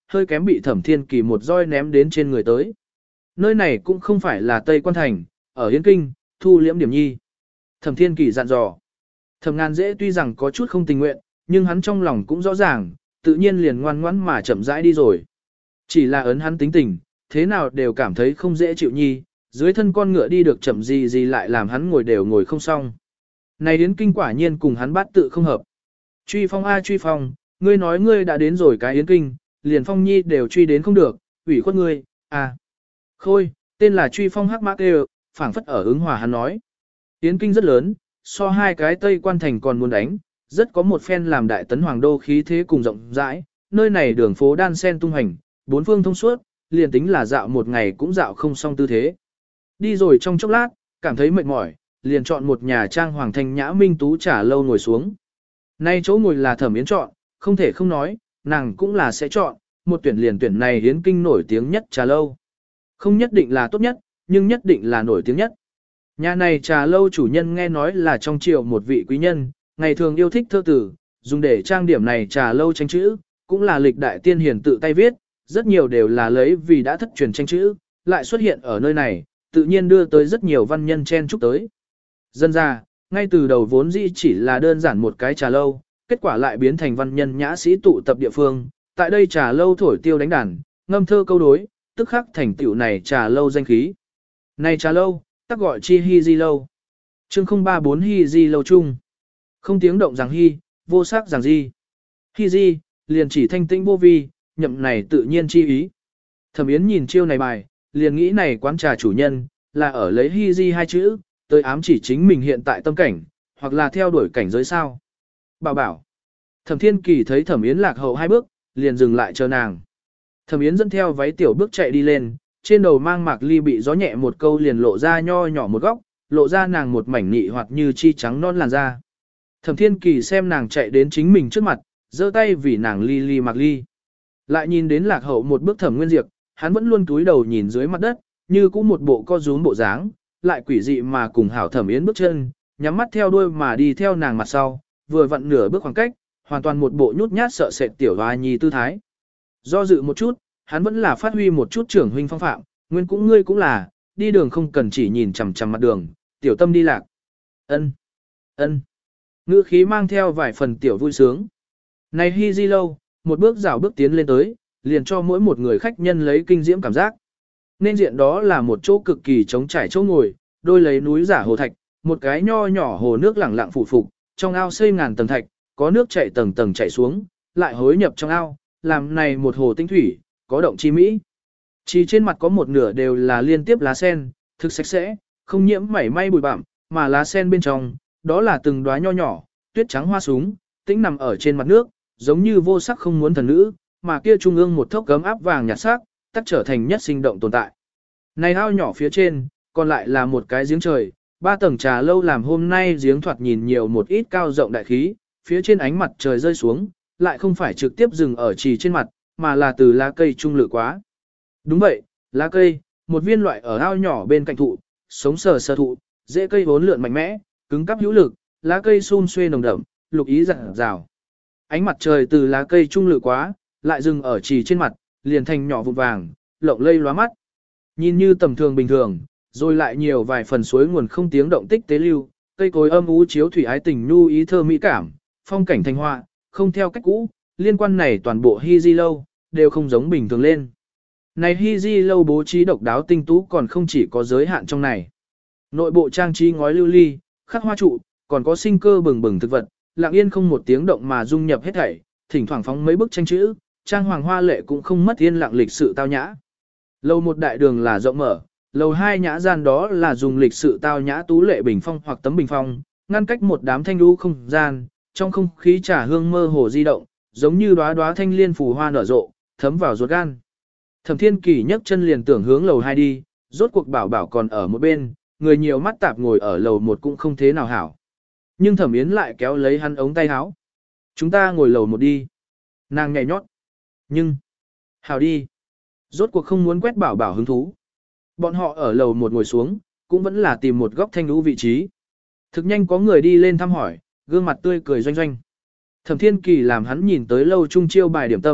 hơi kém bị Thẩm Thiên Kỳ một roi ném đến trên người tới. Nơi này cũng không phải là Tây Quan Thành, ở Yến Kinh, thu liễm điểm nhi. Thẩm Thiên Kỳ dặn dò. Thẩm Ngàn Dễ tuy rằng có chút không tình nguyện, nhưng hắn trong lòng cũng rõ ràng, tự nhiên liền ngoan ngoãn mà chậm rãi đi rồi. Chỉ là ấn hắn tính tình, thế nào đều cảm thấy không dễ chịu nhi, dưới thân con ngựa đi được chậm gì gì lại làm hắn ngồi đều ngồi không xong. Này Yến Kinh quả nhiên cùng hắn bát tự không hợp. Truy Phong a Truy Phong, ngươi nói ngươi đã đến rồi cái Yến Kinh, liền Phong Nhi đều truy đến không được, ủy khuất ngươi, à. Khôi, tên là Truy Phong hắc mã kêu, phảng phất ở ứng hòa hắn nói. Yến Kinh rất lớn, so hai cái Tây Quan Thành còn muốn đánh, rất có một phen làm đại tấn hoàng đô khí thế cùng rộng rãi, nơi này đường phố đan sen tung hành, bốn phương thông suốt, liền tính là dạo một ngày cũng dạo không xong tư thế. Đi rồi trong chốc lát, cảm thấy mệt mỏi, liền chọn một nhà trang hoàng thanh nhã minh tú trà lâu ngồi xuống. Nay chỗ ngồi là Thẩm Yến chọn, không thể không nói, nàng cũng là sẽ chọn, một tuyển liền tuyển này Yến Kinh nổi tiếng nhất trà lâu. Không nhất định là tốt nhất, nhưng nhất định là nổi tiếng nhất. Nhà này trà lâu chủ nhân nghe nói là trong triều một vị quý nhân, ngày thường yêu thích thơ tử, dùng để trang điểm này trà lâu tranh chữ, cũng là lịch đại tiên hiền tự tay viết, rất nhiều đều là lấy vì đã thất truyền tranh chữ, lại xuất hiện ở nơi này, tự nhiên đưa tới rất nhiều văn nhân chen chúc tới. Dân ra, ngay từ đầu vốn dĩ chỉ là đơn giản một cái trà lâu, kết quả lại biến thành văn nhân nhã sĩ tụ tập địa phương, tại đây trà lâu thổi tiêu đánh đàn, ngâm thơ câu đối, tức khắc thành tựu này trà lâu danh khí. Này trà lâu, tắc gọi chi Hi Di lâu. Chương không ba bốn Hi Di lâu chung. Không tiếng động rằng Hi, vô sắc rằng Di. Hi Di, liền chỉ thanh tĩnh vô vi, nhậm này tự nhiên chi ý. Thẩm Yến nhìn chiêu này bài, liền nghĩ này quán trà chủ nhân, là ở lấy Hi Di hai chữ, tới ám chỉ chính mình hiện tại tâm cảnh, hoặc là theo đuổi cảnh giới sao. Bảo bảo. Thẩm Thiên Kỳ thấy Thẩm Yến lạc hậu hai bước, liền dừng lại chờ nàng. Thẩm Yến dẫn theo váy tiểu bước chạy đi lên, trên đầu mang mạc ly bị gió nhẹ một câu liền lộ ra nho nhỏ một góc, lộ ra nàng một mảnh nị hoặc như chi trắng non làn da. Thẩm Thiên Kỳ xem nàng chạy đến chính mình trước mặt, giơ tay vì nàng ly ly mạc ly. Lại nhìn đến lạc hậu một bước Thẩm Nguyên Diệp, hắn vẫn luôn cúi đầu nhìn dưới mặt đất, như cũng một bộ co rúm bộ dáng, lại quỷ dị mà cùng hảo Thẩm Yến bước chân, nhắm mắt theo đuôi mà đi theo nàng mặt sau, vừa vặn nửa bước khoảng cách, hoàn toàn một bộ nhút nhát sợ sệt tiểu hoa nhi tư thái. Do dự một chút, hắn vẫn là phát huy một chút trưởng huynh phong phạm, nguyên cũng ngươi cũng là, đi đường không cần chỉ nhìn chằm chằm mặt đường, tiểu tâm đi lạc. Ân, ân. Ngữ khí mang theo vài phần tiểu vui sướng. Này Hi Di lâu, một bước rảo bước tiến lên tới, liền cho mỗi một người khách nhân lấy kinh diễm cảm giác. Nên diện đó là một chỗ cực kỳ trống trải chỗ ngồi, đôi lấy núi giả hồ thạch, một cái nho nhỏ hồ nước lẳng lặng phủ phục, trong ao xây ngàn tầng thạch, có nước chảy tầng tầng chảy xuống, lại hối nhập trong ao, làm này một hồ tinh thủy, có động chi mỹ. Chỉ trên mặt có một nửa đều là liên tiếp lá sen, thực sạch sẽ, không nhiễm mảy may bụi bặm, mà lá sen bên trong, đó là từng đóa nho nhỏ, tuyết trắng hoa súng, tĩnh nằm ở trên mặt nước, giống như vô sắc không muốn thần nữ, mà kia trung ương một thốc gấm áp vàng nhạt sắc, tắc trở thành nhất sinh động tồn tại. Này ao nhỏ phía trên, còn lại là một cái giếng trời, ba tầng trà lâu làm hôm nay giếng thoạt nhìn nhiều một ít cao rộng đại khí, phía trên ánh mặt trời rơi xuống, lại không phải trực tiếp dừng ở trì trên mặt, mà là từ lá cây trung lự quá. Đúng vậy, lá cây, một viên loại ở ao nhỏ bên cạnh thụ, sống sờ sờ thụ, dễ cây vốn lượn mạnh mẽ, cứng cắp hữu lực, lá cây xun xuê nồng đậm, lục ý rạng rào. Ánh mặt trời từ lá cây trung lự quá, lại dừng ở trì trên mặt, liền thành nhỏ vụn vàng, lộng lây lóa mắt. Nhìn như tầm thường bình thường, rồi lại nhiều vài phần suối nguồn không tiếng động tích tế lưu, cây cối âm u chiếu thủy ái tình nhu ý thơ mỹ cảm, phong cảnh thanh hoa, không theo cách cũ, liên quan này toàn bộ Hi Di lâu, đều không giống bình thường lên. Này Hi Di lâu bố trí độc đáo tinh tú còn không chỉ có giới hạn trong này. Nội bộ trang trí ngói lưu ly, khắc hoa trụ, còn có sinh cơ bừng bừng thực vật, lặng yên không một tiếng động mà dung nhập hết thảy, thỉnh thoảng phóng mấy bức tranh chữ, trang hoàng hoa lệ cũng không mất yên lặng lịch sự tao nhã. Lầu một đại đường là rộng mở, lầu hai nhã gian đó là dùng lịch sự tao nhã tú lệ bình phong hoặc tấm bình phong, ngăn cách một đám thanh lũ không gian, trong không khí trà hương mơ hồ di động, giống như đóa đóa thanh liên phù hoa nở rộ, thấm vào ruột gan. Thẩm Thiên Kỳ nhấc chân liền tưởng hướng lầu hai đi, rốt cuộc bảo bảo còn ở một bên, người nhiều mắt tạp ngồi ở lầu một cũng không thế nào hảo. Nhưng Thẩm Yến lại kéo lấy hắn ống tay áo. Chúng ta ngồi lầu một đi. Nàng nhảy nhót. Nhưng, hảo đi. Rốt cuộc không muốn quét bảo bảo hứng thú. Bọn họ ở lầu một ngồi xuống, cũng vẫn là tìm một góc thanh lũ vị trí. Thực nhanh có người đi lên thăm hỏi, gương mặt tươi cười doanh doanh. Thẩm Thiên Kỳ làm hắn nhìn tới lâu trung chiêu bài điểm tâm,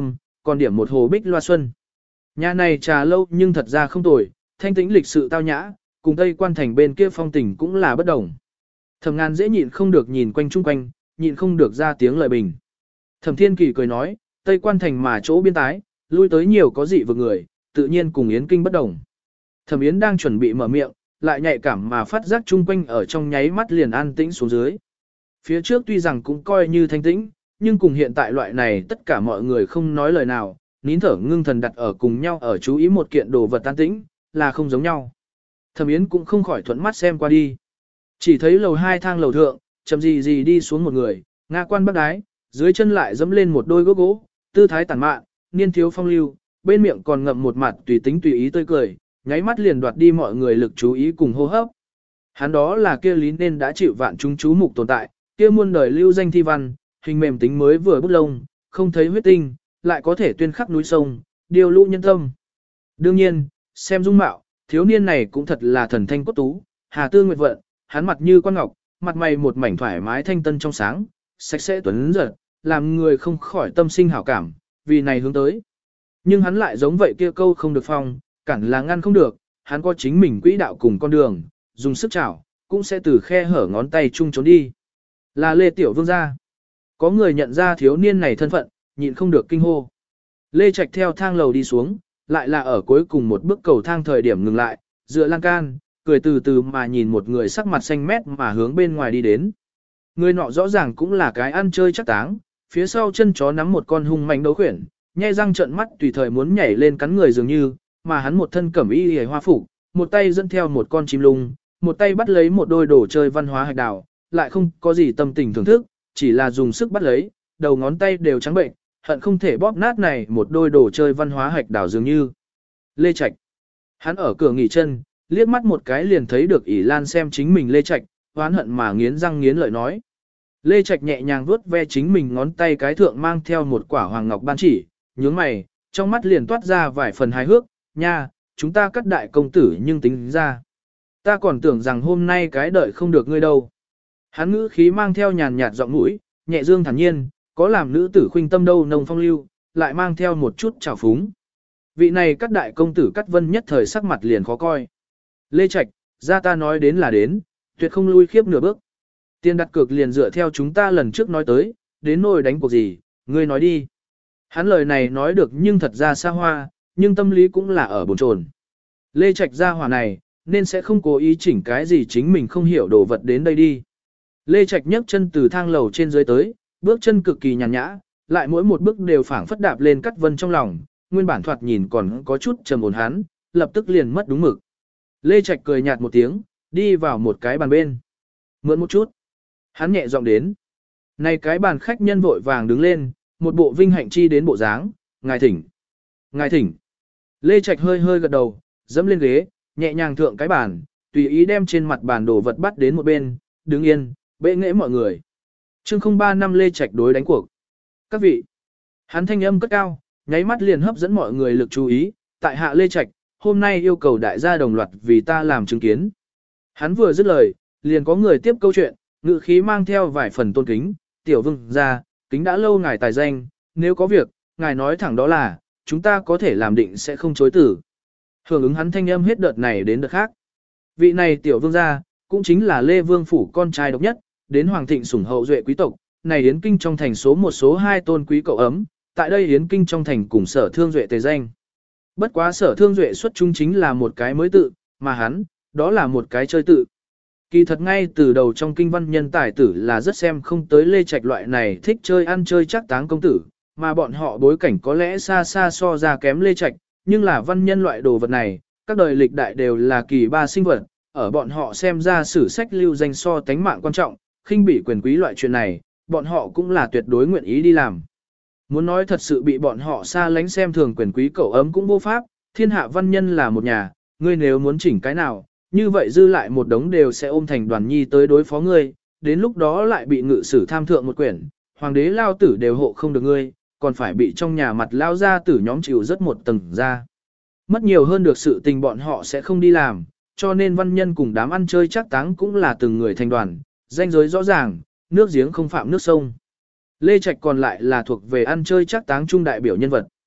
còn điểm một hồ bích loa xuân. Nhà này trà lâu nhưng thật ra không tồi, thanh tĩnh lịch sự tao nhã, cùng Tây Quan Thành bên kia phong tình cũng là bất đồng. Thẩm Ngàn dễ nhịn không được nhìn quanh chung quanh, nhịn không được ra tiếng lời bình. Thẩm Thiên Kỳ cười nói, Tây Quan Thành mà chỗ biên tái, lui tới nhiều có dị vực người, tự nhiên cùng Yến Kinh bất đồng. Thẩm Yến đang chuẩn bị mở miệng, lại nhạy cảm mà phát giác chung quanh ở trong nháy mắt liền an tĩnh xuống dưới. Phía trước tuy rằng cũng coi như thanh tĩnh, nhưng cùng hiện tại loại này tất cả mọi người không nói lời nào, nín thở ngưng thần đặt ở cùng nhau ở chú ý một kiện đồ vật tan tĩnh, là không giống nhau. Thẩm Yến cũng không khỏi thuận mắt xem qua đi. Chỉ thấy lầu hai thang lầu thượng, chậm gì gì đi xuống một người, ngã quan bắc đái, dưới chân lại dẫm lên một đôi gốc gỗ, tư thái tản mạn, niên thiếu phong lưu, bên miệng còn ngậm một mặt tùy tính tùy ý tươi cười, nháy mắt liền đoạt đi mọi người lực chú ý cùng hô hấp. Hắn đó là kia lý nên đã chịu vạn chúng chú mục tồn tại, kia muôn đời lưu danh thi văn, hình mềm tính mới vừa bút lông, không thấy huyết tinh, lại có thể tuyên khắc núi sông, điều lũ nhân tâm. Đương nhiên, xem dung mạo, thiếu niên này cũng thật là thần thanh cốt tú, hà tư nguyệt vận, hắn mặt như quan ngọc, mặt mày một mảnh thoải mái thanh tân trong sáng, sạch sẽ tuấn giật, làm người không khỏi tâm sinh hảo cảm, vì này hướng tới. Nhưng hắn lại giống vậy kia câu không được phong, cản là ngăn không được, hắn có chính mình quỹ đạo cùng con đường, dùng sức chảo, cũng sẽ từ khe hở ngón tay chung trốn đi. Là Lê Tiểu Vương gia. Có người nhận ra thiếu niên này thân phận, nhịn không được kinh hô. Lê Trạch theo thang lầu đi xuống, lại là ở cuối cùng một bước cầu thang thời điểm ngừng lại, dựa lan can, cười từ từ mà nhìn một người sắc mặt xanh mét mà hướng bên ngoài đi đến. Người nọ rõ ràng cũng là cái ăn chơi chắc táng, phía sau chân chó nắm một con hung manh đấu khuyển, nhe răng trợn mắt tùy thời muốn nhảy lên cắn người dường như, mà hắn một thân cẩm y hề hoa phục, một tay dẫn theo một con chim lung, một tay bắt lấy một đôi đồ chơi văn hóa hạch đào, lại không có gì tâm tình thưởng thức, chỉ là dùng sức bắt lấy, đầu ngón tay đều trắng bệnh, hận không thể bóp nát này một đôi đồ chơi văn hóa hạch đào dường như. Lê Trạch. Hắn ở cửa nghỉ chân, liếc mắt một cái liền thấy được ỷ Lan xem chính mình Lê Trạch, oán hận mà nghiến răng nghiến lợi nói. Lê Trạch nhẹ nhàng vuốt ve chính mình ngón tay cái thượng mang theo một quả hoàng ngọc ban chỉ, nhướng mày, trong mắt liền toát ra vài phần hài hước, nha, chúng ta cắt đại công tử nhưng tính ra. Ta còn tưởng rằng hôm nay cái đợi không được ngươi đâu. Hắn ngữ khí mang theo nhàn nhạt giọng mũi, nhẹ dương thản nhiên, có làm nữ tử khuynh tâm đâu nồng phong lưu, lại mang theo một chút trào phúng. Vị này cắt đại công tử cắt vân nhất thời sắc mặt liền khó coi. Lê Trạch, ra ta nói đến là đến, tuyệt không lui khiếp nửa bước. Tiền đặt cược liền dựa theo chúng ta lần trước nói tới, đến nỗi đánh cuộc gì, ngươi nói đi. Hắn lời này nói được nhưng thật ra xa hoa, nhưng tâm lý cũng là ở bồn chồn. Lê Trạch ra hỏa này, nên sẽ không cố ý chỉnh cái gì chính mình không hiểu đồ vật đến đây đi. Lê Trạch nhấc chân từ thang lầu trên dưới tới, bước chân cực kỳ nhàn nhã, lại mỗi một bước đều phảng phất đạp lên cắt vân trong lòng, nguyên bản thoạt nhìn còn có chút trầm ổn hắn, lập tức liền mất đúng mực. Lê Trạch cười nhạt một tiếng, đi vào một cái bàn bên. Mượn một chút. Hắn nhẹ giọng đến. Này cái bàn khách nhân vội vàng đứng lên, một bộ vinh hạnh chi đến bộ dáng, ngài thỉnh. Ngài thỉnh. Lê Trạch hơi hơi gật đầu, dẫm lên ghế, nhẹ nhàng thượng cái bàn, tùy ý đem trên mặt bàn đồ vật bắt đến một bên, đứng yên, bệ nghệ mọi người. chương không ba năm Lê Trạch đối đánh cuộc. Các vị. Hắn thanh âm cất cao, nháy mắt liền hấp dẫn mọi người lực chú ý, tại hạ Lê Trạch, hôm nay yêu cầu đại gia đồng loạt vì ta làm chứng kiến. Hắn vừa dứt lời, liền có người tiếp câu chuyện, ngữ khí mang theo vài phần tôn kính, tiểu vương gia, kính đã lâu ngài tài danh, nếu có việc, ngài nói thẳng đó là, chúng ta có thể làm định sẽ không chối tử. Hưởng ứng hắn thanh âm hết đợt này đến đợt khác. Vị này tiểu vương gia, cũng chính là Lê Vương Phủ con trai độc nhất, đến Hoàng Thịnh sủng hậu duệ quý tộc, này Yến Kinh trong thành số một số hai tôn quý cậu ấm, tại đây Yến Kinh trong thành cùng sở thương duệ tề danh. Bất quá sở thương duệ xuất chúng chính là một cái mới tự, mà hắn, đó là một cái chơi tự. Kỳ thật ngay từ đầu trong kinh văn nhân tài tử là rất xem không tới Lê Trạch loại này thích chơi ăn chơi chắc táng công tử, mà bọn họ bối cảnh có lẽ xa xa so ra kém Lê Trạch, nhưng là văn nhân loại đồ vật này, các đời lịch đại đều là kỳ ba sinh vật, ở bọn họ xem ra sử sách lưu danh so tánh mạng quan trọng, khinh bị quyền quý loại chuyện này, bọn họ cũng là tuyệt đối nguyện ý đi làm. Muốn nói thật sự bị bọn họ xa lánh xem thường quyền quý cậu ấm cũng vô pháp, thiên hạ văn nhân là một nhà, ngươi nếu muốn chỉnh cái nào, như vậy dư lại một đống đều sẽ ôm thành đoàn nhi tới đối phó ngươi, đến lúc đó lại bị ngự sử tham thượng một quyển, hoàng đế lao tử đều hộ không được ngươi, còn phải bị trong nhà mặt lao ra tử nhóm chịu rất một tầng ra. Mất nhiều hơn được sự tình bọn họ sẽ không đi làm, cho nên văn nhân cùng đám ăn chơi chắc táng cũng là từng người thành đoàn, danh giới rõ ràng, nước giếng không phạm nước sông. Lê Trạch còn lại là thuộc về ăn chơi chắc táng trung đại biểu nhân vật.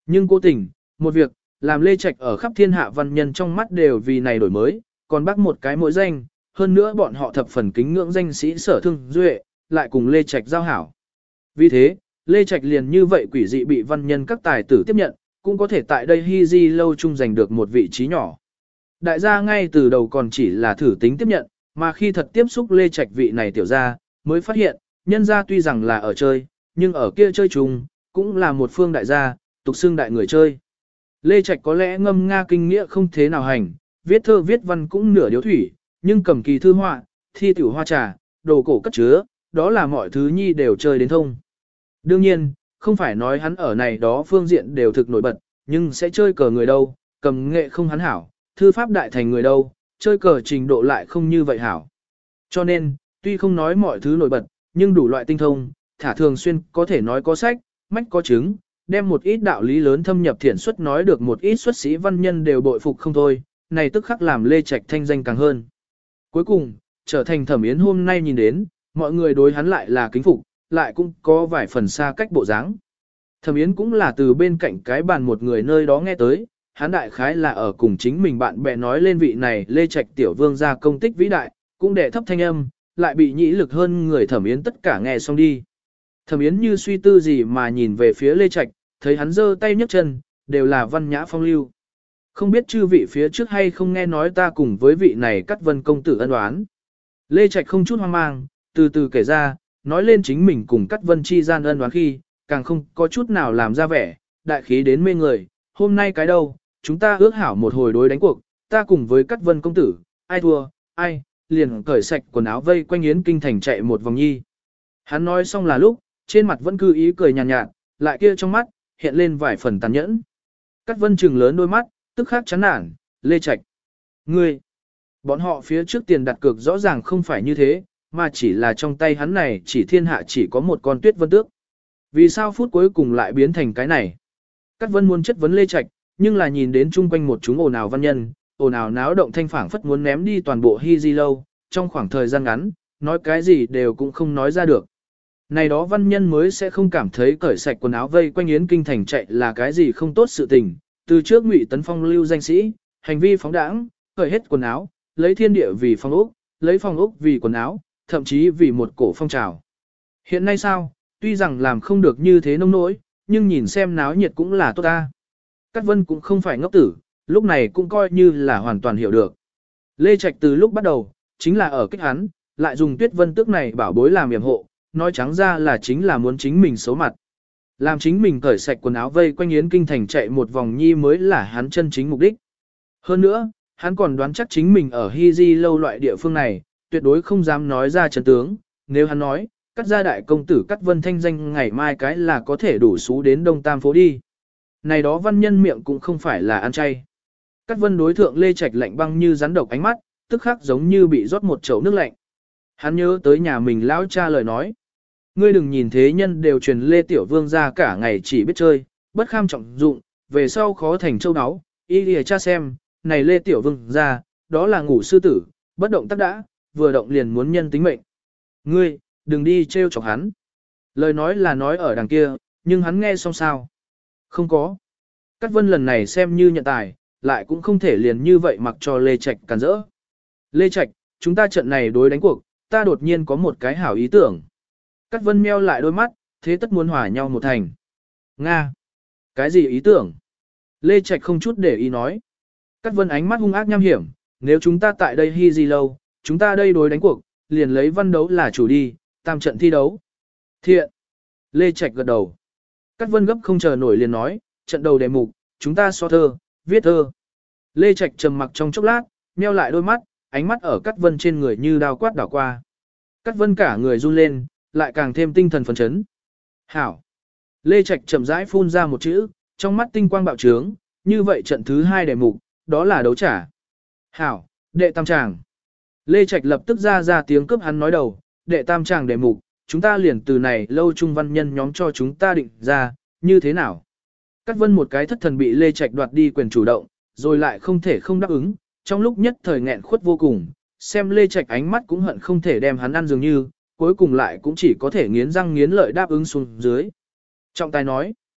Nhưng cố tình, một việc, làm Lê Trạch ở khắp thiên hạ văn nhân trong mắt đều vì này đổi mới, còn bác một cái mỗi danh, hơn nữa bọn họ thập phần kính ngưỡng danh sĩ Sở Thương Duệ, lại cùng Lê Trạch giao hảo. Vì thế, Lê Trạch liền như vậy quỷ dị bị văn nhân các tài tử tiếp nhận, cũng có thể tại đây Hy Di lâu chung giành được một vị trí nhỏ. Đại gia ngay từ đầu còn chỉ là thử tính tiếp nhận, mà khi thật tiếp xúc Lê Trạch vị này tiểu gia, mới phát hiện, nhân gia tuy rằng là ở chơi, nhưng ở kia chơi chung, cũng là một phương đại gia, tục xưng đại người chơi. Lê Trạch có lẽ ngâm nga kinh nghĩa không thế nào hành, viết thơ viết văn cũng nửa điếu thủy, nhưng cầm kỳ thư họa, thi tiểu hoa trà, đồ cổ cất chứa, đó là mọi thứ nhi đều chơi đến thông. Đương nhiên, không phải nói hắn ở này đó phương diện đều thực nổi bật, nhưng sẽ chơi cờ người đâu, cầm nghệ không hắn hảo, thư pháp đại thành người đâu, chơi cờ trình độ lại không như vậy hảo. Cho nên, tuy không nói mọi thứ nổi bật, nhưng đủ loại tinh thông, thả thường xuyên có thể nói có sách, mách có chứng, đem một ít đạo lý lớn thâm nhập thiện xuất nói được một ít xuất sĩ văn nhân đều bội phục không thôi, này tức khắc làm Lê Trạch thanh danh càng hơn. Cuối cùng, trở thành Thẩm Yến hôm nay nhìn đến, mọi người đối hắn lại là kính phục, lại cũng có vài phần xa cách bộ dáng. Thẩm Yến cũng là từ bên cạnh cái bàn một người nơi đó nghe tới, hắn đại khái là ở cùng chính mình bạn bè nói lên vị này Lê Trạch tiểu vương gia công tích vĩ đại, cũng đệ thấp thanh âm, lại bị nhĩ lực hơn người Thẩm Yến tất cả nghe xong đi. Thẩm Yến như suy tư gì mà nhìn về phía Lê Trạch, thấy hắn giơ tay nhấc chân, đều là văn nhã phong lưu. Không biết chư vị phía trước hay không nghe nói ta cùng với vị này Cát Vân công tử ân oán. Lê Trạch không chút hoang mang, từ từ kể ra, nói lên chính mình cùng Cát Vân chi gian ân oán khi, càng không có chút nào làm ra vẻ, đại khí đến mê người, hôm nay cái đâu, chúng ta ước hảo một hồi đối đánh cuộc, ta cùng với Cát Vân công tử, ai thua, ai, liền cởi sạch quần áo vây quanh Yến Kinh thành chạy một vòng nhi. Hắn nói xong là lúc, trên mặt vẫn cứ ý cười nhàn nhạt, nhạt, lại kia trong mắt, hiện lên vài phần tàn nhẫn. Cát Vân trừng lớn đôi mắt, tức khắc chán nản, Lê Trạch. Ngươi, bọn họ phía trước tiền đặt cược rõ ràng không phải như thế, mà chỉ là trong tay hắn này chỉ thiên hạ chỉ có một con tuyết vân tước. Vì sao phút cuối cùng lại biến thành cái này? Cát Vân muốn chất vấn Lê Trạch, nhưng là nhìn đến chung quanh một chúng ồn ào văn nhân, ồn ào náo động thanh phảng phất muốn ném đi toàn bộ Hy Di lâu, trong khoảng thời gian ngắn, nói cái gì đều cũng không nói ra được. Này đó văn nhân mới sẽ không cảm thấy cởi sạch quần áo vây quanh Yến Kinh thành chạy là cái gì không tốt sự tình. Từ trước Ngụy Tấn Phong lưu danh sĩ, hành vi phóng đãng, cởi hết quần áo, lấy thiên địa vì phong ốc, lấy phong ốc vì quần áo, thậm chí vì một cổ phong trào. Hiện nay sao, tuy rằng làm không được như thế nông nỗi, nhưng nhìn xem náo nhiệt cũng là tốt ta. Cát Vân cũng không phải ngốc tử, lúc này cũng coi như là hoàn toàn hiểu được. Lê Trạch từ lúc bắt đầu, chính là ở kích hắn, lại dùng tuyết vân tước này bảo bối làm yểm hộ, nói trắng ra là chính là muốn chính mình xấu mặt. Làm chính mình cởi sạch quần áo vây quanh Yến Kinh thành chạy một vòng nhi mới là hắn chân chính mục đích. Hơn nữa, hắn còn đoán chắc chính mình ở Hy Di lâu loại địa phương này, tuyệt đối không dám nói ra chân tướng, nếu hắn nói, cắt ra đại công tử Cát Vân thanh danh ngày mai cái là có thể đủ xú đến Đông Tam phố đi. Này đó văn nhân miệng cũng không phải là ăn chay. Cát Vân đối thượng Lê Trạch lạnh băng như rắn độc ánh mắt, tức khắc giống như bị rót một chậu nước lạnh. Hắn nhớ tới nhà mình lão cha lời nói. Ngươi đừng nhìn thế nhân đều truyền Lê Tiểu Vương ra cả ngày chỉ biết chơi, bất kham trọng dụng, về sau khó thành châu áo, y lìa cha xem, này Lê Tiểu Vương ra, đó là ngủ sư tử, bất động tác đã, vừa động liền muốn nhân tính mệnh. Ngươi, đừng đi trêu chọc hắn. Lời nói là nói ở đằng kia, nhưng hắn nghe xong sao? Không có. Cát Vân lần này xem như nhận tài, lại cũng không thể liền như vậy mặc cho Lê Trạch cản rỡ. Lê Trạch, chúng ta trận này đối đánh cuộc, ta đột nhiên có một cái hảo ý tưởng. Cát Vân meo lại đôi mắt, thế tất muốn hòa nhau một thành. Nga! Cái gì ý tưởng? Lê Trạch không chút để ý nói. Cát Vân ánh mắt hung ác nham hiểm, nếu chúng ta tại đây Hy Di lâu, chúng ta đây đối đánh cuộc, liền lấy văn đấu là chủ đi, tam trận thi đấu. Thiện! Lê Trạch gật đầu. Cát Vân gấp không chờ nổi liền nói, trận đầu đề mục, chúng ta so thơ, viết thơ. Lê Trạch trầm mặc trong chốc lát, meo lại đôi mắt, ánh mắt ở Cát Vân trên người như đao quát đảo qua. Cát Vân cả người run lên, lại càng thêm tinh thần phấn chấn. Hảo. Lê Trạch chậm rãi phun ra một chữ, trong mắt tinh quang bạo trướng, như vậy trận thứ hai đề mục, đó là đấu trả. Hảo, đệ tam tràng. Lê Trạch lập tức ra ra tiếng cướp hắn nói đầu, đệ tam tràng đề mục, chúng ta liền từ này lâu trung văn nhân nhóm cho chúng ta định ra, như thế nào? Cát Vân một cái thất thần bị Lê Trạch đoạt đi quyền chủ động, rồi lại không thể không đáp ứng, trong lúc nhất thời nghẹn khuất vô cùng, xem Lê Trạch ánh mắt cũng hận không thể đem hắn ăn dường như, cuối cùng lại cũng chỉ có thể nghiến răng nghiến lợi đáp ứng xuống dưới. Trọng tài nói,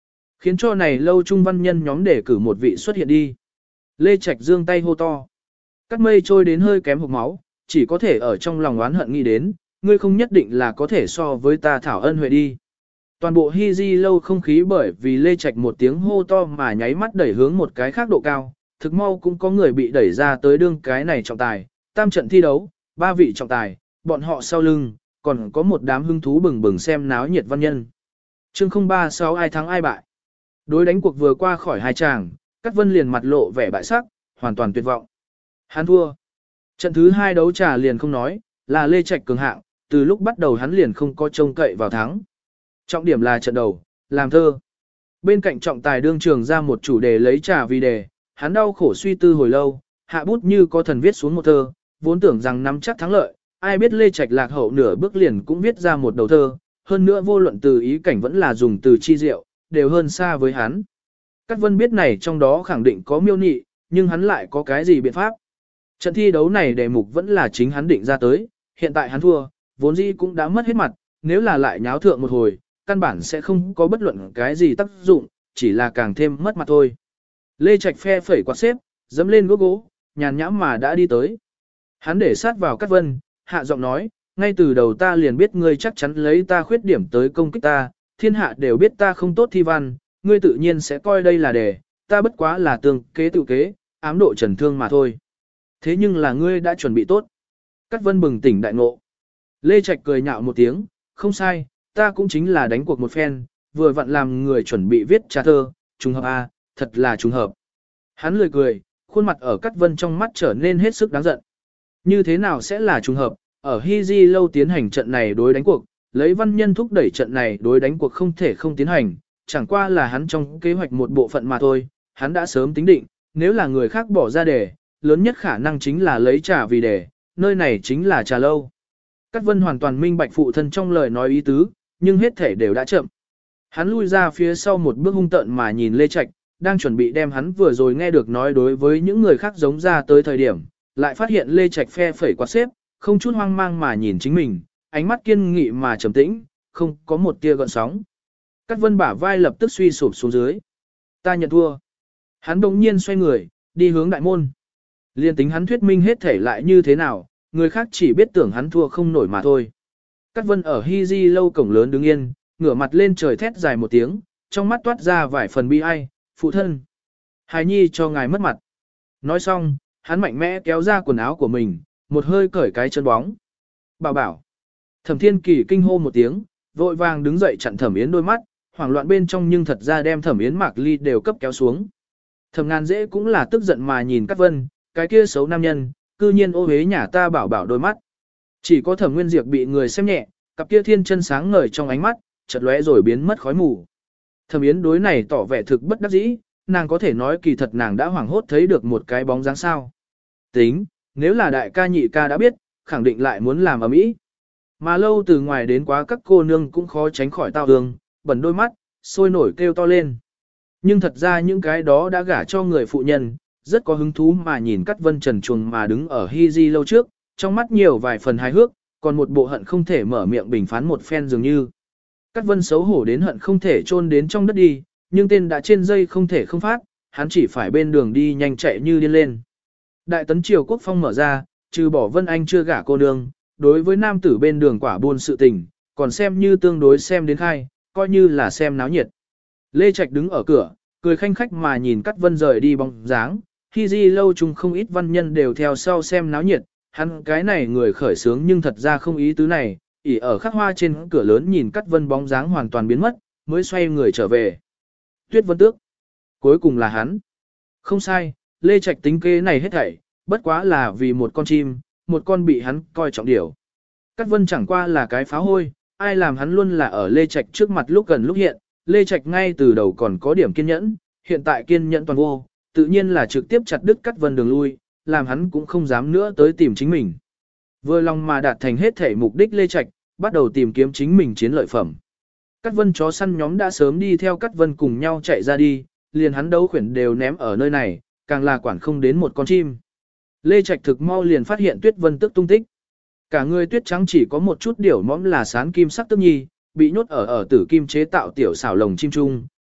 Khiến cho này lâu trung văn nhân nhóm để cử một vị xuất hiện đi. Lê Trạch giương tay hô to. Cắt mây trôi đến hơi kém hộc máu, chỉ có thể ở trong lòng oán hận nghĩ đến, ngươi không nhất định là có thể so với ta thảo ân huệ đi. Toàn bộ hy di lâu không khí bởi vì Lê Trạch một tiếng hô to mà nháy mắt đẩy hướng một cái khác độ cao, thực mau cũng có người bị đẩy ra tới đương cái này trọng tài, tam trận thi đấu, ba vị trọng tài, bọn họ sau lưng, còn có một đám hứng thú bừng bừng xem náo nhiệt văn nhân. Chương không ba sáu ai thắng ai bại. Đối đánh cuộc vừa qua khỏi hai chàng, Cát Vân liền mặt lộ vẻ bại sắc, hoàn toàn tuyệt vọng. Hắn thua. Trận thứ hai đấu trà liền không nói, là Lê Trạch cường hạng, từ lúc bắt đầu hắn liền không có trông cậy vào thắng. Trọng điểm là trận đầu, làm thơ. Bên cạnh trọng tài đương trường ra một chủ đề lấy trà vì đề, hắn đau khổ suy tư hồi lâu, hạ bút như có thần viết xuống một thơ, vốn tưởng rằng nắm chắc thắng lợi, ai biết Lê Trạch lạc hậu nửa bước liền cũng viết ra một đầu thơ, hơn nữa vô luận từ ý cảnh vẫn là dùng từ chi diệu, đều hơn xa với hắn. Cát Vân biết này trong đó khẳng định có miêu nị, nhưng hắn lại có cái gì biện pháp. Trận thi đấu này đề mục vẫn là chính hắn định ra tới, hiện tại hắn thua, vốn dĩ cũng đã mất hết mặt, nếu là lại nháo thượng một hồi, căn bản sẽ không có bất luận cái gì tác dụng, chỉ là càng thêm mất mặt thôi. Lê Trạch phe phẩy quạt xếp, dẫm lên gỗ gỗ, nhàn nhãm mà đã đi tới. Hắn để sát vào Cát Vân, hạ giọng nói, ngay từ đầu ta liền biết ngươi chắc chắn lấy ta khuyết điểm tới công kích ta, thiên hạ đều biết ta không tốt thi văn, ngươi tự nhiên sẽ coi đây là đề, ta bất quá là tương kế tự kế, ám độ trần thương mà thôi. Thế nhưng là ngươi đã chuẩn bị tốt. Cát Vân bừng tỉnh đại ngộ. Lê Trạch cười nhạo một tiếng, không sai, ta cũng chính là đánh cuộc một phen, vừa vặn làm người chuẩn bị viết trà thơ, trùng hợp a, thật là trùng hợp. Hắn lười cười, khuôn mặt ở Cát Vân trong mắt trở nên hết sức đáng giận. Như thế nào sẽ là trùng hợp, ở Hy Di lâu tiến hành trận này đối đánh cuộc, lấy văn nhân thúc đẩy trận này đối đánh cuộc không thể không tiến hành, chẳng qua là hắn trong kế hoạch một bộ phận mà thôi, hắn đã sớm tính định, nếu là người khác bỏ ra đề, lớn nhất khả năng chính là lấy trà vì đề, nơi này chính là trà lâu. Cát Vân hoàn toàn minh bạch phụ thân trong lời nói ý tứ, nhưng hết thể đều đã chậm. Hắn lui ra phía sau một bước hung tợn mà nhìn Lê Trạch, đang chuẩn bị đem hắn vừa rồi nghe được nói đối với những người khác giống ra tới thời điểm, lại phát hiện Lê Trạch phe phẩy quạt xếp, không chút hoang mang mà nhìn chính mình, ánh mắt kiên nghị mà trầm tĩnh, không có một tia gợn sóng. Cát Vân bả vai lập tức suy sụp xuống dưới. Ta nhận thua. Hắn đột nhiên xoay người, đi hướng đại môn. Liên tính hắn thuyết minh hết thể lại như thế nào, người khác chỉ biết tưởng hắn thua không nổi mà thôi. Cát Vân ở Hy Di lâu cổng lớn đứng yên, ngửa mặt lên trời thét dài một tiếng, trong mắt toát ra vài phần bi ai, phụ thân. Hài nhi cho ngài mất mặt. Nói xong, hắn mạnh mẽ kéo ra quần áo của mình, một hơi cởi cái chân bóng. Bảo bảo. Thẩm Thiên Kỳ kinh hô một tiếng, vội vàng đứng dậy chặn Thẩm Yến đôi mắt, hoảng loạn bên trong nhưng thật ra đem Thẩm Yến Mạc Ly đều cấp kéo xuống. Thẩm Ngàn Dễ cũng là tức giận mà nhìn Cát Vân, cái kia xấu nam nhân, cư nhiên ô hế nhà ta bảo bảo đôi mắt. Chỉ có Thẩm Nguyên Diệp bị người xem nhẹ, cặp kia thiên chân sáng ngời trong ánh mắt, chợt lóe rồi biến mất khói mù. Thẩm Yến đối này tỏ vẻ thực bất đắc dĩ, nàng có thể nói kỳ thật nàng đã hoảng hốt thấy được một cái bóng dáng sao. Tính, nếu là đại ca nhị ca đã biết, khẳng định lại muốn làm ầm ĩ. Mà lâu từ ngoài đến quá các cô nương cũng khó tránh khỏi tao hương, bẩn đôi mắt, sôi nổi kêu to lên. Nhưng thật ra những cái đó đã gả cho người phụ nhân, rất có hứng thú mà nhìn Cát Vân trần truồng mà đứng ở Hy Di lâu trước, trong mắt nhiều vài phần hài hước, còn một bộ hận không thể mở miệng bình phán một phen dường như. Cát Vân xấu hổ đến hận không thể chôn đến trong đất đi, nhưng tên đã trên dây không thể không phát, hắn chỉ phải bên đường đi nhanh chạy như điên lên. Đại tấn triều quốc phong mở ra, trừ bỏ Vân Anh chưa gả cô nương, đối với nam tử bên đường quả buôn sự tình, còn xem như tương đối xem đến khai, coi như là xem náo nhiệt. Lê Trạch đứng ở cửa, cười khanh khách mà nhìn Cát Vân rời đi bóng dáng, Hy Di lâu chung không ít văn nhân đều theo sau xem náo nhiệt, hắn cái này người khởi sướng nhưng thật ra không ý tứ này, ỉ ở khắc hoa trên cửa lớn nhìn Cát Vân bóng dáng hoàn toàn biến mất, mới xoay người trở về. Tuyết Vân Tước. Cuối cùng là hắn. Không sai, Lê Trạch tính kế này hết thảy, bất quá là vì một con chim, một con bị hắn coi trọng điểu. Cát Vân chẳng qua là cái phá hôi, ai làm hắn luôn là ở Lê Trạch trước mặt lúc gần lúc hiện, Lê Trạch ngay từ đầu còn có điểm kiên nhẫn, hiện tại kiên nhẫn toàn vô, tự nhiên là trực tiếp chặt đứt Cát Vân đường lui, làm hắn cũng không dám nữa tới tìm chính mình. Vừa lòng mà đạt thành hết thể mục đích Lê Trạch, bắt đầu tìm kiếm chính mình chiến lợi phẩm. Cát Vân chó săn nhóm đã sớm đi theo Cát Vân cùng nhau chạy ra đi, liền hắn đấu khuyển đều ném ở nơi này, càng là quản không đến một con chim. Lê Trạch thực mau liền phát hiện Tuyết Vân Tước tung tích. Cả người tuyết trắng chỉ có một chút điểu mõm là sán kim sắc tức nhi, bị nhốt ở ở tử kim chế tạo tiểu xảo lồng chim trung,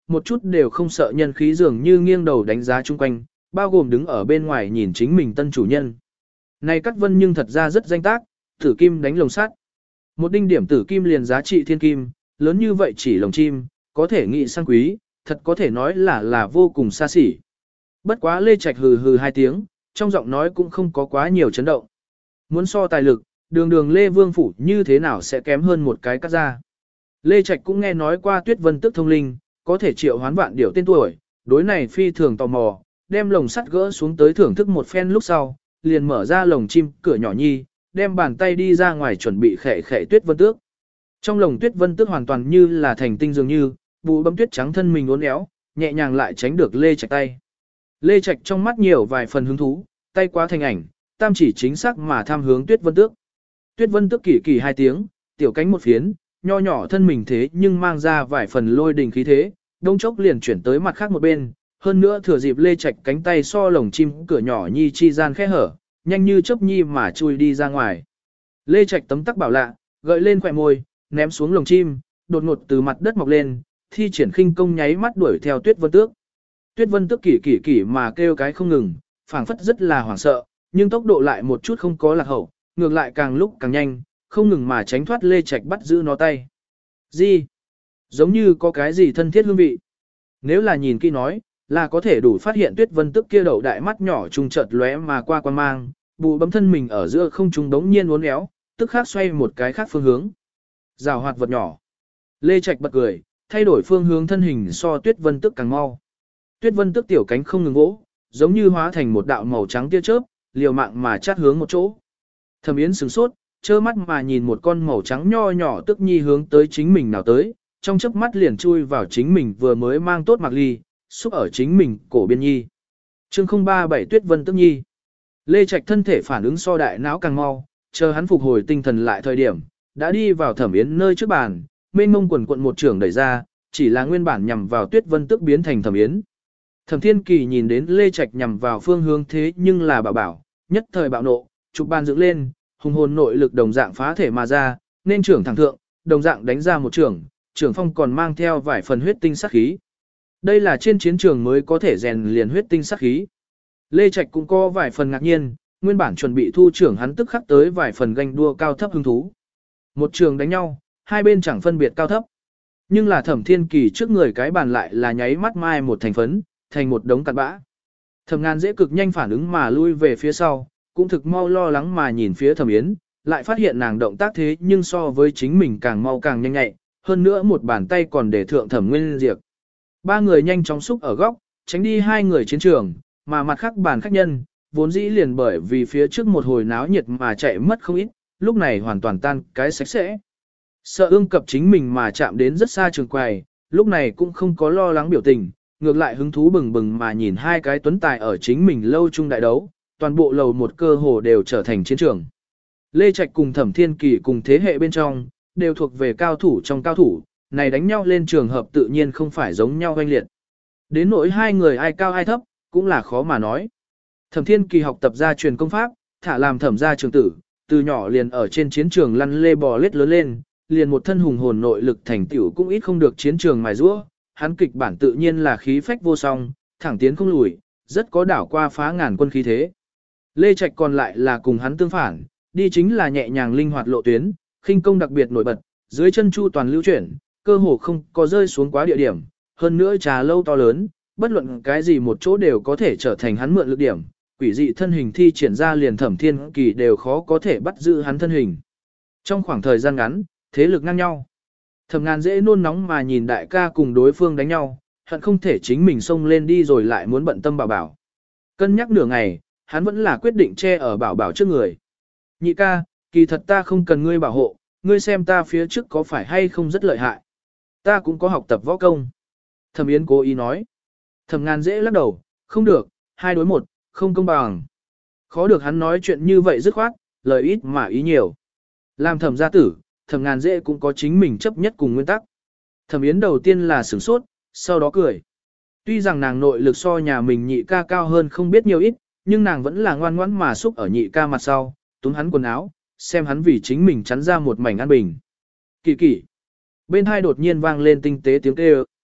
một chút đều không sợ nhân khí dường như nghiêng đầu đánh giá chung quanh, bao gồm đứng ở bên ngoài nhìn chính mình tân chủ nhân. Này Cát Vân nhưng thật ra rất danh tác, tử kim đánh lồng sắt. Một đinh điểm tử kim liền giá trị thiên kim, lớn như vậy chỉ lồng chim, có thể nghị sang quý, thật có thể nói là là vô cùng xa xỉ. Bất quá Lê Trạch hừ hừ hai tiếng, trong giọng nói cũng không có quá nhiều chấn động. Muốn so tài lực, đường đường Lê Vương Phủ như thế nào sẽ kém hơn một cái cắt ra. Lê Trạch cũng nghe nói qua Tuyết Vân tức thông linh, có thể triệu hoán vạn điểu tên tuổi, đối này phi thường tò mò, đem lồng sắt gỡ xuống tới thưởng thức một phen lúc sau, liền mở ra lồng chim cửa nhỏ nhi, đem bàn tay đi ra ngoài chuẩn bị khệ khệ Tuyết Vân tước. Trong lồng Tuyết Vân tước hoàn toàn như là thành tinh dường như, bụ bấm tuyết trắng thân mình uốn éo, nhẹ nhàng lại tránh được Lê Trạch tay. Lê Trạch trong mắt nhiều vài phần hứng thú, tay quá thành ảnh, tam chỉ chính xác mà tham hướng Tuyết Vân tước. Tuyết Vân tước kỳ kỳ hai tiếng, tiểu cánh một phiến, nho nhỏ thân mình thế nhưng mang ra vài phần lôi đình khí thế, đông chốc liền chuyển tới mặt khác một bên, hơn nữa thừa dịp Lê Trạch cánh tay so lồng chim cửa nhỏ nhi chi gian khẽ hở, nhanh như chớp nhi mà chui đi ra ngoài. Lê Trạch tấm tắc bảo lạ, gợi lên khỏe môi, ném xuống lồng chim, đột ngột từ mặt đất mọc lên, thi triển khinh công nháy mắt đuổi theo Tuyết Vân tước. Tuyết Vân tước kỳ kỳ kỳ mà kêu cái không ngừng, phảng phất rất là hoảng sợ, nhưng tốc độ lại một chút không có lạc hậu, ngược lại càng lúc càng nhanh, không ngừng mà tránh thoát Lê Trạch bắt giữ nó tay. Gì? Giống như có cái gì thân thiết hương vị. Nếu là nhìn kỹ nói, là có thể đủ phát hiện Tuyết Vân tức kia đầu đại mắt nhỏ trùng chợt lóe mà qua quan mang, bù bấm thân mình ở giữa không trung đống nhiên uốn éo, tức khác xoay một cái khác phương hướng. Rào hoạt vật nhỏ. Lê Trạch bật cười, thay đổi phương hướng thân hình so Tuyết Vân tức càng mau. Tuyết Vân tức tiểu cánh không ngừng vỗ, giống như hóa thành một đạo màu trắng tia chớp, liều mạng mà chát hướng một chỗ. Thẩm Yến sửng sốt, trơ mắt mà nhìn một con màu trắng nho nhỏ tức nhi hướng tới chính mình nào tới, trong chớp mắt liền chui vào chính mình vừa mới mang tốt mặc ly, xúc ở chính mình cổ biên nhi. Chương không ba bảy Tuyết Vân tức nhi. Lê Trạch thân thể phản ứng so đại não càng mau, chờ hắn phục hồi tinh thần lại thời điểm, đã đi vào Thẩm Yến nơi trước bàn, mênh mông quần quận một trưởng đẩy ra, chỉ là nguyên bản nhằm vào Tuyết Vân tức biến thành Thẩm Yến. Thẩm Thiên Kỳ nhìn đến Lê Trạch nhằm vào phương hướng thế nhưng là bảo bảo, nhất thời bạo nộ, chụp bàn dựng lên, hùng hồn nội lực đồng dạng phá thể mà ra, nên trưởng thẳng thượng, đồng dạng đánh ra một trưởng, trưởng phong còn mang theo vài phần huyết tinh sát khí. Đây là trên chiến trường mới có thể rèn liền huyết tinh sát khí. Lê Trạch cũng có vài phần ngạc nhiên, nguyên bản chuẩn bị thu trưởng hắn tức khắc tới vài phần ganh đua cao thấp hứng thú. Một trường đánh nhau, hai bên chẳng phân biệt cao thấp. Nhưng là Thẩm Thiên Kỳ trước người cái bàn lại là nháy mắt mai một thành phấn, thành một đống cặn bã. Thẩm Ngàn dễ cực nhanh phản ứng mà lui về phía sau, cũng thực mau lo lắng mà nhìn phía Thẩm Yến, lại phát hiện nàng động tác thế nhưng so với chính mình càng mau càng nhanh nhạy, hơn nữa một bàn tay còn để thượng Thẩm Nguyên Diệp. Ba người nhanh chóng xúc ở góc, tránh đi hai người chiến trường, mà mặt khác bàn khách nhân, vốn dĩ liền bởi vì phía trước một hồi náo nhiệt mà chạy mất không ít, lúc này hoàn toàn tan cái sạch sẽ. Sợ ương cập chính mình mà chạm đến rất xa trường quầy, lúc này cũng không có lo lắng biểu tình, ngược lại hứng thú bừng bừng mà nhìn hai cái tuấn tài ở chính mình lâu chung đại đấu, toàn bộ lầu một cơ hồ đều trở thành chiến trường. Lê Trạch cùng Thẩm Thiên Kỳ cùng thế hệ bên trong, đều thuộc về cao thủ trong cao thủ, này đánh nhau lên trường hợp tự nhiên không phải giống nhau oanh liệt. Đến nỗi hai người ai cao ai thấp, cũng là khó mà nói. Thẩm Thiên Kỳ học tập ra truyền công pháp, thả làm thẩm gia trường tử, từ nhỏ liền ở trên chiến trường lăn lê bò lết lớn lên, liền một thân hùng hồn nội lực thành tiểu cũng ít không được chiến trường mài giũa, hắn kịch bản tự nhiên là khí phách vô song, thẳng tiến không lùi, rất có đảo qua phá ngàn quân khí thế. Lê Trạch còn lại là cùng hắn tương phản, đi chính là nhẹ nhàng linh hoạt lộ tuyến, khinh công đặc biệt nổi bật, dưới chân chu toàn lưu chuyển, cơ hồ không có rơi xuống quá địa điểm, hơn nữa trà lâu to lớn, bất luận cái gì một chỗ đều có thể trở thành hắn mượn lực điểm, quỷ dị thân hình thi triển ra liền Thẩm Thiên Kỳ đều khó có thể bắt giữ hắn thân hình. Trong khoảng thời gian ngắn, thế lực ngang nhau. Thẩm Ngàn dễ nôn nóng mà nhìn đại ca cùng đối phương đánh nhau, hận không thể chính mình xông lên đi rồi lại muốn bận tâm bảo bảo. Cân nhắc nửa ngày, hắn vẫn là quyết định che ở bảo bảo trước người. Nhị ca, kỳ thật ta không cần ngươi bảo hộ, ngươi xem ta phía trước có phải hay không rất lợi hại. Ta cũng có học tập võ công. Thẩm Yến cố ý nói. Thẩm Ngàn dễ lắc đầu, không được, hai đối một, không công bằng. Khó được hắn nói chuyện như vậy dứt khoát, lời ít mà ý nhiều. Làm thẩm gia tử, Thẩm Ngàn dễ cũng có chính mình chấp nhất cùng nguyên tắc. Thẩm Yến đầu tiên là sửng sốt, sau đó cười. Tuy rằng nàng nội lực so nhà mình nhị ca cao hơn không biết nhiều ít, nhưng nàng vẫn là ngoan ngoãn mà xúc ở nhị ca mặt sau, túm hắn quần áo, xem hắn vì chính mình chắn ra một mảnh an bình. Kỳ kỳ. Bên hai đột nhiên vang lên tinh tế tiếng kêu.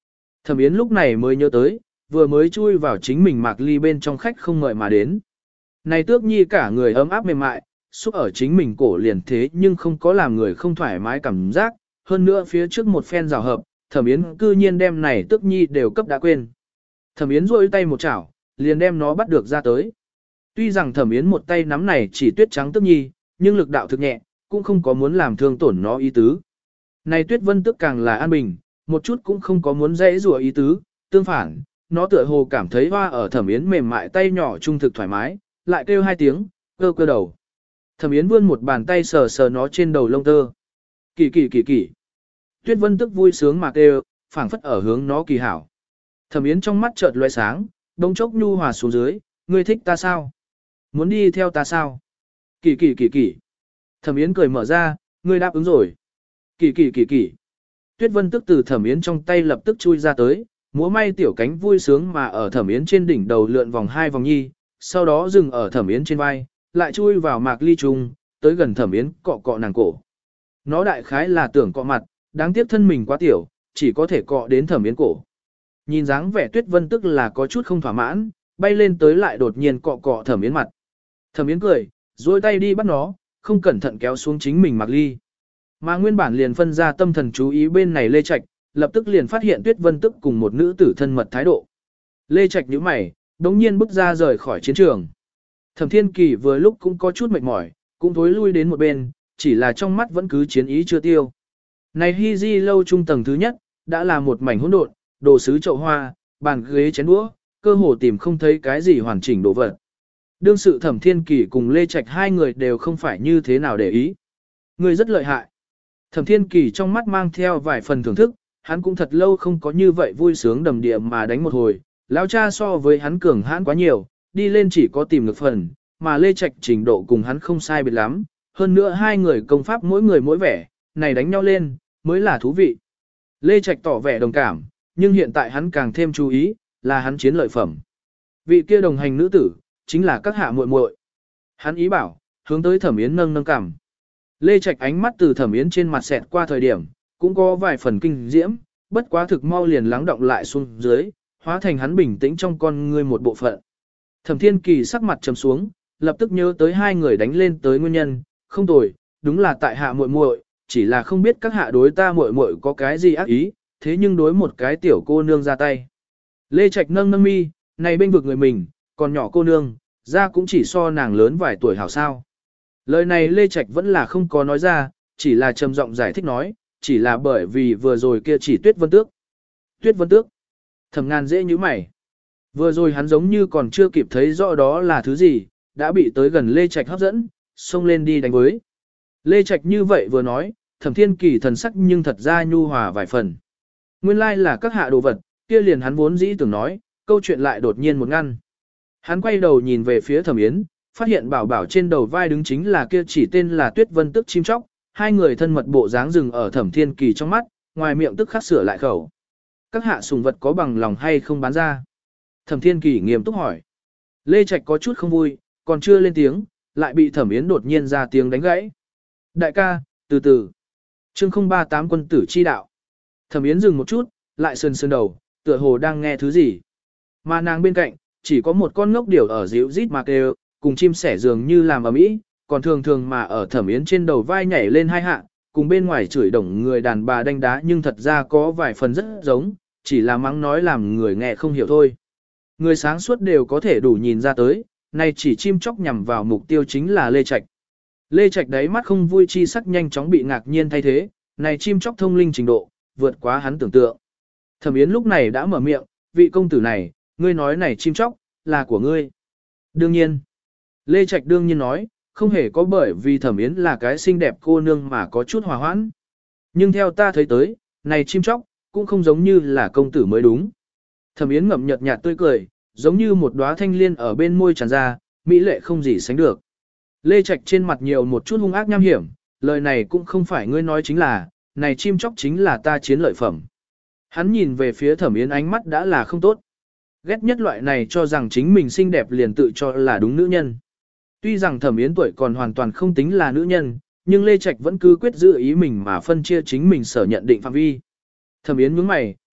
Thẩm Yến lúc này mới nhớ tới, vừa mới chui vào chính mình Mạc Ly bên trong khách không ngợi mà đến. Này Tước Nhi cả người ấm áp mềm mại, xúc ở chính mình cổ liền thế nhưng không có làm người không thoải mái cảm giác, hơn nữa phía trước một phen rào hợp, Thẩm Yến cư nhiên đem này Tước Nhi đều cấp đã quên. Thẩm Yến rôi tay một chảo, liền đem nó bắt được ra tới. Tuy rằng Thẩm Yến một tay nắm này chỉ tuyết trắng Tước Nhi, nhưng lực đạo thực nhẹ, cũng không có muốn làm thương tổn nó ý tứ. Này Tuyết Vân Tước càng là an bình, một chút cũng không có muốn dễ rủa ý tứ, tương phản, nó tựa hồ cảm thấy hoa ở Thẩm Yến mềm mại tay nhỏ trung thực thoải mái, lại kêu hai tiếng, cơ cơ đầu. Thẩm Yến vươn một bàn tay sờ sờ nó trên đầu lông tơ. Kỳ kỳ kỳ kỳ. Tuyết Vân Tước vui sướng mà kêu, phảng phất ở hướng nó kỳ hảo. Thẩm Yến trong mắt chợt lóe sáng, đông chốc nhu hòa xuống dưới, ngươi thích ta sao? Muốn đi theo ta sao? Kỳ kỳ kỳ kỳ. Thẩm Yến cười mở ra, ngươi đáp ứng rồi. Kỳ kỳ kỳ kỳ. Tuyết Vân Tước từ Thẩm Yến trong tay lập tức chui ra tới, múa may tiểu cánh vui sướng mà ở Thẩm Yến trên đỉnh đầu lượn vòng hai vòng nhi, sau đó dừng ở Thẩm Yến trên vai, lại chui vào Mạc Ly trung, tới gần Thẩm Yến cọ cọ nàng cổ. Nó đại khái là tưởng cọ mặt, đáng tiếc thân mình quá tiểu, chỉ có thể cọ đến Thẩm Yến cổ. Nhìn dáng vẻ Tuyết Vân Tước là có chút không thỏa mãn, bay lên tới lại đột nhiên cọ cọ Thẩm Yến mặt. Thẩm Yến cười, duỗi tay đi bắt nó, không cẩn thận kéo xuống chính mình Mạc Ly. Mà nguyên bản liền phân ra tâm thần chú ý bên này Lê Trạch, lập tức liền phát hiện Tuyết Vân Tước cùng một nữ tử thân mật thái độ. Lê Trạch nhíu mày, đống nhiên bước ra rời khỏi chiến trường. Thẩm Thiên Kỳ vừa lúc cũng có chút mệt mỏi, cũng thối lui đến một bên, chỉ là trong mắt vẫn cứ chiến ý chưa tiêu. Này Hy Di lâu trung tầng thứ nhất, đã là một mảnh hỗn độn, đồ sứ chậu hoa, bàn ghế chén đũa, cơ hồ tìm không thấy cái gì hoàn chỉnh đồ vật. Đương sự Thẩm Thiên Kỳ cùng Lê Trạch hai người đều không phải như thế nào để ý. Người rất lợi hại. Thẩm Thiên Kỳ trong mắt mang theo vài phần thưởng thức, hắn cũng thật lâu không có như vậy vui sướng đầm địa mà đánh một hồi. Lão cha so với hắn cường hãn quá nhiều, đi lên chỉ có tìm được phần, mà Lê Trạch trình độ cùng hắn không sai biệt lắm. Hơn nữa hai người công pháp mỗi người mỗi vẻ, này đánh nhau lên, mới là thú vị. Lê Trạch tỏ vẻ đồng cảm, nhưng hiện tại hắn càng thêm chú ý, là hắn chiến lợi phẩm. Vị kia đồng hành nữ tử, chính là các hạ muội muội. Hắn ý bảo, hướng tới Thẩm Yến nâng nâng cằm. Lê Trạch ánh mắt từ Thẩm Yến trên mặt xẹt qua thời điểm, cũng có vài phần kinh diễm, bất quá thực mau liền lắng động lại xuống dưới, hóa thành hắn bình tĩnh trong con ngươi một bộ phận. Thẩm Thiên Kỳ sắc mặt trầm xuống, lập tức nhớ tới hai người đánh lên tới nguyên nhân, không tồi, đúng là tại hạ muội muội, chỉ là không biết các hạ đối ta muội muội có cái gì ác ý, thế nhưng đối một cái tiểu cô nương ra tay. Lê Trạch nâng nâng mi, này bên vực người mình, còn nhỏ cô nương, ra cũng chỉ so nàng lớn vài tuổi hảo sao. Lời này Lê Trạch vẫn là không có nói ra, chỉ là trầm giọng giải thích nói, chỉ là bởi vì vừa rồi kia chỉ Tuyết Vân Tước. Tuyết Vân Tước. Thẩm Ngàn dễ như mày. Vừa rồi hắn giống như còn chưa kịp thấy rõ đó là thứ gì, đã bị tới gần Lê Trạch hấp dẫn, xông lên đi đánh với. Lê Trạch như vậy vừa nói, Thẩm Thiên Kỳ thần sắc nhưng thật ra nhu hòa vài phần. Nguyên lai là các hạ đồ vật, kia liền hắn vốn dĩ tưởng nói, câu chuyện lại đột nhiên một ngăn. Hắn quay đầu nhìn về phía Thẩm Yến, phát hiện bảo bảo trên đầu vai đứng chính là kia chỉ tên là Tuyết Vân Tước chim chóc, hai người thân mật bộ dáng rừng ở Thẩm Thiên Kỳ trong mắt, ngoài miệng tức khắc sửa lại khẩu. Các hạ sùng vật có bằng lòng hay không bán ra? Thẩm Thiên Kỳ nghiêm túc hỏi. Lê Trạch có chút không vui, còn chưa lên tiếng, lại bị Thẩm Yến đột nhiên ra tiếng đánh gãy. Đại ca, từ từ. Chương không ba tám quân tử chi đạo. Thẩm Yến dừng một chút, lại sườn sườn đầu, tựa hồ đang nghe thứ gì. Mà nàng bên cạnh, chỉ có một con ngốc điểu ở dịu rít mà kêu, cùng chim sẻ dường như làm ầm ĩ, còn thường thường mà ở Thẩm Yến trên đầu vai nhảy lên hai hạ, cùng bên ngoài chửi đồng người đàn bà đánh đá nhưng thật ra có vài phần rất giống, chỉ là mắng nói làm người nghe không hiểu thôi. Người sáng suốt đều có thể đủ nhìn ra tới, này chỉ chim chóc nhằm vào mục tiêu chính là Lê Trạch. Lê Trạch đáy mắt không vui chi sắc nhanh chóng bị ngạc nhiên thay thế, này chim chóc thông linh trình độ, vượt quá hắn tưởng tượng. Thẩm Yến lúc này đã mở miệng, vị công tử này, ngươi nói này chim chóc, là của ngươi. Đương nhiên. Lê Trạch đương nhiên nói, không hề có bởi vì Thẩm Yến là cái xinh đẹp cô nương mà có chút hòa hoãn. Nhưng theo ta thấy tới, này chim chóc, cũng không giống như là công tử mới đúng. Thẩm Yến ngậm nhợt nhạt tươi cười, giống như một đóa thanh liên ở bên môi tràn ra, mỹ lệ không gì sánh được. Lê Trạch trên mặt nhiều một chút hung ác nham hiểm, lời này cũng không phải ngươi nói chính là, này chim chóc chính là ta chiến lợi phẩm. Hắn nhìn về phía Thẩm Yến ánh mắt đã là không tốt. Ghét nhất loại này cho rằng chính mình xinh đẹp liền tự cho là đúng nữ nhân. Tuy rằng Thẩm Yến tuổi còn hoàn toàn không tính là nữ nhân, nhưng Lê Trạch vẫn cứ quyết giữ ý mình mà phân chia chính mình sở nhận định phạm vi. Thẩm Yến nhướng mày,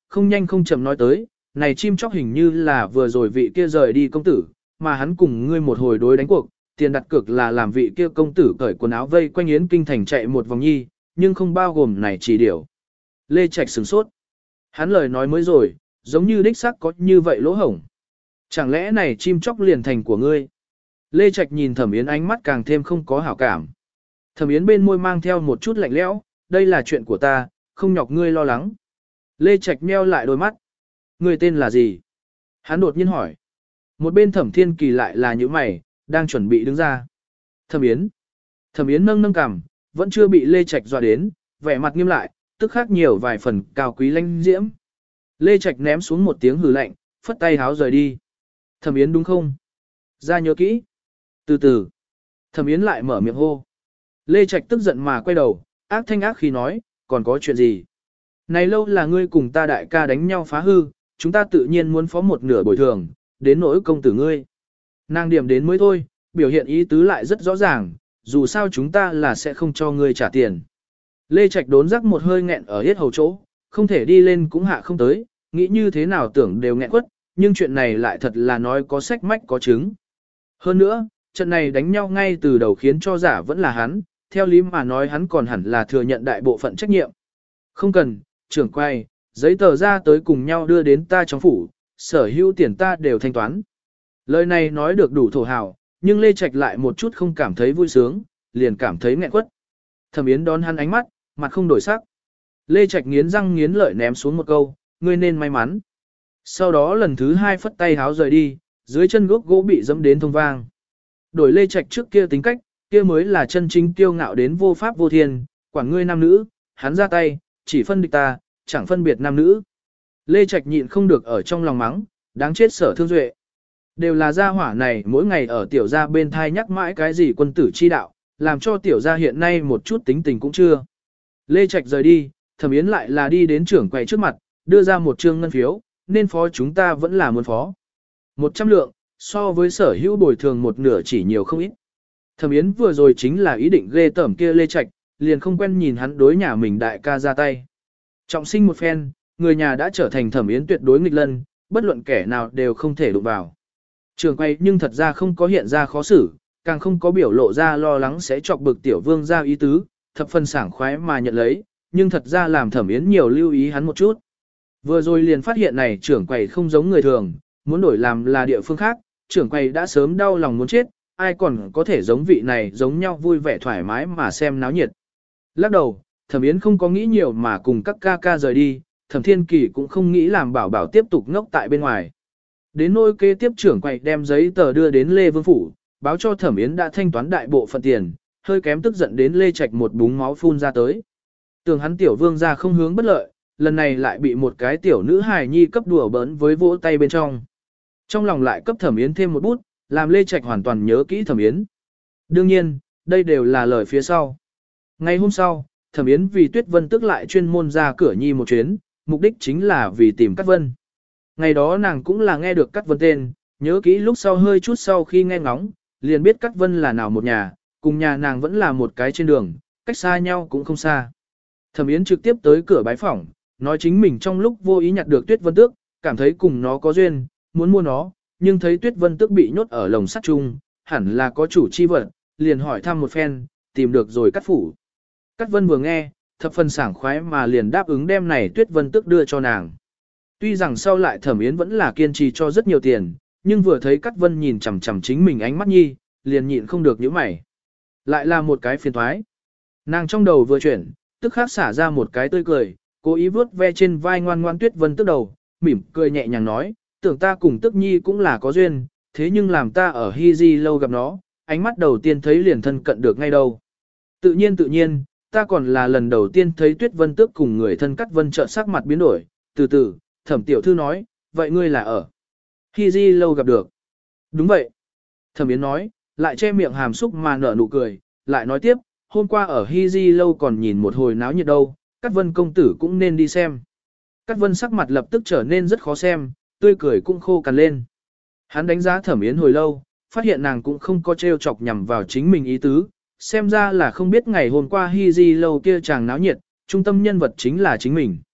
không nhanh không chậm nói tới, này chim chóc hình như là vừa rồi vị kia rời đi công tử, mà hắn cùng ngươi một hồi đối đánh cuộc, tiền đặt cược là làm vị kia công tử cởi quần áo vây quanh Yến Kinh thành chạy một vòng nhi, nhưng không bao gồm này chỉ điều. Lê Trạch sửng sốt. Hắn lời nói mới rồi, giống như đích xác có như vậy lỗ hổng. Chẳng lẽ này chim chóc liền thành của ngươi? Lê Trạch nhìn Thẩm Yến ánh mắt càng thêm không có hảo cảm. Thẩm Yến bên môi mang theo một chút lạnh lẽo, đây là chuyện của ta, không nhọc ngươi lo lắng. Lê Trạch meo lại đôi mắt. Ngươi tên là gì? Hắn đột nhiên hỏi. Một bên Thẩm Thiên Kỳ lại là những mày, đang chuẩn bị đứng ra. Thẩm Yến. Thẩm Yến nâng nâng cằm, vẫn chưa bị Lê Trạch dọa đến, vẻ mặt nghiêm lại, tức khác nhiều vài phần cao quý lãnh diễm. Lê Trạch ném xuống một tiếng hừ lạnh, phất tay háo rời đi. Thẩm Yến đúng không? Ra nhớ kỹ. Từ từ. Thẩm Yến lại mở miệng hô. Lê Trạch tức giận mà quay đầu, ác thanh ác khi nói, còn có chuyện gì? Này lâu là ngươi cùng ta đại ca đánh nhau phá hư, chúng ta tự nhiên muốn phó một nửa bồi thường, đến nỗi công tử ngươi. Nàng điểm đến mới thôi, biểu hiện ý tứ lại rất rõ ràng, dù sao chúng ta là sẽ không cho ngươi trả tiền. Lê Trạch đốn rắc một hơi nghẹn ở hết hầu chỗ, không thể đi lên cũng hạ không tới, nghĩ như thế nào tưởng đều nghẹn quất, nhưng chuyện này lại thật là nói có sách mách có chứng. Hơn nữa, trận này đánh nhau ngay từ đầu khiến cho giả vẫn là hắn, theo lý mà nói hắn còn hẳn là thừa nhận đại bộ phận trách nhiệm. Không cần, trưởng quay, giấy tờ ra tới cùng nhau đưa đến ta trong phủ, sở hữu tiền ta đều thanh toán. Lời này nói được đủ thổ hào, nhưng Lê Trạch lại một chút không cảm thấy vui sướng, liền cảm thấy nghẹn quất. Thẩm Yến đón hắn ánh mắt, mặt không đổi sắc. Lê Trạch nghiến răng nghiến lợi ném xuống một câu, ngươi nên may mắn. Sau đó lần thứ hai phất tay háo rời đi, dưới chân gốc gỗ bị dẫm đến thông vang. Đổi Lê Trạch trước kia tính cách, kia mới là chân chính kiêu ngạo đến vô pháp vô thiên, quản ngươi nam nữ, hắn ra tay, chỉ phân địch ta, chẳng phân biệt nam nữ. Lê Trạch nhịn không được ở trong lòng mắng, đáng chết Sở Thương Duệ. Đều là gia hỏa này mỗi ngày ở tiểu gia bên thai nhắc mãi cái gì quân tử chi đạo, làm cho tiểu gia hiện nay một chút tính tình cũng chưa. Lê Trạch rời đi, Thẩm Yến lại là đi đến trưởng quầy trước mặt, đưa ra một trương ngân phiếu, nên phó chúng ta vẫn là muốn phó. Một trăm lượng, so với sở hữu bồi thường một nửa chỉ nhiều không ít. Thẩm Yến vừa rồi chính là ý định ghê tởm kia Lê Trạch, liền không quen nhìn hắn đối nhà mình đại ca ra tay. Trọng sinh một phen, người nhà đã trở thành Thẩm Yến tuyệt đối nghịch lân, bất luận kẻ nào đều không thể đụng vào. Trường quay nhưng thật ra không có hiện ra khó xử, càng không có biểu lộ ra lo lắng sẽ chọc bực tiểu vương ra ý tứ, thập phần sảng khoái mà nhận lấy, nhưng thật ra làm Thẩm Yến nhiều lưu ý hắn một chút. Vừa rồi liền phát hiện này trưởng quầy không giống người thường, muốn đổi làm là địa phương khác, trưởng quầy đã sớm đau lòng muốn chết, ai còn có thể giống vị này giống nhau vui vẻ thoải mái mà xem náo nhiệt. Lắc đầu, Thẩm Yến không có nghĩ nhiều mà cùng các ca ca rời đi, Thẩm Thiên Kỳ cũng không nghĩ làm bảo bảo tiếp tục ngốc tại bên ngoài. Đến nỗi kế tiếp trưởng quầy đem giấy tờ đưa đến Lê Vương Phủ, báo cho Thẩm Yến đã thanh toán đại bộ phận tiền, hơi kém tức giận đến Lê Trạch một búng máu phun ra tới. Tưởng hắn tiểu vương ra không hướng bất lợi, lần này lại bị một cái tiểu nữ hài nhi cấp đùa bỡn với vỗ tay bên trong. Trong lòng lại cấp Thẩm Yến thêm một bút, làm Lê Trạch hoàn toàn nhớ kỹ Thẩm Yến. Đương nhiên, đây đều là lời phía sau. Ngày hôm sau, Thẩm Yến vì Tuyết Vân tức lại chuyên môn ra cửa nhi một chuyến, mục đích chính là vì tìm Cát Vân. Ngày đó nàng cũng là nghe được Cát Vân tên, nhớ kỹ lúc sau hơi chút sau khi nghe ngóng, liền biết Cát Vân là nào một nhà, cùng nhà nàng vẫn là một cái trên đường, cách xa nhau cũng không xa. Thẩm Yến trực tiếp tới cửa bái phỏng, nói chính mình trong lúc vô ý nhặt được Tuyết Vân Tước, cảm thấy cùng nó có duyên, muốn mua nó, nhưng thấy Tuyết Vân Tước bị nhốt ở lồng sắt chung, hẳn là có chủ chi vật, liền hỏi thăm một phen, tìm được rồi Cát phủ. Cát Vân vừa nghe, thập phần sảng khoái mà liền đáp ứng đem này Tuyết Vân Tước đưa cho nàng. Tuy rằng sau lại Thẩm Yến vẫn là kiên trì cho rất nhiều tiền, nhưng vừa thấy Cát Vân nhìn chằm chằm chính mình ánh mắt nhi, liền nhịn không được nhíu mày. Lại là một cái phiền toái. Nàng trong đầu vừa chuyển, tức khắc xả ra một cái tươi cười, cố ý vuốt ve trên vai ngoan ngoan Tuyết Vân Tước đầu, mỉm cười nhẹ nhàng nói, tưởng ta cùng Tức Nhi cũng là có duyên, thế nhưng làm ta ở Hy Di lâu gặp nó, ánh mắt đầu tiên thấy liền thân cận được ngay đâu. Tự nhiên tự nhiên, ta còn là lần đầu tiên thấy Tuyết Vân Tước cùng người thân Cát Vân trợ sắc mặt biến đổi, từ từ, Thẩm tiểu thư nói, vậy ngươi là ở Hy Di lâu gặp được. Đúng vậy. Thẩm Yến nói, lại che miệng hàm xúc mà nở nụ cười, lại nói tiếp, hôm qua ở Hy Di lâu còn nhìn một hồi náo nhiệt đâu, Cát Vân công tử cũng nên đi xem. Cát Vân sắc mặt lập tức trở nên rất khó xem, tươi cười cũng khô cằn lên. Hắn đánh giá Thẩm Yến hồi lâu, phát hiện nàng cũng không có trêu chọc nhằm vào chính mình ý tứ, xem ra là không biết ngày hôm qua Hy Di lâu kia chàng náo nhiệt, trung tâm nhân vật chính là chính mình.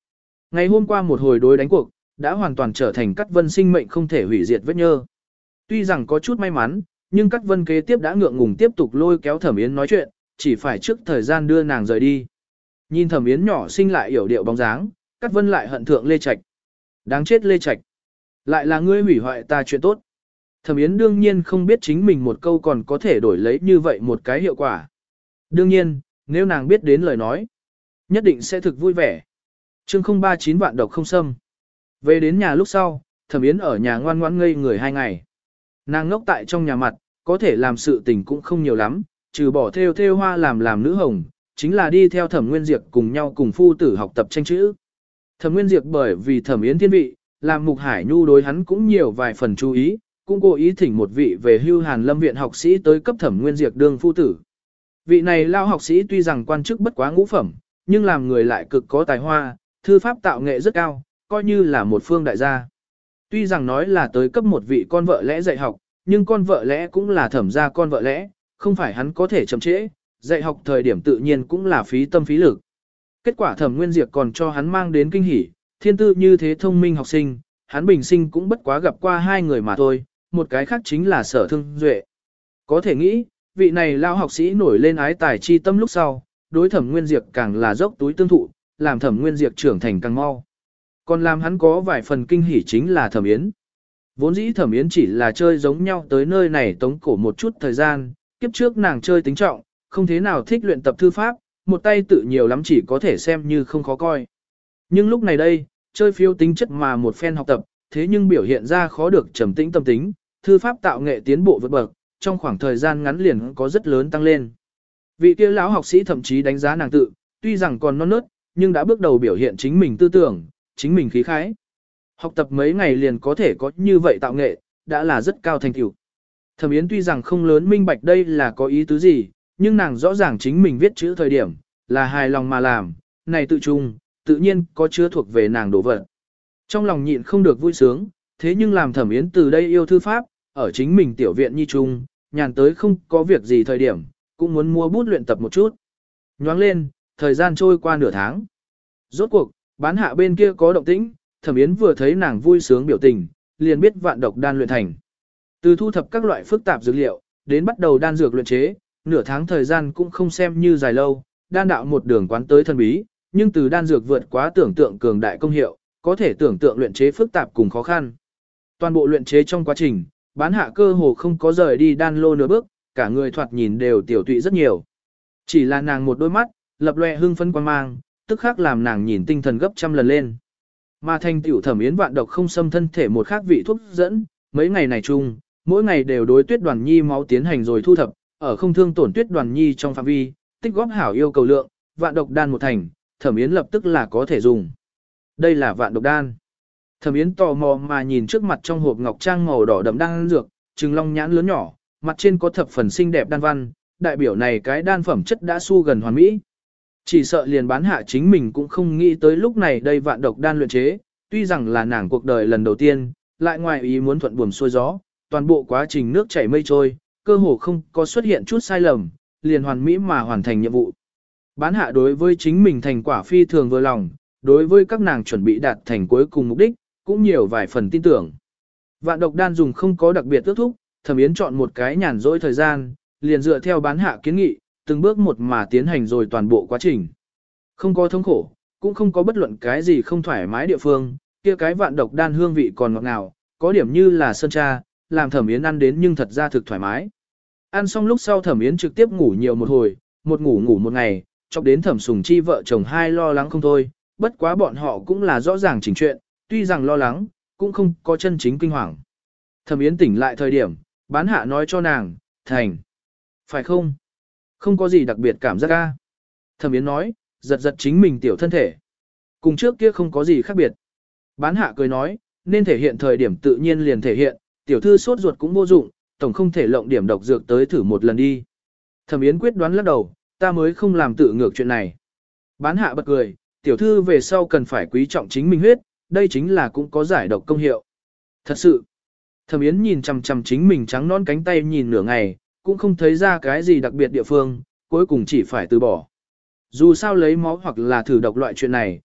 Ngày hôm qua một hồi đối đánh cuộc, đã hoàn toàn trở thành Cát Vân sinh mệnh không thể hủy diệt vết nhơ. Tuy rằng có chút may mắn, nhưng Cát Vân kế tiếp đã ngượng ngùng tiếp tục lôi kéo Thẩm Yến nói chuyện, chỉ phải trước thời gian đưa nàng rời đi. Nhìn Thẩm Yến nhỏ xinh lại yểu điệu bóng dáng, Cát Vân lại hận thượng Lê Trạch. Đáng chết Lê Trạch. Lại là ngươi hủy hoại ta chuyện tốt. Thẩm Yến đương nhiên không biết chính mình một câu còn có thể đổi lấy như vậy một cái hiệu quả. Đương nhiên, nếu nàng biết đến lời nói, nhất định sẽ thực vui vẻ. Chương không ba chín vạn độc không xâm. Về đến nhà lúc sau, Thẩm Yến ở nhà ngoan ngoãn ngây người hai ngày. Nàng ngốc tại trong nhà mặt, có thể làm sự tình cũng không nhiều lắm, trừ bỏ theo theo hoa làm làm nữ hồng, chính là đi theo Thẩm Nguyên Diệp cùng nhau cùng phu tử học tập tranh chữ. Thẩm Nguyên Diệp bởi vì Thẩm Yến thiên vị, làm Mục Hải Nhu đối hắn cũng nhiều vài phần chú ý, cũng cố ý thỉnh một vị về hưu Hàn Lâm viện học sĩ tới cấp Thẩm Nguyên Diệp đương phu tử. Vị này lao học sĩ tuy rằng quan chức bất quá ngũ phẩm, nhưng làm người lại cực có tài hoa, thư pháp tạo nghệ rất cao, coi như là một phương đại gia. Tuy rằng nói là tới cấp một vị con vợ lẽ dạy học, nhưng con vợ lẽ cũng là Thẩm gia con vợ lẽ, không phải hắn có thể chậm trễ, dạy học thời điểm tự nhiên cũng là phí tâm phí lực. Kết quả Thẩm Nguyên Diệp còn cho hắn mang đến kinh hỉ, thiên tư như thế thông minh học sinh, hắn bình sinh cũng bất quá gặp qua hai người mà thôi, một cái khác chính là Sở Thương Duệ. Có thể nghĩ, vị này lao học sĩ nổi lên ái tài chi tâm lúc sau, đối Thẩm Nguyên Diệp càng là dốc túi tương thụ, làm Thẩm Nguyên Diệp trưởng thành càng mau. Còn làm hắn có vài phần kinh hỉ chính là Thẩm Yến. Vốn dĩ Thẩm Yến chỉ là chơi giống nhau tới nơi này tống cổ một chút thời gian, kiếp trước nàng chơi tính trọng, không thế nào thích luyện tập thư pháp, một tay tự nhiều lắm chỉ có thể xem như không khó coi. Nhưng lúc này đây, chơi phiêu tính chất mà một phen học tập, thế nhưng biểu hiện ra khó được trầm tĩnh tâm tính, thư pháp tạo nghệ tiến bộ vượt bậc, trong khoảng thời gian ngắn liền có rất lớn tăng lên. Vị kia lão học sĩ thậm chí đánh giá nàng tự, tuy rằng còn non nớt, nhưng đã bước đầu biểu hiện chính mình tư tưởng, chính mình khí khái. Học tập mấy ngày liền có thể có như vậy tạo nghệ, đã là rất cao thành tựu. Thẩm Yến tuy rằng không lớn minh bạch đây là có ý tứ gì, nhưng nàng rõ ràng chính mình viết chữ thời điểm, là hài lòng mà làm, này tự trung, tự nhiên có chứa thuộc về nàng đổ vật. Trong lòng nhịn không được vui sướng, thế nhưng làm Thẩm Yến từ đây yêu thư pháp, ở chính mình tiểu viện nhi trung, nhàn tới không có việc gì thời điểm, cũng muốn mua bút luyện tập một chút. Nhoáng lên, thời gian trôi qua nửa tháng. Rốt cuộc, bán hạ bên kia có động tĩnh, Thẩm Yến vừa thấy nàng vui sướng biểu tình, liền biết vạn độc đan luyện thành. Từ thu thập các loại phức tạp dược liệu, đến bắt đầu đan dược luyện chế, nửa tháng thời gian cũng không xem như dài lâu, đan đạo một đường quán tới thần bí, nhưng từ đan dược vượt quá tưởng tượng cường đại công hiệu, có thể tưởng tượng luyện chế phức tạp cùng khó khăn. Toàn bộ luyện chế trong quá trình, bán hạ cơ hồ không có rời đi đan lô nửa bước, cả người thoạt nhìn đều tiểu tụy rất nhiều. Chỉ là nàng một đôi mắt, lập loè hưng phấn quan mang, tức khắc làm nàng nhìn tinh thần gấp trăm lần lên. Mà thành tiểu Thẩm Yến vạn độc không xâm thân thể một khác vị thuốc dẫn, mấy ngày này chung, mỗi ngày đều đối Tuyết Đoàn Nhi máu tiến hành rồi thu thập, ở không thương tổn Tuyết Đoàn Nhi trong phạm vi, tích góp hảo yêu cầu lượng, vạn độc đan một thành, Thẩm Yến lập tức là có thể dùng. Đây là vạn độc đan. Thẩm Yến tò mò mà nhìn trước mặt trong hộp ngọc trang màu đỏ đậm đan dược, trừng long nhãn lớn nhỏ, mặt trên có thập phần xinh đẹp đan văn, đại biểu này cái đan phẩm chất đã su gần hoàn mỹ. Chỉ sợ liền bán hạ chính mình cũng không nghĩ tới lúc này đây vạn độc đan luyện chế, tuy rằng là nàng cuộc đời lần đầu tiên, lại ngoài ý muốn thuận buồm xuôi gió, toàn bộ quá trình nước chảy mây trôi, cơ hồ không có xuất hiện chút sai lầm, liền hoàn mỹ mà hoàn thành nhiệm vụ. Bán hạ đối với chính mình thành quả phi thường vừa lòng, đối với các nàng chuẩn bị đạt thành cuối cùng mục đích, cũng nhiều vài phần tin tưởng. Vạn độc đan dùng không có đặc biệt ước thúc, Thẩm Yến chọn một cái nhàn rỗi thời gian, liền dựa theo bán hạ kiến nghị, từng bước một mà tiến hành rồi toàn bộ quá trình. Không có thống khổ, cũng không có bất luận cái gì không thoải mái địa phương, kia cái vạn độc đan hương vị còn ngọt ngào, có điểm như là sơn tra, làm Thẩm Yến ăn đến nhưng thật ra thực thoải mái. Ăn xong lúc sau Thẩm Yến trực tiếp ngủ nhiều một hồi, một ngủ ngủ một ngày, chọc đến Thẩm Sùng Chi vợ chồng hai lo lắng không thôi, bất quá bọn họ cũng là rõ ràng chỉnh chuyện, tuy rằng lo lắng, cũng không có chân chính kinh hoàng. Thẩm Yến tỉnh lại thời điểm, bán hạ nói cho nàng, thành. Phải không? Không có gì đặc biệt cảm giác ca. Thẩm Yến nói, giật giật chính mình tiểu thân thể. Cùng trước kia không có gì khác biệt. Bán hạ cười nói, nên thể hiện thời điểm tự nhiên liền thể hiện, tiểu thư sốt ruột cũng vô dụng, tổng không thể lộng điểm độc dược tới thử một lần đi. Thẩm Yến quyết đoán lắc đầu, ta mới không làm tự ngược chuyện này. Bán hạ bật cười, tiểu thư về sau cần phải quý trọng chính mình huyết, đây chính là cũng có giải độc công hiệu. Thật sự, Thẩm Yến nhìn chằm chằm chính mình trắng non cánh tay nhìn nửa ngày, cũng không thấy ra cái gì đặc biệt địa phương, cuối cùng chỉ phải từ bỏ. Dù sao lấy máu hoặc là thử độc loại chuyện này,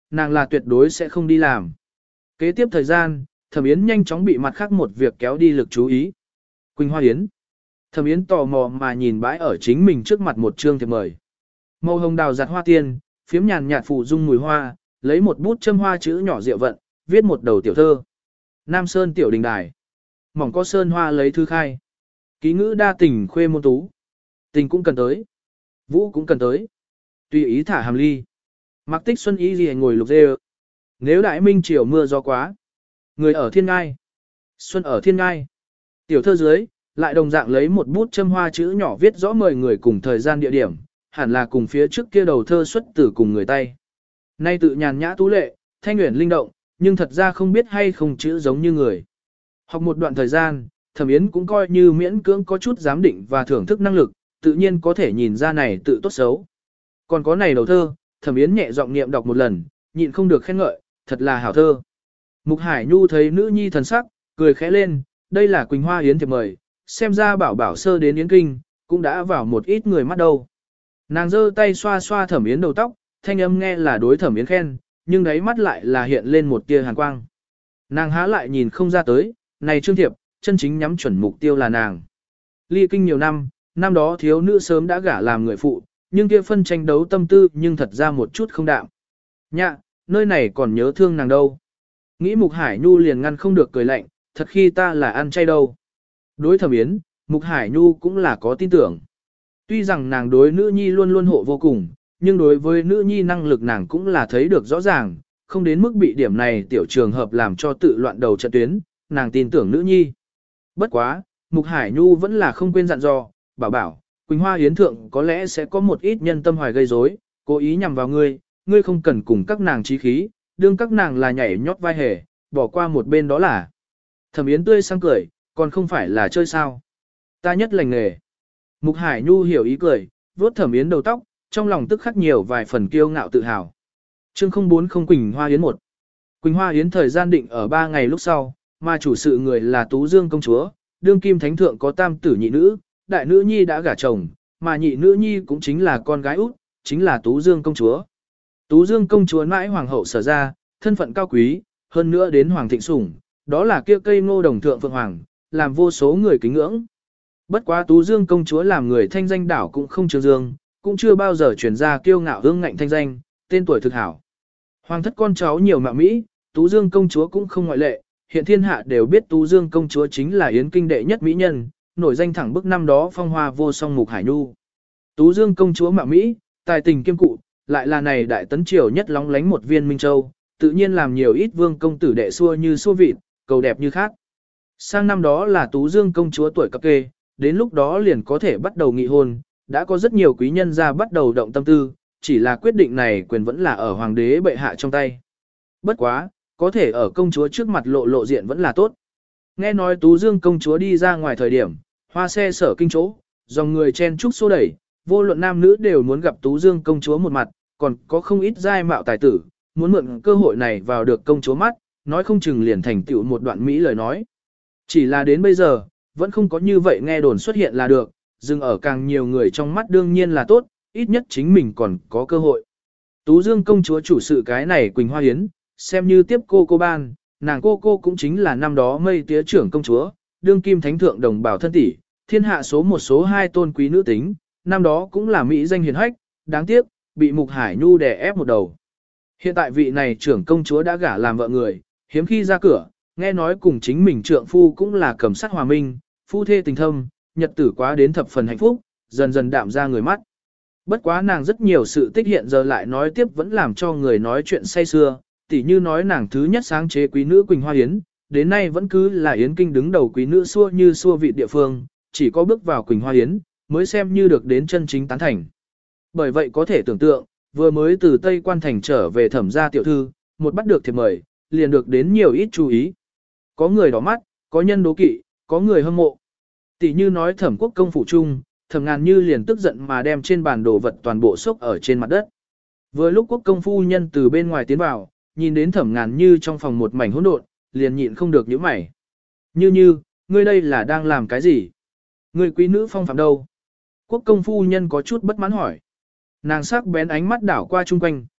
nàng là tuyệt đối sẽ không đi làm. Kế tiếp thời gian, Thẩm Yến nhanh chóng bị mặt khác một việc kéo đi lực chú ý. Quỳnh Hoa Yến. Thẩm Yến tò mò mà nhìn bãi ở chính mình trước mặt một trương thiệp mời. Màu hồng đào giặt hoa tiên, phiếm nhàn nhạt phụ dung mùi hoa, lấy một bút châm hoa chữ nhỏ diệu vận, viết một đầu tiểu thơ. Nam Sơn tiểu đình đài. Mỏng có sơn hoa lấy thư khai. Ký ngữ đa tình khuê môn tú. Tình cũng cần tới. Vũ cũng cần tới. Tùy ý thả hàm ly. Mặc tích xuân ý gì ngồi lục dê. Nếu đại minh chiều mưa gió quá. Người ở thiên ngai. Xuân ở thiên ngai. Tiểu thơ dưới, lại đồng dạng lấy một bút châm hoa chữ nhỏ viết rõ mời người cùng thời gian địa điểm, hẳn là cùng phía trước kia đầu thơ xuất từ cùng người tay. Nay tự nhàn nhã tú lệ, thanh uyển linh động, nhưng thật ra không biết hay không chữ giống như người. Học một đoạn thời gian, Thẩm Yến cũng coi như miễn cưỡng có chút giám định và thưởng thức năng lực, tự nhiên có thể nhìn ra này tự tốt xấu. Còn có này đầu thơ, Thẩm Yến nhẹ giọng niệm đọc một lần, nhịn không được khen ngợi, thật là hảo thơ. Mục Hải Nhu thấy nữ nhi thần sắc, cười khẽ lên, đây là Quỳnh Hoa Yến thiệp mời, xem ra bảo bảo sơ đến Yến Kinh, cũng đã vào một ít người mắt đâu. Nàng giơ tay xoa xoa Thẩm Yến đầu tóc, thanh âm nghe là đối Thẩm Yến khen, nhưng đáy mắt lại là hiện lên một tia hàn quang. Nàng há lại nhìn không ra tới, này trương thiệp, chân chính nhắm chuẩn mục tiêu là nàng. Ly kinh nhiều năm, năm đó thiếu nữ sớm đã gả làm người phụ, nhưng kia phân tranh đấu tâm tư nhưng thật ra một chút không đạm. Nhạ, nơi này còn nhớ thương nàng đâu. Nghĩ Mục Hải Nhu liền ngăn không được cười lạnh, thật khi ta là ăn chay đâu. Đối Thẩm Yến, Mục Hải Nhu cũng là có tin tưởng. Tuy rằng nàng đối nữ nhi luôn luôn hộ vô cùng, nhưng đối với nữ nhi năng lực nàng cũng là thấy được rõ ràng, không đến mức bị điểm này tiểu trường hợp làm cho tự loạn đầu trận tuyến, nàng tin tưởng nữ nhi. Bất quá, Mục Hải Nhu vẫn là không quên dặn dò, bảo bảo, Quỳnh Hoa Yến thượng có lẽ sẽ có một ít nhân tâm hoài gây rối, cố ý nhằm vào ngươi, ngươi không cần cùng các nàng trí khí, đương các nàng là nhảy nhót vai hề, bỏ qua một bên đó là. Thẩm Yến tươi sang cười, còn không phải là chơi sao. Ta nhất lành nghề. Mục Hải Nhu hiểu ý cười, vuốt Thẩm Yến đầu tóc, trong lòng tức khắc nhiều vài phần kiêu ngạo tự hào. Chương không bốn không Quỳnh Hoa Yến một. Quỳnh Hoa Yến thời gian định ở ba ngày lúc sau, mà chủ sự người là Tú Dương công chúa, đương kim thánh thượng có tam tử nhị nữ, đại nữ nhi đã gả chồng, mà nhị nữ nhi cũng chính là con gái út, chính là Tú Dương công chúa. Tú Dương công chúa mãi hoàng hậu sở ra, thân phận cao quý, hơn nữa đến hoàng thịnh sủng, đó là kia cây ngô đồng thượng phượng hoàng, làm vô số người kính ngưỡng. Bất quá Tú Dương công chúa làm người thanh danh đảo cũng không trường dương, cũng chưa bao giờ truyền ra kiêu ngạo hương ngạnh thanh danh, tên tuổi thực hảo. Hoàng thất con cháu nhiều mạo Mỹ, Tú Dương công chúa cũng không ngoại lệ, hiện thiên hạ đều biết Tú Dương công chúa chính là Yến Kinh đệ nhất mỹ nhân, nổi danh thẳng bức năm đó phong hoa vô song Mục Hải Nhu. Tú Dương công chúa mạo Mỹ, tài tình kiêm cụ, lại là này đại tấn triều nhất lóng lánh một viên Minh Châu, tự nhiên làm nhiều ít vương công tử đệ xua như xua vịt, cầu đẹp như khác. Sang năm đó là Tú Dương công chúa tuổi cập kê, đến lúc đó liền có thể bắt đầu nghị hôn, đã có rất nhiều quý nhân ra bắt đầu động tâm tư, chỉ là quyết định này quyền vẫn là ở hoàng đế bệ hạ trong tay. Bất quá, có thể ở công chúa trước mặt lộ lộ diện vẫn là tốt. Nghe nói Tú Dương công chúa đi ra ngoài thời điểm, hoa xe sở kinh chỗ, dòng người chen chúc xô đẩy, vô luận nam nữ đều muốn gặp Tú Dương công chúa một mặt, còn có không ít giai mạo tài tử, muốn mượn cơ hội này vào được công chúa mắt, nói không chừng liền thành tựu một đoạn Mỹ lời nói. Chỉ là đến bây giờ, vẫn không có như vậy nghe đồn xuất hiện là được, dừng ở càng nhiều người trong mắt đương nhiên là tốt, ít nhất chính mình còn có cơ hội. Tú Dương công chúa chủ sự cái này Quỳnh Hoa Yến, xem như tiếp cô cô ban, nàng cô cô cũng chính là năm đó mây tía trưởng công chúa, đương kim thánh thượng đồng bào thân tỷ, thiên hạ số một số hai tôn quý nữ tính, năm đó cũng là mỹ danh hiền hách, đáng tiếc, bị Mục Hải Nhu đè ép một đầu. Hiện tại vị này trưởng công chúa đã gả làm vợ người, hiếm khi ra cửa, nghe nói cùng chính mình trượng phu cũng là cầm sát hòa minh, phu thê tình thâm, nhật tử quá đến thập phần hạnh phúc, dần dần đạm ra người mắt. Bất quá nàng rất nhiều sự tích hiện giờ lại nói tiếp vẫn làm cho người nói chuyện say xưa, tỉ như nói nàng thứ nhất sáng chế quý nữ Quỳnh Hoa Yến, đến nay vẫn cứ là Yến Kinh đứng đầu quý nữ xua như xua vị địa phương, chỉ có bước vào Quỳnh Hoa Yến, mới xem như được đến chân chính tán thành. Bởi vậy có thể tưởng tượng, vừa mới từ Tây Quan Thành trở về Thẩm gia tiểu thư, một bắt được thiệp mời, liền được đến nhiều ít chú ý. Có người đỏ mắt, có nhân đố kỵ, có người hâm mộ. Tỷ như nói Thẩm Quốc công phủ chung, Thẩm Ngàn Như liền tức giận mà đem trên bàn đồ vật toàn bộ xốc ở trên mặt đất. Vừa lúc quốc công phu nhân từ bên ngoài tiến vào, nhìn đến Thẩm Ngàn Như trong phòng một mảnh hỗn độn, liền nhịn không được nhíu mày. Như Như, ngươi đây là đang làm cái gì? Ngươi quý nữ phong phạm đâu? Quốc công phu nhân có chút bất mãn hỏi. Nàng sắc bén ánh mắt đảo qua chung quanh,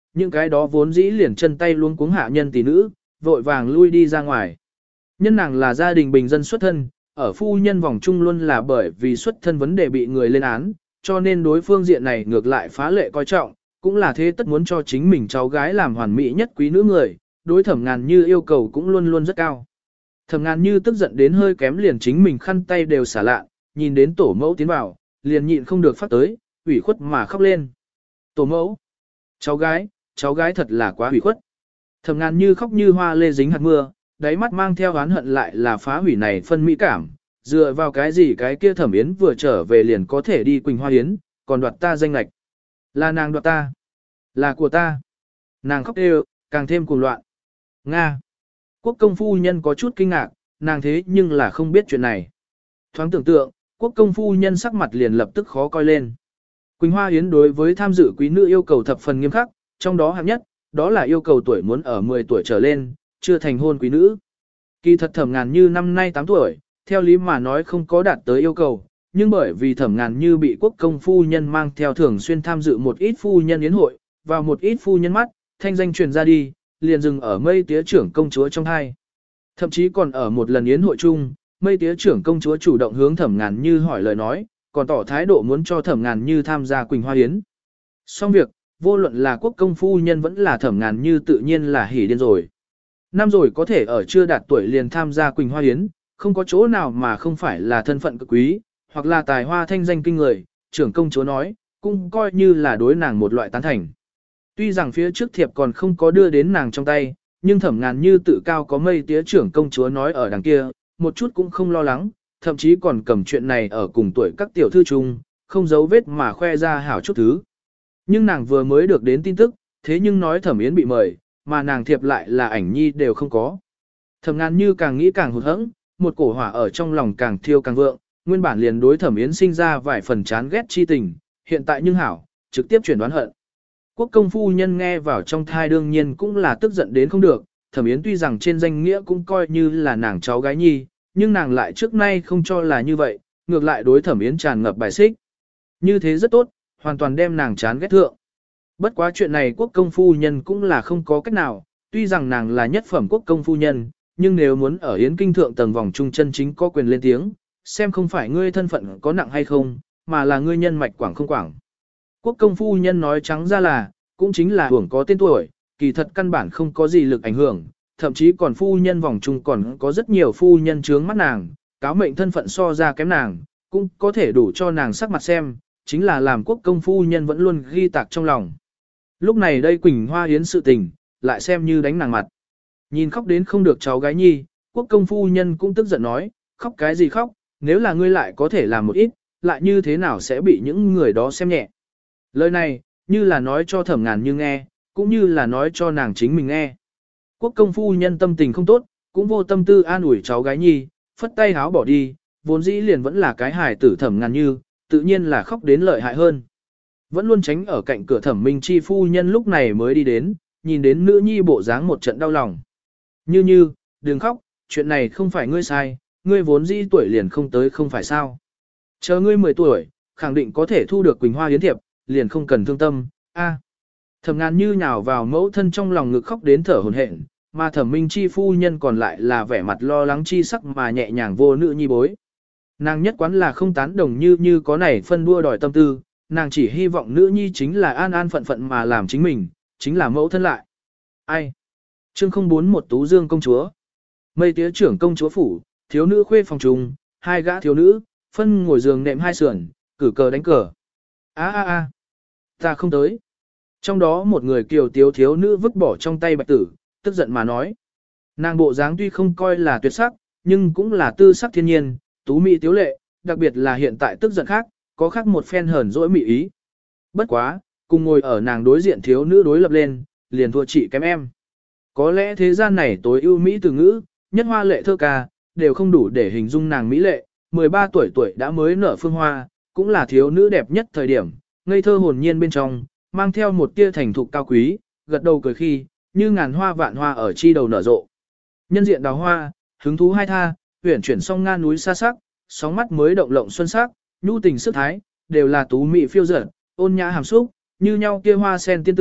những cái đó vốn dĩ liền chân tay luống cuống hạ nhân tỷ nữ, vội vàng lui đi ra ngoài. Nhân nàng là gia đình bình dân xuất thân, ở phu nhân vòng chung luôn là bởi vì xuất thân vấn đề bị người lên án, cho nên đối phương diện này ngược lại phá lệ coi trọng, cũng là thế tất muốn cho chính mình cháu gái làm hoàn mỹ nhất quý nữ người, đối Thẩm Ngàn Như yêu cầu cũng luôn luôn rất cao. Thẩm Ngàn Như tức giận đến hơi kém liền chính mình khăn tay đều xả lạ, nhìn đến tổ mẫu tiến vào, liền nhịn không được phát tới, ủy khuất mà khóc lên. Tổ mẫu, cháu gái, cháu gái thật là quá ủy khuất. Thẩm Ngàn Như khóc như hoa lê dính hạt mưa, đáy mắt mang theo oán hận lại là phá hủy này phân mỹ cảm, dựa vào cái gì cái kia Thẩm Yến vừa trở về liền có thể đi Quỳnh Hoa Yến, còn đoạt ta danh lạch. Là nàng đoạt ta, là của ta. Nàng khóc đều, càng thêm cuồng loạn. Nga. Quốc công phu nhân có chút kinh ngạc, nàng thế nhưng là không biết chuyện này. Thoáng tưởng tượng, quốc công phu nhân sắc mặt liền lập tức khó coi lên. Quỳnh Hoa Yến đối với tham dự quý nữ yêu cầu thập phần nghiêm khắc, trong đó hạng nhất, đó là yêu cầu tuổi muốn ở mười tuổi trở lên, chưa thành hôn quý nữ. Kỳ thật Thẩm Ngàn Như năm nay tám tuổi, theo lý mà nói không có đạt tới yêu cầu, nhưng bởi vì Thẩm Ngàn Như bị quốc công phu nhân mang theo thường xuyên tham dự một ít phu nhân yến hội, và một ít phu nhân mắt, thanh danh truyền ra đi, liền dừng ở mây tía trưởng công chúa trong hai. Thậm chí còn ở một lần yến hội chung, mây tía trưởng công chúa chủ động hướng Thẩm Ngàn Như hỏi lời nói, còn tỏ thái độ muốn cho Thẩm Ngàn Như tham gia Quỳnh Hoa Yến. Xong việc, vô luận là quốc công phu nhân vẫn là Thẩm Ngàn Như tự nhiên là hỉ điên rồi. Năm rồi có thể ở chưa đạt tuổi liền tham gia Quỳnh Hoa Yến, không có chỗ nào mà không phải là thân phận cực quý, hoặc là tài hoa thanh danh kinh người, trưởng công chúa nói, cũng coi như là đối nàng một loại tán thành. Tuy rằng phía trước thiệp còn không có đưa đến nàng trong tay, nhưng Thẩm Ngàn Như tự cao có mây tía trưởng công chúa nói ở đằng kia, một chút cũng không lo lắng, thậm chí còn cầm chuyện này ở cùng tuổi các tiểu thư chung, không giấu vết mà khoe ra hảo chút thứ. Nhưng nàng vừa mới được đến tin tức, thế nhưng nói Thẩm Yến bị mời, mà nàng thiệp lại là ảnh nhi đều không có. Thẩm Ngàn Như càng nghĩ càng hụt hẫng, một cổ hỏa ở trong lòng càng thiêu càng vượng, nguyên bản liền đối Thẩm Yến sinh ra vài phần chán ghét chi tình, hiện tại nhưng hảo, trực tiếp chuyển đoán hận. Quốc công phu nhân nghe vào trong thai đương nhiên cũng là tức giận đến không được, Thẩm Yến tuy rằng trên danh nghĩa cũng coi như là nàng cháu gái nhi, nhưng nàng lại trước nay không cho là như vậy, ngược lại đối Thẩm Yến tràn ngập bài xích. Như thế rất tốt, hoàn toàn đem nàng chán ghét thượng. Bất quá chuyện này quốc công phu nhân cũng là không có cách nào, tuy rằng nàng là nhất phẩm quốc công phu nhân, nhưng nếu muốn ở Yến kinh thượng tầng vòng trung chân chính có quyền lên tiếng, xem không phải ngươi thân phận có nặng hay không, mà là ngươi nhân mạch quảng không quảng. Quốc công phu nhân nói trắng ra là, cũng chính là hưởng có tên tuổi, kỳ thật căn bản không có gì lực ảnh hưởng, thậm chí còn phu nhân vòng trung còn có rất nhiều phu nhân chướng mắt nàng, cáo mệnh thân phận so ra kém nàng, cũng có thể đủ cho nàng sắc mặt xem, chính là làm quốc công phu nhân vẫn luôn ghi tạc trong lòng. Lúc này đây Quỳnh Hoa Yến sự tình, lại xem như đánh nàng mặt. Nhìn khóc đến không được cháu gái nhi, quốc công phu nhân cũng tức giận nói, khóc cái gì khóc, nếu là ngươi lại có thể làm một ít, lại như thế nào sẽ bị những người đó xem nhẹ. Lời này, như là nói cho Thẩm Ngàn Như nghe, cũng như là nói cho nàng chính mình nghe. Quốc công phu nhân tâm tình không tốt, cũng vô tâm tư an ủi cháu gái nhi, phất tay háo bỏ đi, vốn dĩ liền vẫn là cái hài tử Thẩm Ngàn Như, tự nhiên là khóc đến lợi hại hơn. Vẫn luôn tránh ở cạnh cửa Thẩm Minh Chi phu nhân lúc này mới đi đến, nhìn đến nữ nhi bộ dáng một trận đau lòng. Như như, đừng khóc, chuyện này không phải ngươi sai, ngươi vốn dĩ tuổi liền không tới không phải sao. Chờ ngươi mười tuổi, khẳng định có thể thu được Quỳnh Hoa Yến thiệp, liền không cần thương tâm, a. Thẩm Ngàn Như nhào vào mẫu thân trong lòng ngực khóc đến thở hổn hển, mà Thẩm Minh Chi phu nhân còn lại là vẻ mặt lo lắng chi sắc mà nhẹ nhàng vô nữ nhi bối. Nàng nhất quán là không tán đồng Như Như có này phân đua đòi tâm tư, nàng chỉ hy vọng nữ nhi chính là an an phận phận mà làm chính mình, chính là mẫu thân lại. Ai? Chương không bốn một Tú Dương công chúa. Mây tía trưởng công chúa phủ, thiếu nữ khuê phòng trùng, hai gã thiếu nữ, phân ngồi giường nệm hai sườn, cử cờ đánh cờ. A a a, ta không tới. Trong đó một người kiều tiếu thiếu nữ vứt bỏ trong tay bạch tử, tức giận mà nói. Nàng bộ dáng tuy không coi là tuyệt sắc, nhưng cũng là tư sắc thiên nhiên, tú mỹ tiếu lệ, đặc biệt là hiện tại tức giận khác, có khác một phen hờn dỗi mỹ ý. Bất quá, cùng ngồi ở nàng đối diện thiếu nữ đối lập lên, liền thua chị kém em. Có lẽ thế gian này tối ưu mỹ từ ngữ, nhất hoa lệ thơ ca, đều không đủ để hình dung nàng mỹ lệ, mười ba tuổi tuổi đã mới nở phương hoa, cũng là thiếu nữ đẹp nhất thời điểm, ngây thơ hồn nhiên bên trong, mang theo một tia thành thục cao quý, gật đầu cười khi, như ngàn hoa vạn hoa ở chi đầu nở rộ. Nhân diện đào hoa, hứng thú hai tha, huyển chuyển song ngang núi xa sắc, sóng mắt mới động lộng xuân sắc, nhu tình sức thái, đều là tú mỹ phiêu dở, ôn nhã hàm xúc, như nhau kia hoa sen tiên tử,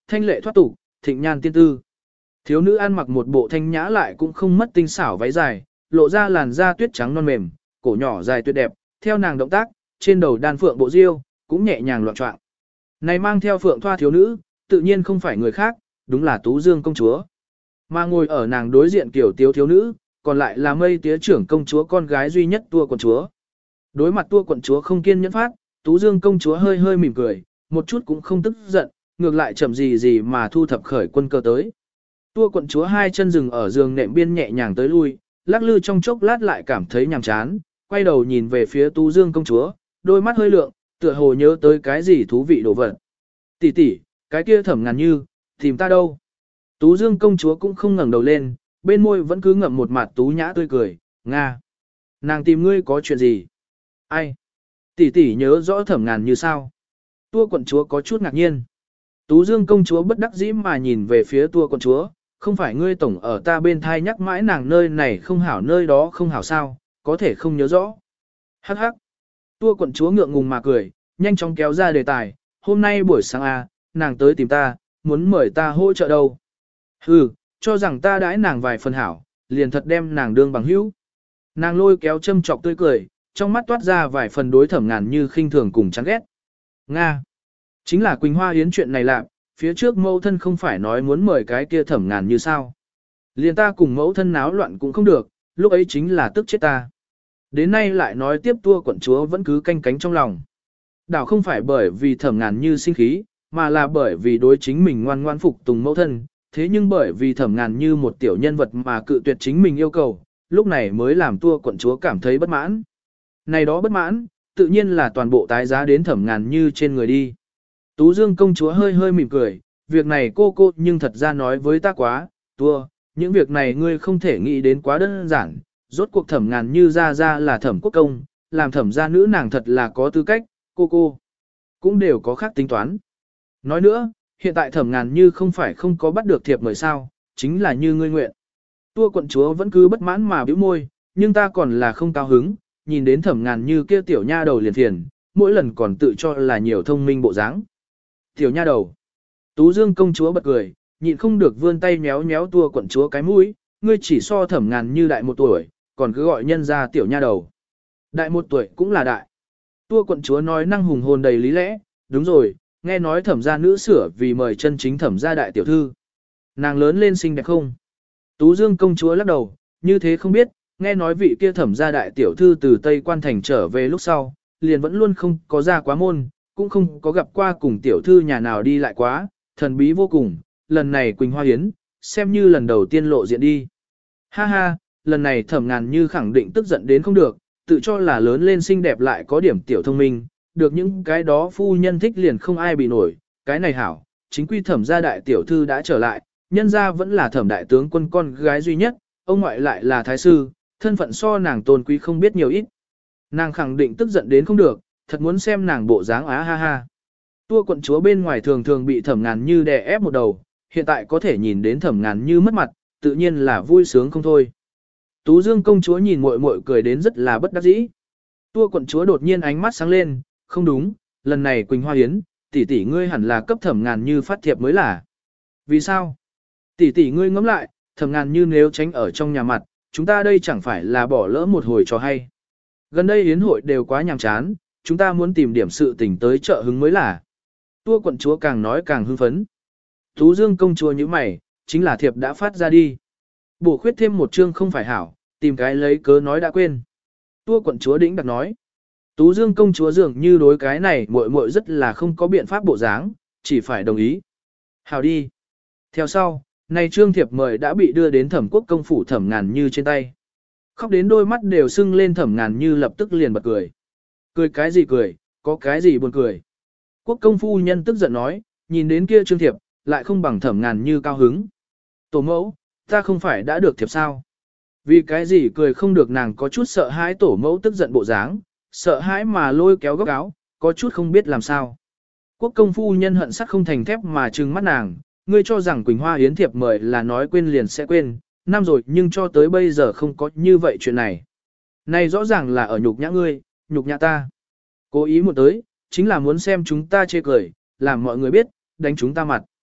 thanh lệ thoát tục, thịnh nhan tiên tư. Thiếu nữ ăn mặc một bộ thanh nhã lại cũng không mất tinh xảo váy dài, lộ ra làn da tuyết trắng non mềm, cổ nhỏ dài tuyệt đẹp, theo nàng động tác, trên đầu đan phượng bộ diêu, cũng nhẹ nhàng loạn trọng. Này mang theo phượng thoa thiếu nữ, tự nhiên không phải người khác, đúng là Tú Dương công chúa. Mà ngồi ở nàng đối diện kiểu tiếu thiếu nữ, còn lại là mây tía trưởng công chúa con gái duy nhất tua quận chúa. Đối mặt tua quận chúa không kiên nhẫn phát, Tú Dương công chúa hơi hơi mỉm cười, một chút cũng không tức giận, ngược lại chậm gì gì mà thu thập khởi quân cơ tới. Tua quận chúa hai chân rừng ở giường nệm biên nhẹ nhàng tới lui, lắc lư trong chốc lát lại cảm thấy nhàm chán, quay đầu nhìn về phía Tú Dương công chúa, đôi mắt hơi lượng, tựa hồ nhớ tới cái gì thú vị đồ vật. Tỷ tỷ, cái kia Thẩm Ngàn Như, tìm ta đâu? Tú Dương công chúa cũng không ngẩng đầu lên, bên môi vẫn cứ ngậm một mặt tú nhã tươi cười, Nga. Nàng tìm ngươi có chuyện gì? Ai? Tỷ tỷ nhớ rõ Thẩm Ngàn Như sao? Tua quận chúa có chút ngạc nhiên. Tú Dương công chúa bất đắc dĩ mà nhìn về phía tua quận chúa, không phải ngươi tổng ở ta bên thai nhắc mãi nàng nơi này không hảo nơi đó không hảo sao, có thể không nhớ rõ. Hắc hắc. Tua quận chúa ngượng ngùng mà cười, nhanh chóng kéo ra đề tài, hôm nay buổi sáng à, nàng tới tìm ta, muốn mời ta hỗ trợ đâu. Hừ, cho rằng ta đãi nàng vài phần hảo, liền thật đem nàng đương bằng hữu. Nàng lôi kéo châm chọc tươi cười, trong mắt toát ra vài phần đối Thẩm Ngàn Như khinh thường cùng chán ghét. Nga. Chính là Quỳnh Hoa Yến chuyện này lạc, phía trước mẫu thân không phải nói muốn mời cái kia Thẩm Ngàn Như sao. Liền ta cùng mẫu thân náo loạn cũng không được, lúc ấy chính là tức chết ta. Đến nay lại nói tiếp tua quận chúa vẫn cứ canh cánh trong lòng. Đảo không phải bởi vì Thẩm Ngàn Như sinh khí, mà là bởi vì đối chính mình ngoan ngoan phục tùng mẫu thân, thế nhưng bởi vì Thẩm Ngàn Như một tiểu nhân vật mà cự tuyệt chính mình yêu cầu, lúc này mới làm tua quận chúa cảm thấy bất mãn. Này đó bất mãn, tự nhiên là toàn bộ tái giá đến Thẩm Ngàn Như trên người đi. Tú Dương công chúa hơi hơi mỉm cười, việc này cô cô nhưng thật ra nói với ta quá, tua, những việc này ngươi không thể nghĩ đến quá đơn giản, rốt cuộc Thẩm Ngàn Như ra ra là Thẩm quốc công, làm thẩm gia nữ nàng thật là có tư cách, cô cô cũng đều có khác tính toán. Nói nữa, hiện tại Thẩm Ngàn Như không phải không có bắt được thiệp mời sao, chính là như ngươi nguyện. Tua quận chúa vẫn cứ bất mãn mà bĩu môi, nhưng ta còn là không cao hứng, nhìn đến Thẩm Ngàn Như kia tiểu nha đầu liền phiền, mỗi lần còn tự cho là nhiều thông minh bộ dáng. Tiểu nha đầu. Tú Dương công chúa bật cười, nhịn không được vươn tay méo méo tua quận chúa cái mũi, ngươi chỉ so Thẩm Ngàn Như đại một tuổi, còn cứ gọi nhân ra tiểu nha đầu. Đại một tuổi cũng là đại. Tua quận chúa nói năng hùng hồn đầy lý lẽ, đúng rồi, nghe nói Thẩm gia nữ sửa vì mời chân chính Thẩm gia đại tiểu thư. Nàng lớn lên xinh đẹp không? Tú Dương công chúa lắc đầu, như thế không biết, nghe nói vị kia Thẩm gia đại tiểu thư từ Tây Quan Thành trở về lúc sau, liền vẫn luôn không có ra quá môn, cũng không có gặp qua cùng tiểu thư nhà nào đi lại quá, thần bí vô cùng, lần này Quỳnh Hoa Yến, xem như lần đầu tiên lộ diện đi. Ha ha, lần này Thẩm Ngàn Như khẳng định tức giận đến không được, tự cho là lớn lên xinh đẹp lại có điểm tiểu thông minh, được những cái đó phu nhân thích liền không ai bị nổi, cái này hảo, chính quy Thẩm gia đại tiểu thư đã trở lại, nhân gia vẫn là Thẩm đại tướng quân con gái duy nhất, ông ngoại lại là thái sư, thân phận so nàng tôn quý không biết nhiều ít. Nàng khẳng định tức giận đến không được, thật muốn xem nàng bộ dáng á ha ha. Tua quận chúa bên ngoài thường thường bị Thẩm Ngàn Như đè ép một đầu, hiện tại có thể nhìn đến Thẩm Ngàn Như mất mặt, tự nhiên là vui sướng không thôi. Tú Dương công chúa nhìn muội muội cười đến rất là bất đắc dĩ. Tua quận chúa đột nhiên ánh mắt sáng lên, không đúng, lần này Quỳnh Hoa Yến, tỷ tỷ ngươi hẳn là cấp Thẩm Ngàn Như phát thiệp mới là. Vì sao? Tỷ tỷ ngươi ngẫm lại, Thẩm Ngàn Như nếu tránh ở trong nhà mặt, chúng ta đây chẳng phải là bỏ lỡ một hồi trò hay. Gần đây yến hội đều quá nhàm chán, chúng ta muốn tìm điểm sự tình tới trợ hứng mới là. Tua quận chúa càng nói càng hưng phấn. Tú Dương công chúa như mày, chính là thiệp đã phát ra đi. Bổ khuyết thêm một chương không phải hảo, tìm cái lấy cớ nói đã quên. Tua quận chúa đĩnh đặc nói. Tú Dương công chúa dường như đối cái này muội muội rất là không có biện pháp bộ dáng, chỉ phải đồng ý. Hảo đi. Theo sau, này trương thiệp mời đã bị đưa đến Thẩm quốc công phủ Thẩm Ngàn Như trên tay. Khóc đến đôi mắt đều sưng lên Thẩm Ngàn Như lập tức liền bật cười. Cười cái gì cười, có cái gì buồn cười. Quốc công phu nhân tức giận nói, nhìn đến kia trương thiệp, lại không bằng Thẩm Ngàn Như cao hứng. Tổ mẫu, ta không phải đã được thiệp sao? Vì cái gì cười không được, nàng có chút sợ hãi tổ mẫu tức giận bộ dáng, sợ hãi mà lôi kéo góc áo, có chút không biết làm sao. Quốc công phu nhân hận sắt không thành thép mà trừng mắt nàng, ngươi cho rằng Quỳnh Hoa Yến thiệp mời là nói quên liền sẽ quên, năm rồi nhưng cho tới bây giờ không có như vậy chuyện này. Này rõ ràng là ở nhục nhã ngươi, nhục nhã ta. Cố ý một tới, chính là muốn xem chúng ta chê cười, làm mọi người biết, đánh chúng ta mặt.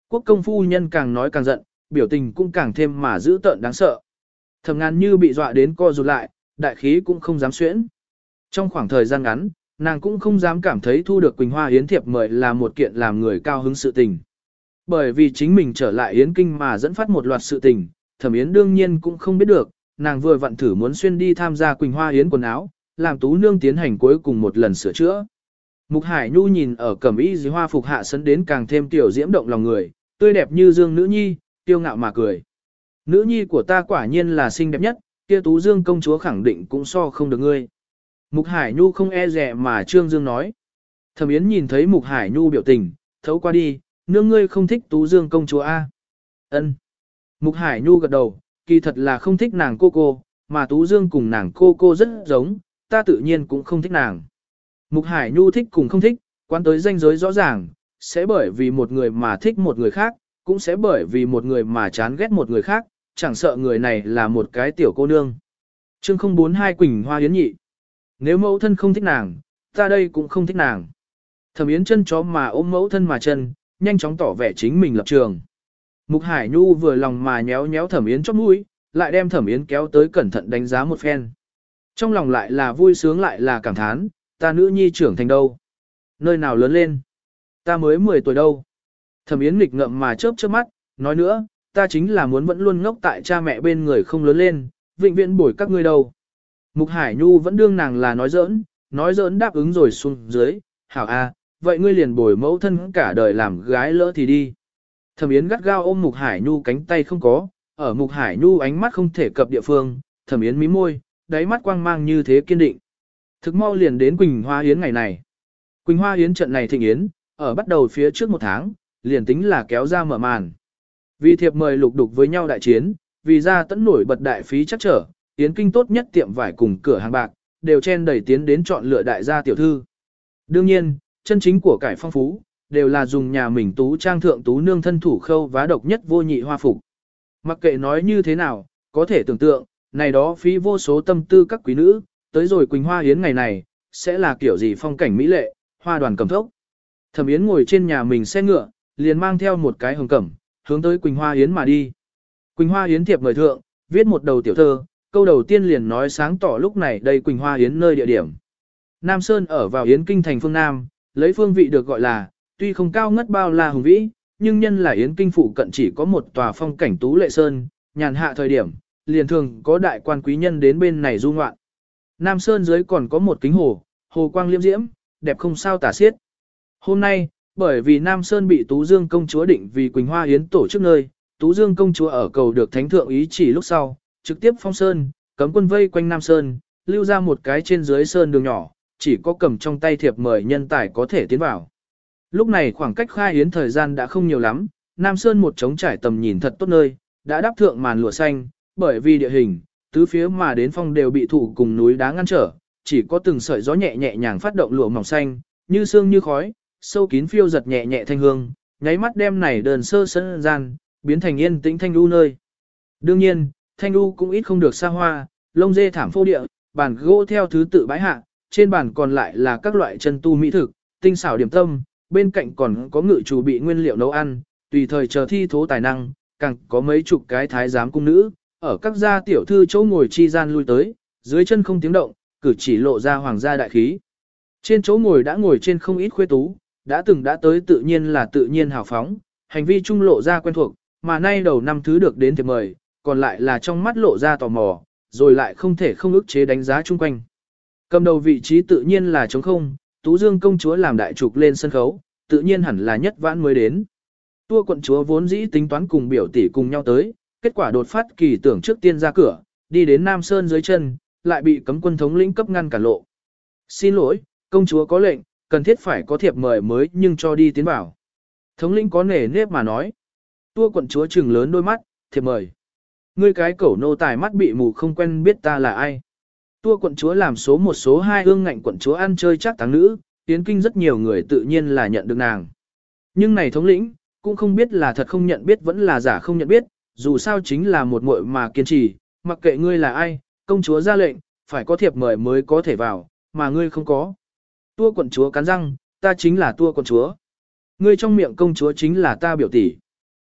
Quốc công phu nhân càng nói càng giận, biểu tình cũng càng thêm mà dữ tợn đáng sợ. Thẩm Ngàn Như bị dọa đến co rụt lại, đại khí cũng không dám xuyễn. Trong khoảng thời gian ngắn, nàng cũng không dám cảm thấy thu được Quỳnh Hoa Yến thiệp mời là một kiện làm người cao hứng sự tình. Bởi vì chính mình trở lại Yến Kinh mà dẫn phát một loạt sự tình, Thẩm Yến đương nhiên cũng không biết được, nàng vừa vặn thử muốn xuyên đi tham gia Quỳnh Hoa Yến quần áo, làm Tú Nương tiến hành cuối cùng một lần sửa chữa. Mục Hải Nhu nhìn ở cẩm y dưới hoa phục hạ sấn đến càng thêm tiểu diễm động lòng người, tươi đẹp như dương nữ nhi, tiêu ngạo mà cười. Nữ nhi của ta quả nhiên là xinh đẹp nhất, kia Tú Dương công chúa khẳng định cũng so không được ngươi. Mục Hải Nhu không e dè mà Trương Dương nói. Thẩm Yến nhìn thấy Mục Hải Nhu biểu tình, thấu qua đi, nương ngươi không thích Tú Dương công chúa A. Ân. Mục Hải Nhu gật đầu, kỳ thật là không thích nàng cô cô, mà Tú Dương cùng nàng cô cô rất giống, ta tự nhiên cũng không thích nàng. Mục Hải Nhu thích cùng không thích, quan tới ranh giới rõ ràng, sẽ bởi vì một người mà thích một người khác, cũng sẽ bởi vì một người mà chán ghét một người khác, chẳng sợ người này là một cái tiểu cô nương. Chương không bốn hai Quỳnh Hoa Yến nhị. Nếu mẫu thân không thích nàng, ta đây cũng không thích nàng. Thẩm Yến chân chó mà ôm mẫu thân mà chân, nhanh chóng tỏ vẻ chính mình lập trường. Mục Hải Nhu vừa lòng mà nhéo nhéo Thẩm Yến chóp mũi, lại đem Thẩm Yến kéo tới cẩn thận đánh giá một phen. Trong lòng lại là vui sướng lại là cảm thán, ta nữ nhi trưởng thành đâu? Nơi nào lớn lên? Ta mới mười tuổi đâu? Thẩm Yến nghịch ngợm mà chớp chớp mắt, nói nữa, ta chính là muốn vẫn luôn ngốc tại cha mẹ bên người không lớn lên, vĩnh viễn bồi các ngươi đâu. Mục Hải Nhu vẫn đương nàng là nói giỡn, nói giỡn đáp ứng rồi xuống dưới, hảo a, vậy ngươi liền bồi mẫu thân cả đời làm gái lỡ thì đi. Thẩm Yến gắt gao ôm Mục Hải Nhu cánh tay không có, ở Mục Hải Nhu ánh mắt không thể cập địa phương, Thẩm Yến mím môi, đáy mắt quang mang như thế kiên định. Thực mau liền đến Quỳnh Hoa Yến ngày này. Quỳnh Hoa Yến trận này thịnh yến, ở bắt đầu phía trước một tháng, liền tính là kéo ra mở màn. Vì thiệp mời lục đục với nhau đại chiến, vì ra tẫn nổi bật đại phí chắc trở, Yến Kinh tốt nhất tiệm vải cùng cửa hàng bạc, đều chen đẩy tiến đến chọn lựa đại gia tiểu thư. Đương nhiên, chân chính của cải phong phú, đều là dùng nhà mình tú trang thượng tú nương thân thủ khâu vá độc nhất vô nhị hoa phục. Mặc kệ nói như thế nào, có thể tưởng tượng, này đó phí vô số tâm tư các quý nữ, tới rồi Quỳnh Hoa Yến ngày này, sẽ là kiểu gì phong cảnh mỹ lệ, hoa đoàn cầm thốc. Thẩm Yến ngồi trên nhà mình xe ngựa, liền mang theo một cái hồng cẩm, hướng tới Quỳnh Hoa Yến mà đi. Quỳnh Hoa Yến thiệp mời thượng, viết một đầu tiểu thơ, câu đầu tiên liền nói sáng tỏ lúc này đây Quỳnh Hoa Yến nơi địa điểm. Nam Sơn ở vào Yến Kinh thành phương Nam, lấy phương vị được gọi là, tuy không cao ngất bao la hùng vĩ, nhưng nhân là Yến Kinh phụ cận chỉ có một tòa phong cảnh tú lệ sơn, nhàn hạ thời điểm, liền thường có đại quan quý nhân đến bên này du ngoạn. Nam Sơn dưới còn có một kính hồ, hồ quang liêm diễm, đẹp không sao tả xiết. Hôm nay, bởi vì Nam Sơn bị Tú Dương công chúa định vì Quỳnh Hoa Yến tổ chức nơi, Tú Dương công chúa ở cầu được thánh thượng ý chỉ lúc sau, trực tiếp phong sơn, cấm quân vây quanh Nam Sơn, lưu ra một cái trên dưới sơn đường nhỏ, chỉ có cầm trong tay thiệp mời nhân tài có thể tiến vào. Lúc này khoảng cách khai yến thời gian đã không nhiều lắm, Nam Sơn một trống trải tầm nhìn thật tốt nơi, đã đắp thượng màn lụa xanh, bởi vì địa hình, tứ phía mà đến phong đều bị thủ cùng núi đá ngăn trở, chỉ có từng sợi gió nhẹ nhẹ nhàng phát động lụa mỏng xanh, như sương như khói, sâu kín phiêu giật nhẹ nhẹ thanh hương, nháy mắt đem này đơn sơ sân gian, biến thành yên tĩnh thanh đu nơi. Đương nhiên, thanh đu cũng ít không được xa hoa, lông dê thảm phô địa, bàn gỗ theo thứ tự bãi hạ, trên bàn còn lại là các loại chân tu mỹ thực, tinh xảo điểm tâm, bên cạnh còn có ngự chủ bị nguyên liệu nấu ăn, tùy thời chờ thi thố tài năng, càng có mấy chục cái thái giám cung nữ, ở các gia tiểu thư chỗ ngồi chi gian lui tới, dưới chân không tiếng động, cử chỉ lộ ra hoàng gia đại khí. Trên chỗ ngồi đã ngồi trên không ít khuê tú, đã từng đã tới tự nhiên là tự nhiên hào phóng, hành vi trung lộ ra quen thuộc, mà nay đầu năm thứ được đến thiệp mời, còn lại là trong mắt lộ ra tò mò, rồi lại không thể không ức chế đánh giá chung quanh. Cầm đầu vị trí tự nhiên là trống không, Tú Dương công chúa làm đại trục lên sân khấu, tự nhiên hẳn là nhất vãn mới đến. Tua quận chúa vốn dĩ tính toán cùng biểu tỷ cùng nhau tới, kết quả đột phát kỳ tưởng trước tiên ra cửa, đi đến Nam Sơn dưới chân, lại bị cấm quân thống lĩnh cấp ngăn cản lộ. Xin lỗi, công chúa có lệnh, cần thiết phải có thiệp mời mới nhưng cho đi tiến vào. Thống lĩnh có nể nếp mà nói. Tua quận chúa trừng lớn đôi mắt, thiệp mời. Ngươi cái cẩu nô tài mắt bị mù không quen biết ta là ai. Tua quận chúa làm số một số hai ương ngạnh quận chúa ăn chơi chắc táng nữ, Yến Kinh rất nhiều người tự nhiên là nhận được nàng. Nhưng này thống lĩnh, cũng không biết là thật không nhận biết vẫn là giả không nhận biết, dù sao chính là một muội mà kiên trì, mặc kệ ngươi là ai, công chúa ra lệnh, phải có thiệp mời mới có thể vào, mà ngươi không có. Tua quận chúa cắn răng, ta chính là tua quận chúa. Ngươi trong miệng công chúa chính là ta biểu tỷ.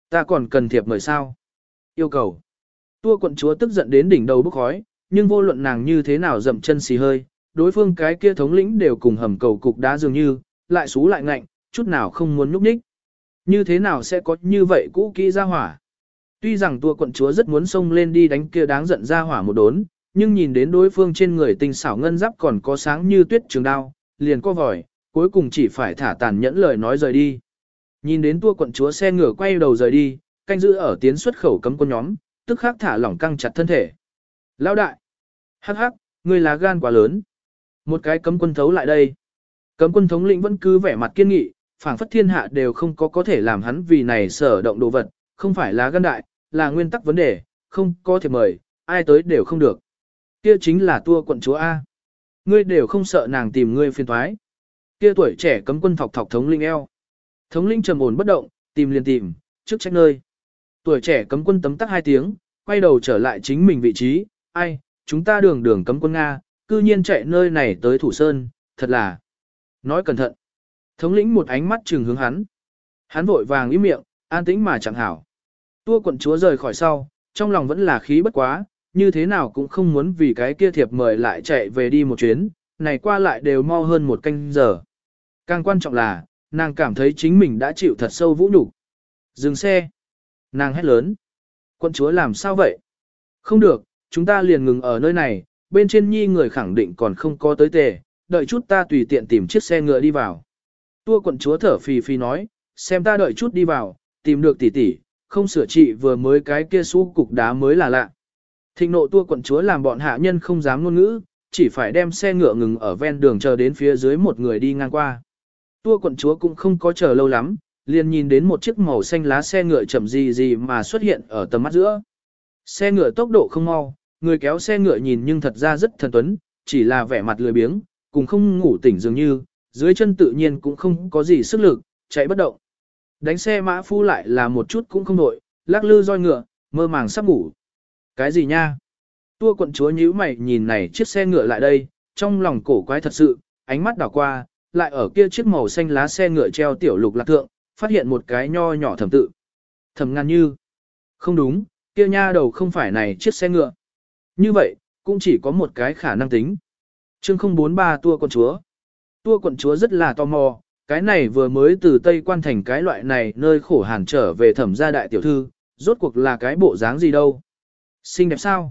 Ta còn cần thiệp mời sao? Yêu cầu. Tua quận chúa tức giận đến đỉnh đầu bốc khói, nhưng vô luận nàng như thế nào dậm chân xì hơi, đối phương cái kia thống lĩnh đều cùng hầm cầu cục đá dường như, lại xú lại ngạnh, chút nào không muốn nhúc nhích. Như thế nào sẽ có như vậy cũ kỹ ra hỏa? Tuy rằng tua quận chúa rất muốn xông lên đi đánh kia đáng giận ra hỏa một đốn, nhưng nhìn đến đối phương trên người tinh xảo ngân giáp còn có sáng như tuyết trường đao, liền co vòi, cuối cùng chỉ phải thả tàn nhẫn lời nói rời đi. Nhìn đến tua quận chúa xe ngựa quay đầu rời đi, canh giữ ở tiến xuất khẩu cấm quân nhóm, tức khắc thả lỏng căng chặt thân thể. Lão đại! Hắc hắc, ngươi lá gan quá lớn. Một cái cấm quân thấu lại đây. Cấm quân thống lĩnh vẫn cứ vẻ mặt kiên nghị, phảng phất thiên hạ đều không có có thể làm hắn vì này sở động đồ vật, không phải lá gan đại, là nguyên tắc vấn đề, không có thể mời, ai tới đều không được. Kia chính là tua quận chúa A. Ngươi đều không sợ nàng tìm ngươi phiền thoái. Kia tuổi trẻ cấm quân thọc thọc thống lĩnh eo. Thống lĩnh trầm ổn bất động, tìm liền tìm, trước trách nơi. Tuổi trẻ cấm quân tấm tắc hai tiếng, quay đầu trở lại chính mình vị trí, ai, chúng ta đường đường cấm quân Nga, cư nhiên chạy nơi này tới Thủ Sơn, thật là. Nói cẩn thận. Thống lĩnh một ánh mắt trừng hướng hắn. Hắn vội vàng im miệng, an tĩnh mà chẳng hảo. Tua quận chúa rời khỏi sau, trong lòng vẫn là khí bất quá, như thế nào cũng không muốn vì cái kia thiệp mời lại chạy về đi một chuyến, này qua lại đều mau hơn một canh giờ. Càng quan trọng là, nàng cảm thấy chính mình đã chịu thật sâu vũ nhục. Dừng xe. Nàng hét lớn. Quận chúa làm sao vậy? Không được, chúng ta liền ngừng ở nơi này, bên trên nhi người khẳng định còn không có tới tề, đợi chút ta tùy tiện tìm chiếc xe ngựa đi vào. Tua quận chúa thở phì phì nói, xem ta đợi chút đi vào, tìm được tỷ tỷ, không sửa trị vừa mới cái kia su cục đá mới là lạ. Thịnh nộ tua quận chúa làm bọn hạ nhân không dám ngôn ngữ, chỉ phải đem xe ngựa ngừng ở ven đường chờ đến phía dưới một người đi ngang qua. Tua quận chúa cũng không có chờ lâu lắm, liền nhìn đến một chiếc màu xanh lá xe ngựa chậm gì gì mà xuất hiện ở tầm mắt giữa. Xe ngựa tốc độ không mau, người kéo xe ngựa nhìn nhưng thật ra rất thần tuấn, chỉ là vẻ mặt lười biếng, cùng không ngủ tỉnh dường như, dưới chân tự nhiên cũng không có gì sức lực, chạy bất động. Đánh xe mã phu lại là một chút cũng không nổi, lắc lư roi ngựa, mơ màng sắp ngủ. Cái gì nha? Tua quận chúa nhíu mày nhìn này chiếc xe ngựa lại đây, trong lòng cổ quái thật sự, ánh mắt đảo qua, lại ở kia chiếc màu xanh lá xe ngựa treo tiểu lục lạc thượng, phát hiện một cái nho nhỏ thẩm tự. Thẩm Ngàn Như. Không đúng, kia nha đầu không phải này chiếc xe ngựa. Như vậy, cũng chỉ có một cái khả năng tính. Chương không bốn ba tua quận chúa. Tua quận chúa rất là tò mò, cái này vừa mới từ Tây Quan thành cái loại này nơi khổ hàn trở về thẩm gia đại tiểu thư, rốt cuộc là cái bộ dáng gì đâu. Xinh đẹp sao?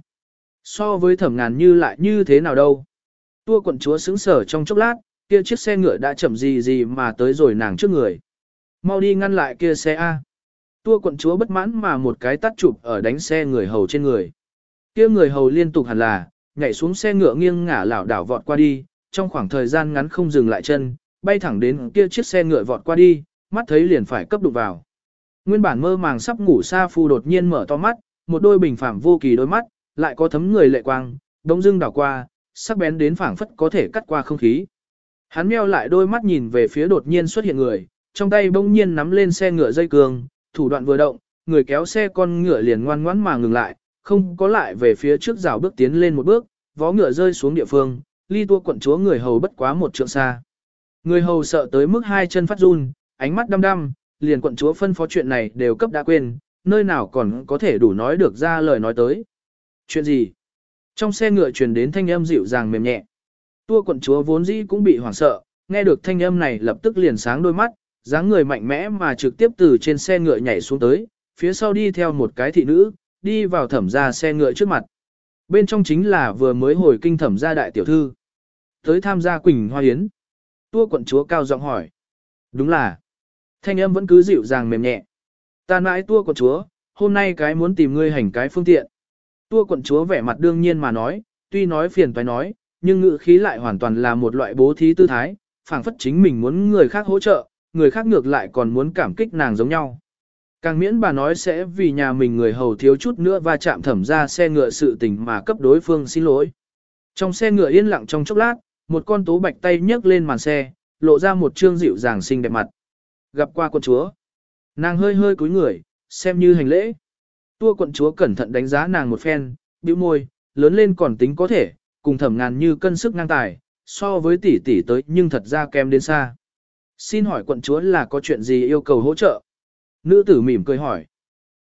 So với Thẩm Ngàn Như lại như thế nào đâu? Tua quận chúa sững sờ trong chốc lát, kia chiếc xe ngựa đã chậm gì gì mà tới rồi nàng trước người. Mau đi ngăn lại kia xe A. Tua quận chúa bất mãn mà một cái tắt chụp ở đánh xe người hầu trên người. Kia người hầu liên tục hẳn là, nhảy xuống xe ngựa nghiêng ngả lảo đảo vọt qua đi, trong khoảng thời gian ngắn không dừng lại chân, bay thẳng đến kia chiếc xe ngựa vọt qua đi, mắt thấy liền phải cấp đụng vào. Nguyên bản mơ màng sắp ngủ Sa Phu đột nhiên mở to mắt, một đôi bình phẳng vô kỳ đôi mắt, lại có thấm người lệ quang, đông dưng đảo qua, sắc bén đến phảng phất có thể cắt qua không khí. Hắn meo lại đôi mắt nhìn về phía đột nhiên xuất hiện người, trong tay bỗng nhiên nắm lên xe ngựa dây cương, thủ đoạn vừa động, người kéo xe con ngựa liền ngoan ngoãn mà ngừng lại, không có lại về phía trước rào bước tiến lên một bước, vó ngựa rơi xuống địa phương, ly tua quận chúa người hầu bất quá một trượng xa. Người hầu sợ tới mức hai chân phát run, ánh mắt đăm đăm, liền quận chúa phân phó chuyện này đều cấp đã quên, nơi nào còn có thể đủ nói được ra lời nói tới. Chuyện gì? Trong xe ngựa truyền đến thanh âm dịu dàng mềm nhẹ. Tua quận chúa vốn dĩ cũng bị hoảng sợ, nghe được thanh âm này lập tức liền sáng đôi mắt, dáng người mạnh mẽ mà trực tiếp từ trên xe ngựa nhảy xuống tới, phía sau đi theo một cái thị nữ, đi vào thẩm ra xe ngựa trước mặt. Bên trong chính là vừa mới hồi kinh thẩm gia đại tiểu thư. Tới tham gia Quỳnh Hoa Yến. Tua quận chúa cao giọng hỏi. Đúng là. Thanh âm vẫn cứ dịu dàng mềm nhẹ. Ta nãi tua quận chúa, hôm nay cái muốn tìm ngươi hành cái phương tiện. Tua quận chúa vẻ mặt đương nhiên mà nói, tuy nói phiền phải nói, nhưng ngữ khí lại hoàn toàn là một loại bố thí tư thái, phảng phất chính mình muốn người khác hỗ trợ, người khác ngược lại còn muốn cảm kích nàng giống nhau. Càng miễn bà nói sẽ vì nhà mình người hầu thiếu chút nữa va chạm thẩm ra xe ngựa sự tình mà cấp đối phương xin lỗi. Trong xe ngựa yên lặng trong chốc lát, một con tố bạch tay nhấc lên màn xe, lộ ra một trương dịu dàng xinh đẹp mặt. Gặp qua quận chúa. Nàng hơi hơi cúi người, xem như hành lễ. Tua quận chúa cẩn thận đánh giá nàng một phen, bĩu môi, lớn lên còn tính có thể, cùng Thẩm Ngàn Như cân sức ngang tài, so với tỷ tỷ tới nhưng thật ra kém đến xa. Xin hỏi quận chúa là có chuyện gì yêu cầu hỗ trợ? Nữ tử mỉm cười hỏi.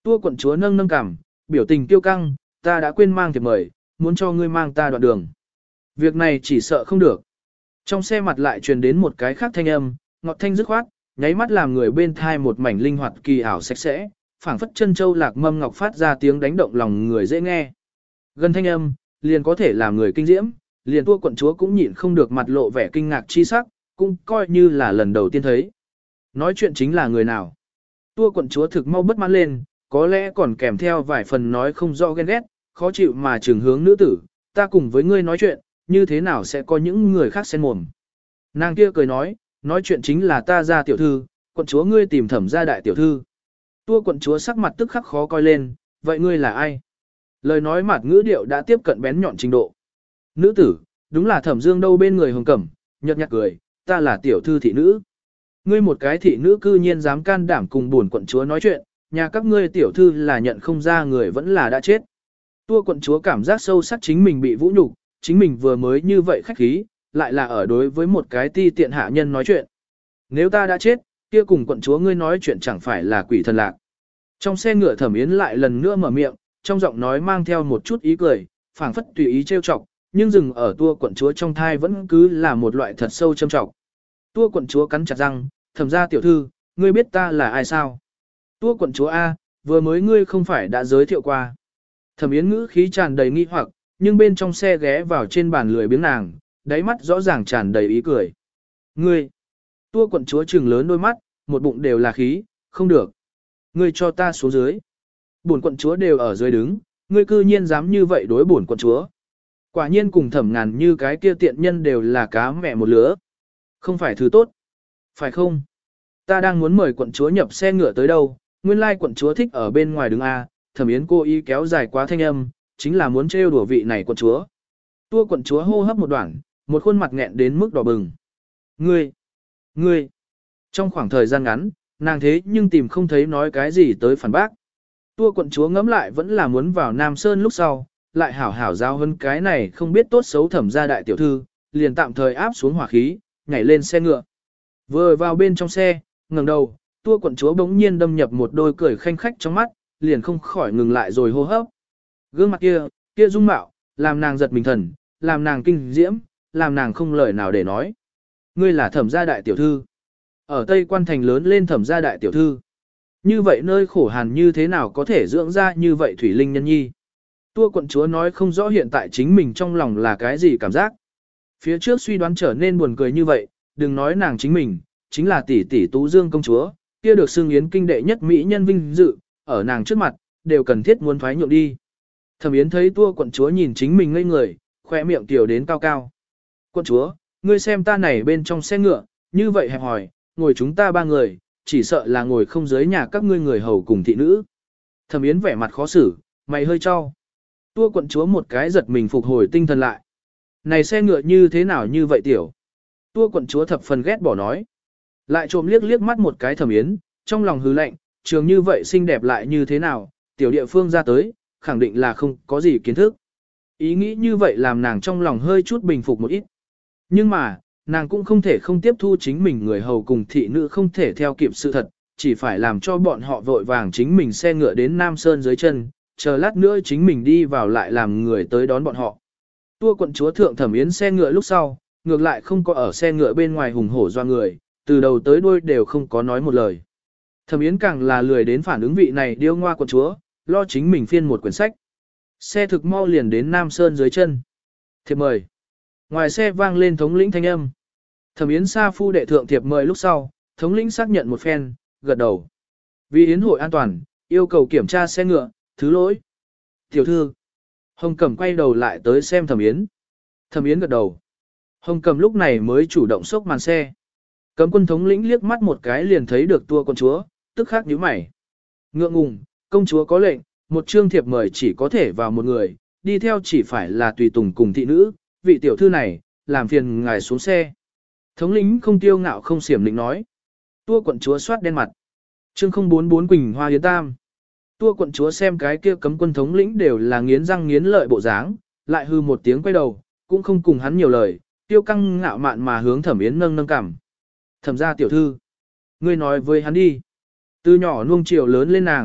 Tua quận chúa nâng nâng cằm, biểu tình kiêu căng, ta đã quên mang thiệp mời, muốn cho ngươi mang ta đoạn đường. Việc này chỉ sợ không được. Trong xe mặt lại truyền đến một cái khác thanh âm, ngọt thanh dứt khoát, nháy mắt làm người bên thai một mảnh linh hoạt kỳ ảo sạch sẽ, phảng phất chân châu lạc mâm ngọc phát ra tiếng đánh động lòng người dễ nghe. Gần thanh âm, liền có thể làm người kinh diễm, liền tua quận chúa cũng nhịn không được mặt lộ vẻ kinh ngạc chi sắc, cũng coi như là lần đầu tiên thấy. Nói chuyện chính là người nào? Tua quận chúa thực mau bất mãn lên, có lẽ còn kèm theo vài phần nói không rõ ghen ghét, khó chịu mà trừng hướng nữ tử, ta cùng với ngươi nói chuyện, như thế nào sẽ có những người khác xen mồm. Nàng kia cười nói, nói chuyện chính là ta ra tiểu thư, quận chúa ngươi tìm thẩm gia đại tiểu thư. Tua quận chúa sắc mặt tức khắc khó coi lên, vậy ngươi là ai? Lời nói mặt ngữ điệu đã tiếp cận bén nhọn trình độ. Nữ tử, đúng là thẩm dương đâu bên người hồng cẩm, nhợt nhạt cười, ta là tiểu thư thị nữ. Ngươi một cái thị nữ cư nhiên dám can đảm cùng buồn quận chúa nói chuyện, nhà các ngươi tiểu thư là nhận không ra người vẫn là đã chết. Tua quận chúa cảm giác sâu sắc chính mình bị vũ nhục, chính mình vừa mới như vậy khách khí, lại là ở đối với một cái ti tiện hạ nhân nói chuyện. Nếu ta đã chết, kia cùng quận chúa ngươi nói chuyện chẳng phải là quỷ thần lạc. Trong xe ngựa Thẩm Yến lại lần nữa mở miệng, trong giọng nói mang theo một chút ý cười, phảng phất tùy ý trêu chọc, nhưng dừng ở tua quận chúa trong thai vẫn cứ là một loại thật sâu châm trọng. Tua quận chúa cắn chặt răng, thẩm gia tiểu thư, ngươi biết ta là ai sao? Tua quận chúa A, vừa mới ngươi không phải đã giới thiệu qua. Thẩm Yến ngữ khí tràn đầy nghi hoặc, nhưng bên trong xe ghé vào trên bàn lười biếng nàng, đáy mắt rõ ràng tràn đầy ý cười. Ngươi, tua quận chúa trừng lớn đôi mắt, một bụng đều là khí, không được. Ngươi cho ta xuống dưới. Bổn quận chúa đều ở dưới đứng, ngươi cư nhiên dám như vậy đối bổn quận chúa. Quả nhiên cùng thẩm ngàn như cái kia tiện nhân đều là cá mẹ một lứa. Không phải thứ tốt. Phải không? Ta đang muốn mời quận chúa nhập xe ngựa tới đâu, nguyên lai quận chúa thích ở bên ngoài đứng A, Thẩm Yến cô ý kéo dài quá thanh âm, chính là muốn trêu đùa vị này quận chúa. Tua quận chúa hô hấp một đoạn, một khuôn mặt nghẹn đến mức đỏ bừng. Ngươi! Ngươi! Trong khoảng thời gian ngắn, nàng thế nhưng tìm không thấy nói cái gì tới phản bác. Tua quận chúa ngẫm lại vẫn là muốn vào Nam Sơn lúc sau, lại hảo hảo giao hơn cái này không biết tốt xấu thẩm gia đại tiểu thư, liền tạm thời áp xuống hỏa khí, nhảy lên xe ngựa. Vừa vào bên trong xe, ngẩng đầu, tua quận chúa bỗng nhiên đâm nhập một đôi cười khanh khách trong mắt, liền không khỏi ngừng lại rồi hô hấp. Gương mặt kia, kia dung mạo, làm nàng giật mình thần, làm nàng kinh diễm, làm nàng không lời nào để nói. Ngươi là thẩm gia đại tiểu thư. Ở Tây Quan Thành lớn lên thẩm gia đại tiểu thư. Như vậy nơi khổ hàn như thế nào có thể dưỡng ra như vậy thủy linh nhân nhi. Tua quận chúa nói không rõ hiện tại chính mình trong lòng là cái gì cảm giác. Phía trước suy đoán trở nên buồn cười như vậy, đừng nói nàng chính mình, chính là tỷ tỷ Tú Dương công chúa, kia được xưng yến kinh đệ nhất mỹ nhân vinh dự, ở nàng trước mặt, đều cần thiết muốn thoái nhượng đi. Thẩm Yến thấy tua quận chúa nhìn chính mình ngây người, khoe miệng tiểu đến cao cao. Quận chúa, ngươi xem ta này bên trong xe ngựa, như vậy hẹp hỏi, ngồi chúng ta ba người, chỉ sợ là ngồi không dưới nhà các ngươi người hầu cùng thị nữ. Thẩm Yến vẻ mặt khó xử, mày hơi cho. Tua quận chúa một cái giật mình phục hồi tinh thần lại. Này xe ngựa như thế nào như vậy tiểu? Tua quận chúa thập phần ghét bỏ nói. Lại trộm liếc liếc mắt một cái Thẩm Yến, trong lòng hứ lạnh, trường như vậy xinh đẹp lại như thế nào, tiểu địa phương ra tới, khẳng định là không có gì kiến thức. Ý nghĩ như vậy làm nàng trong lòng hơi chút bình phục một ít. Nhưng mà, nàng cũng không thể không tiếp thu chính mình người hầu cùng thị nữ không thể theo kịp sự thật, chỉ phải làm cho bọn họ vội vàng chính mình xe ngựa đến Nam Sơn dưới chân, chờ lát nữa chính mình đi vào lại làm người tới đón bọn họ. Tua quận chúa thượng Thẩm Yến xe ngựa lúc sau, ngược lại không có ở xe ngựa bên ngoài hùng hổ doa người, từ đầu tới đuôi đều không có nói một lời. Thẩm Yến càng là lười đến phản ứng vị này điêu ngoa quận chúa, lo chính mình phiên một quyển sách. Xe thực mau liền đến Nam Sơn dưới chân. Thiệp mời. Ngoài xe vang lên thống lĩnh thanh âm. Thẩm Yến sa phu đệ thượng thiệp mời lúc sau, thống lĩnh xác nhận một phen, gật đầu. Vì yến hội an toàn, yêu cầu kiểm tra xe ngựa, thứ lỗi. Tiểu thư. Hồng Cẩm quay đầu lại tới xem Thẩm Yến. Thẩm Yến gật đầu. Hồng Cẩm lúc này mới chủ động xốc màn xe. Cấm quân thống lĩnh liếc mắt một cái liền thấy được tua con chúa, tức khắc nhíu mày. Ngượng ngùng, công chúa có lệnh, một chương thiệp mời chỉ có thể vào một người, đi theo chỉ phải là tùy tùng cùng thị nữ, vị tiểu thư này, làm phiền ngài xuống xe. Thống lĩnh không tiêu ngạo không xiểm định nói. Tua quận chúa soát đen mặt. Chương không bốn bốn Quỳnh Hoa Yến Tam. Tua quận chúa xem cái kia cấm quân thống lĩnh đều là nghiến răng nghiến lợi bộ dáng, lại hư một tiếng quay đầu, cũng không cùng hắn nhiều lời, tiêu căng ngạo mạn mà hướng Thẩm Yến nâng nâng cằm. Thẩm gia tiểu thư, ngươi nói với hắn đi. Từ nhỏ nuông chiều lớn lên nàng,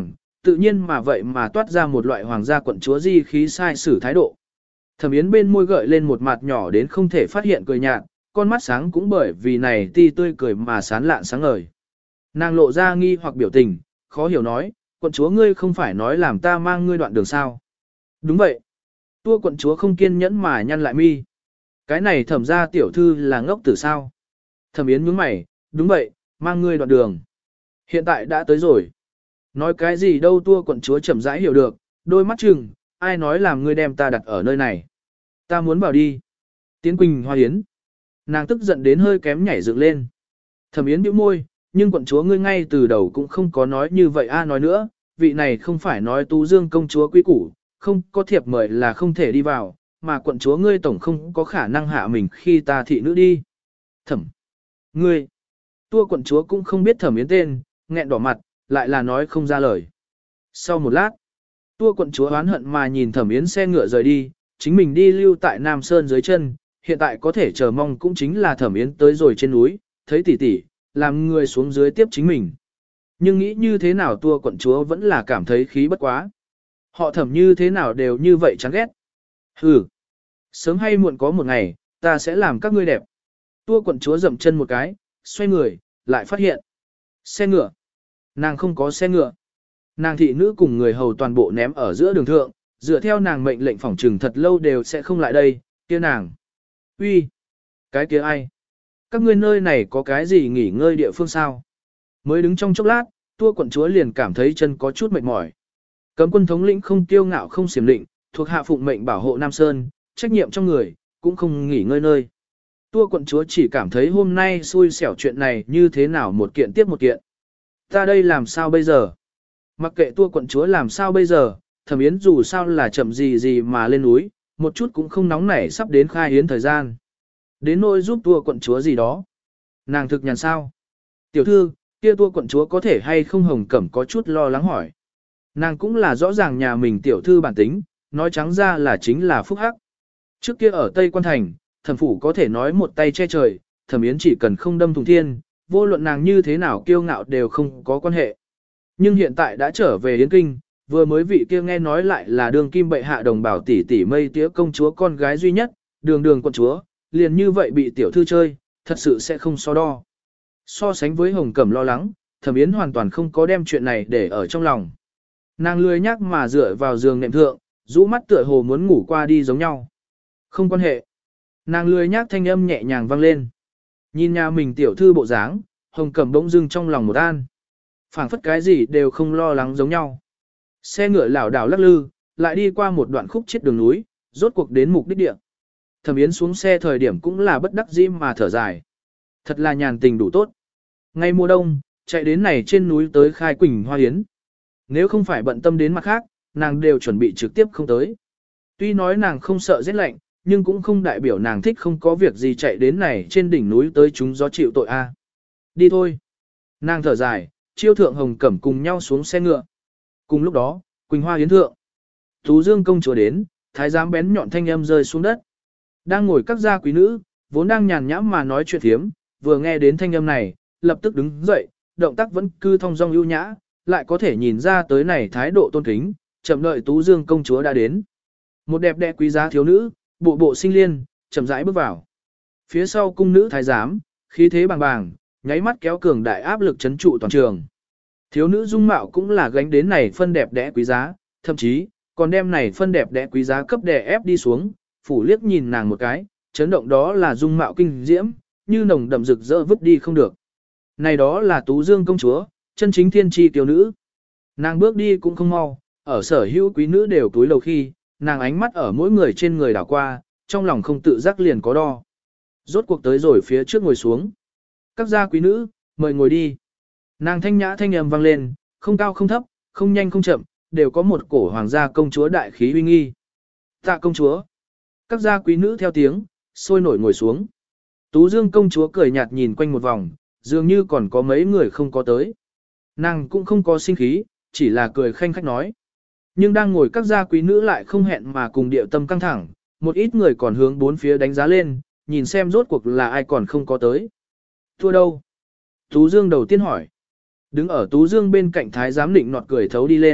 tự nhiên mà vậy mà toát ra một loại hoàng gia quận chúa di khí sai sử thái độ. Thẩm Yến bên môi gợi lên một mặt nhỏ đến không thể phát hiện cười nhạt, con mắt sáng cũng bởi vì này ti tươi cười mà sán lạn sáng ngời. Nàng lộ ra nghi hoặc biểu tình, khó hiểu nói, quận chúa ngươi không phải nói làm ta mang ngươi đoạn đường sao. Đúng vậy. Tua quận chúa không kiên nhẫn mà nhăn lại mi. Cái này thẩm ra tiểu thư là ngốc tử sao. Thẩm Yến nhướng mày, đúng vậy, mang ngươi đoạn đường. Hiện tại đã tới rồi. Nói cái gì đâu tua quận chúa chậm rãi hiểu được, đôi mắt chừng, ai nói làm ngươi đem ta đặt ở nơi này. Ta muốn bảo đi. Tiến Quỳnh Hoa Yến. Nàng tức giận đến hơi kém nhảy dựng lên. Thẩm Yến bĩu môi, nhưng quận chúa ngươi ngay từ đầu cũng không có nói như vậy a nói nữa, vị này không phải nói Tú Dương công chúa quý củ, không có thiệp mời là không thể đi vào, mà quận chúa ngươi tổng không có khả năng hạ mình khi ta thị nữ đi. Thẩm. Ngươi. Tua quận chúa cũng không biết Thẩm Yến tên, nghẹn đỏ mặt, lại là nói không ra lời. Sau một lát, tua quận chúa oán hận mà nhìn Thẩm Yến xe ngựa rời đi, chính mình đi lưu tại Nam Sơn dưới chân, hiện tại có thể chờ mong cũng chính là Thẩm Yến tới rồi trên núi, thấy tỷ tỷ, làm người xuống dưới tiếp chính mình. Nhưng nghĩ như thế nào tua quận chúa vẫn là cảm thấy khí bất quá. Họ Thẩm như thế nào đều như vậy chán ghét. Hừ, sớm hay muộn có một ngày, ta sẽ làm các ngươi đẹp. Tua quận chúa dậm chân một cái, xoay người, lại phát hiện. Xe ngựa. Nàng không có xe ngựa. Nàng thị nữ cùng người hầu toàn bộ ném ở giữa đường thượng, dựa theo nàng mệnh lệnh phòng trừng thật lâu đều sẽ không lại đây, kia nàng. Uy, cái kia ai? Các ngươi nơi này có cái gì nghỉ ngơi địa phương sao? Mới đứng trong chốc lát, tua quận chúa liền cảm thấy chân có chút mệt mỏi. Cấm quân thống lĩnh không tiêu ngạo không xiểm định, thuộc hạ phụng mệnh bảo hộ Nam Sơn, trách nhiệm trong người, cũng không nghỉ ngơi nơi. Tua quận chúa chỉ cảm thấy hôm nay xui xẻo chuyện này như thế nào một kiện tiếp một kiện. Ta đây làm sao bây giờ? Mặc kệ tua quận chúa làm sao bây giờ, Thẩm Yến dù sao là chậm gì gì mà lên núi, một chút cũng không nóng nảy sắp đến khai yến thời gian. Đến nỗi giúp tua quận chúa gì đó. Nàng thực nhàn sao? Tiểu thư, kia tua quận chúa có thể hay không Hồng Cẩm có chút lo lắng hỏi. Nàng cũng là rõ ràng nhà mình tiểu thư bản tính, nói trắng ra là chính là phúc hắc. Trước kia ở Tây Quan Thành, thẩm phủ có thể nói một tay che trời, Thẩm Yến chỉ cần không đâm thùng thiên, vô luận nàng như thế nào kiêu ngạo đều không có quan hệ. Nhưng hiện tại đã trở về Yến Kinh, vừa mới vị kia nghe nói lại là đường kim bệ hạ đồng bảo tỷ tỷ mây tía công chúa con gái duy nhất, đường đường quận chúa, liền như vậy bị tiểu thư chơi, thật sự sẽ không so đo. So sánh với Hồng Cẩm lo lắng, Thẩm Yến hoàn toàn không có đem chuyện này để ở trong lòng. Nàng lười nhác mà dựa vào giường nệm thượng, rũ mắt tựa hồ muốn ngủ qua đi giống nhau. Không quan hệ. Nàng lười nhác thanh âm nhẹ nhàng vang lên. Nhìn nhà mình tiểu thư bộ dáng, Hồng Cẩm bỗng dưng trong lòng một an. Phảng phất cái gì đều không lo lắng giống nhau. Xe ngựa lảo đảo lắc lư, lại đi qua một đoạn khúc chết đường núi, rốt cuộc đến mục đích địa. Thẩm Yến xuống xe thời điểm cũng là bất đắc dĩ mà thở dài. Thật là nhàn tình đủ tốt. Ngay mùa đông, chạy đến này trên núi tới khai Quỳnh Hoa Yến. Nếu không phải bận tâm đến mặt khác, nàng đều chuẩn bị trực tiếp không tới. Tuy nói nàng không sợ rét lạnh, nhưng cũng không đại biểu nàng thích không có việc gì chạy đến này trên đỉnh núi tới chúng gió chịu tội a. Đi thôi. Nàng thở dài, chiêu thượng Hồng Cẩm cùng nhau xuống xe ngựa. Cùng lúc đó, Quỳnh Hoa Yến thượng. Tú Dương công chúa đến, thái giám bén nhọn thanh âm rơi xuống đất. Đang ngồi các gia quý nữ, vốn đang nhàn nhãm mà nói chuyện thiếm, vừa nghe đến thanh âm này, lập tức đứng dậy, động tác vẫn cư thong dong ưu nhã, lại có thể nhìn ra tới này thái độ tôn kính, chậm đợi Tú Dương công chúa đã đến. Một đẹp đẽ quý giá thiếu nữ, bộ bộ sinh liên, chậm rãi bước vào. Phía sau cung nữ thái giám, khí thế bàng bàng, nháy mắt kéo cường đại áp lực chấn trụ toàn trường. Thiếu nữ dung mạo cũng là gánh đến này phân đẹp đẽ quý giá, thậm chí còn đem này phân đẹp đẽ quý giá cấp đè ép đi xuống, phủ liếc nhìn nàng một cái, chấn động đó là dung mạo kinh diễm, như nồng đậm rực rỡ vứt đi không được. Này đó là Tú Dương công chúa, chân chính thiên tri tiểu nữ. Nàng bước đi cũng không mau, ở sở hữu quý nữ đều túi lầu khi, nàng ánh mắt ở mỗi người trên người đảo qua, trong lòng không tự giác liền có đo. Rốt cuộc tới rồi phía trước ngồi xuống. Các gia quý nữ, mời ngồi đi. Nàng thanh nhã thanh âm vang lên, không cao không thấp, không nhanh không chậm, đều có một cổ hoàng gia công chúa đại khí uy nghi. Tạ công chúa. Các gia quý nữ theo tiếng, sôi nổi ngồi xuống. Tú Dương công chúa cười nhạt nhìn quanh một vòng, dường như còn có mấy người không có tới. Nàng cũng không có sinh khí, chỉ là cười khanh khách nói. Nhưng đang ngồi các gia quý nữ lại không hẹn mà cùng điệu tâm căng thẳng, một ít người còn hướng bốn phía đánh giá lên, nhìn xem rốt cuộc là ai còn không có tới. Thua đâu? Tú Dương đầu tiên hỏi. Đứng ở Tú Dương bên cạnh thái giám định nọt cười thấu đi lên,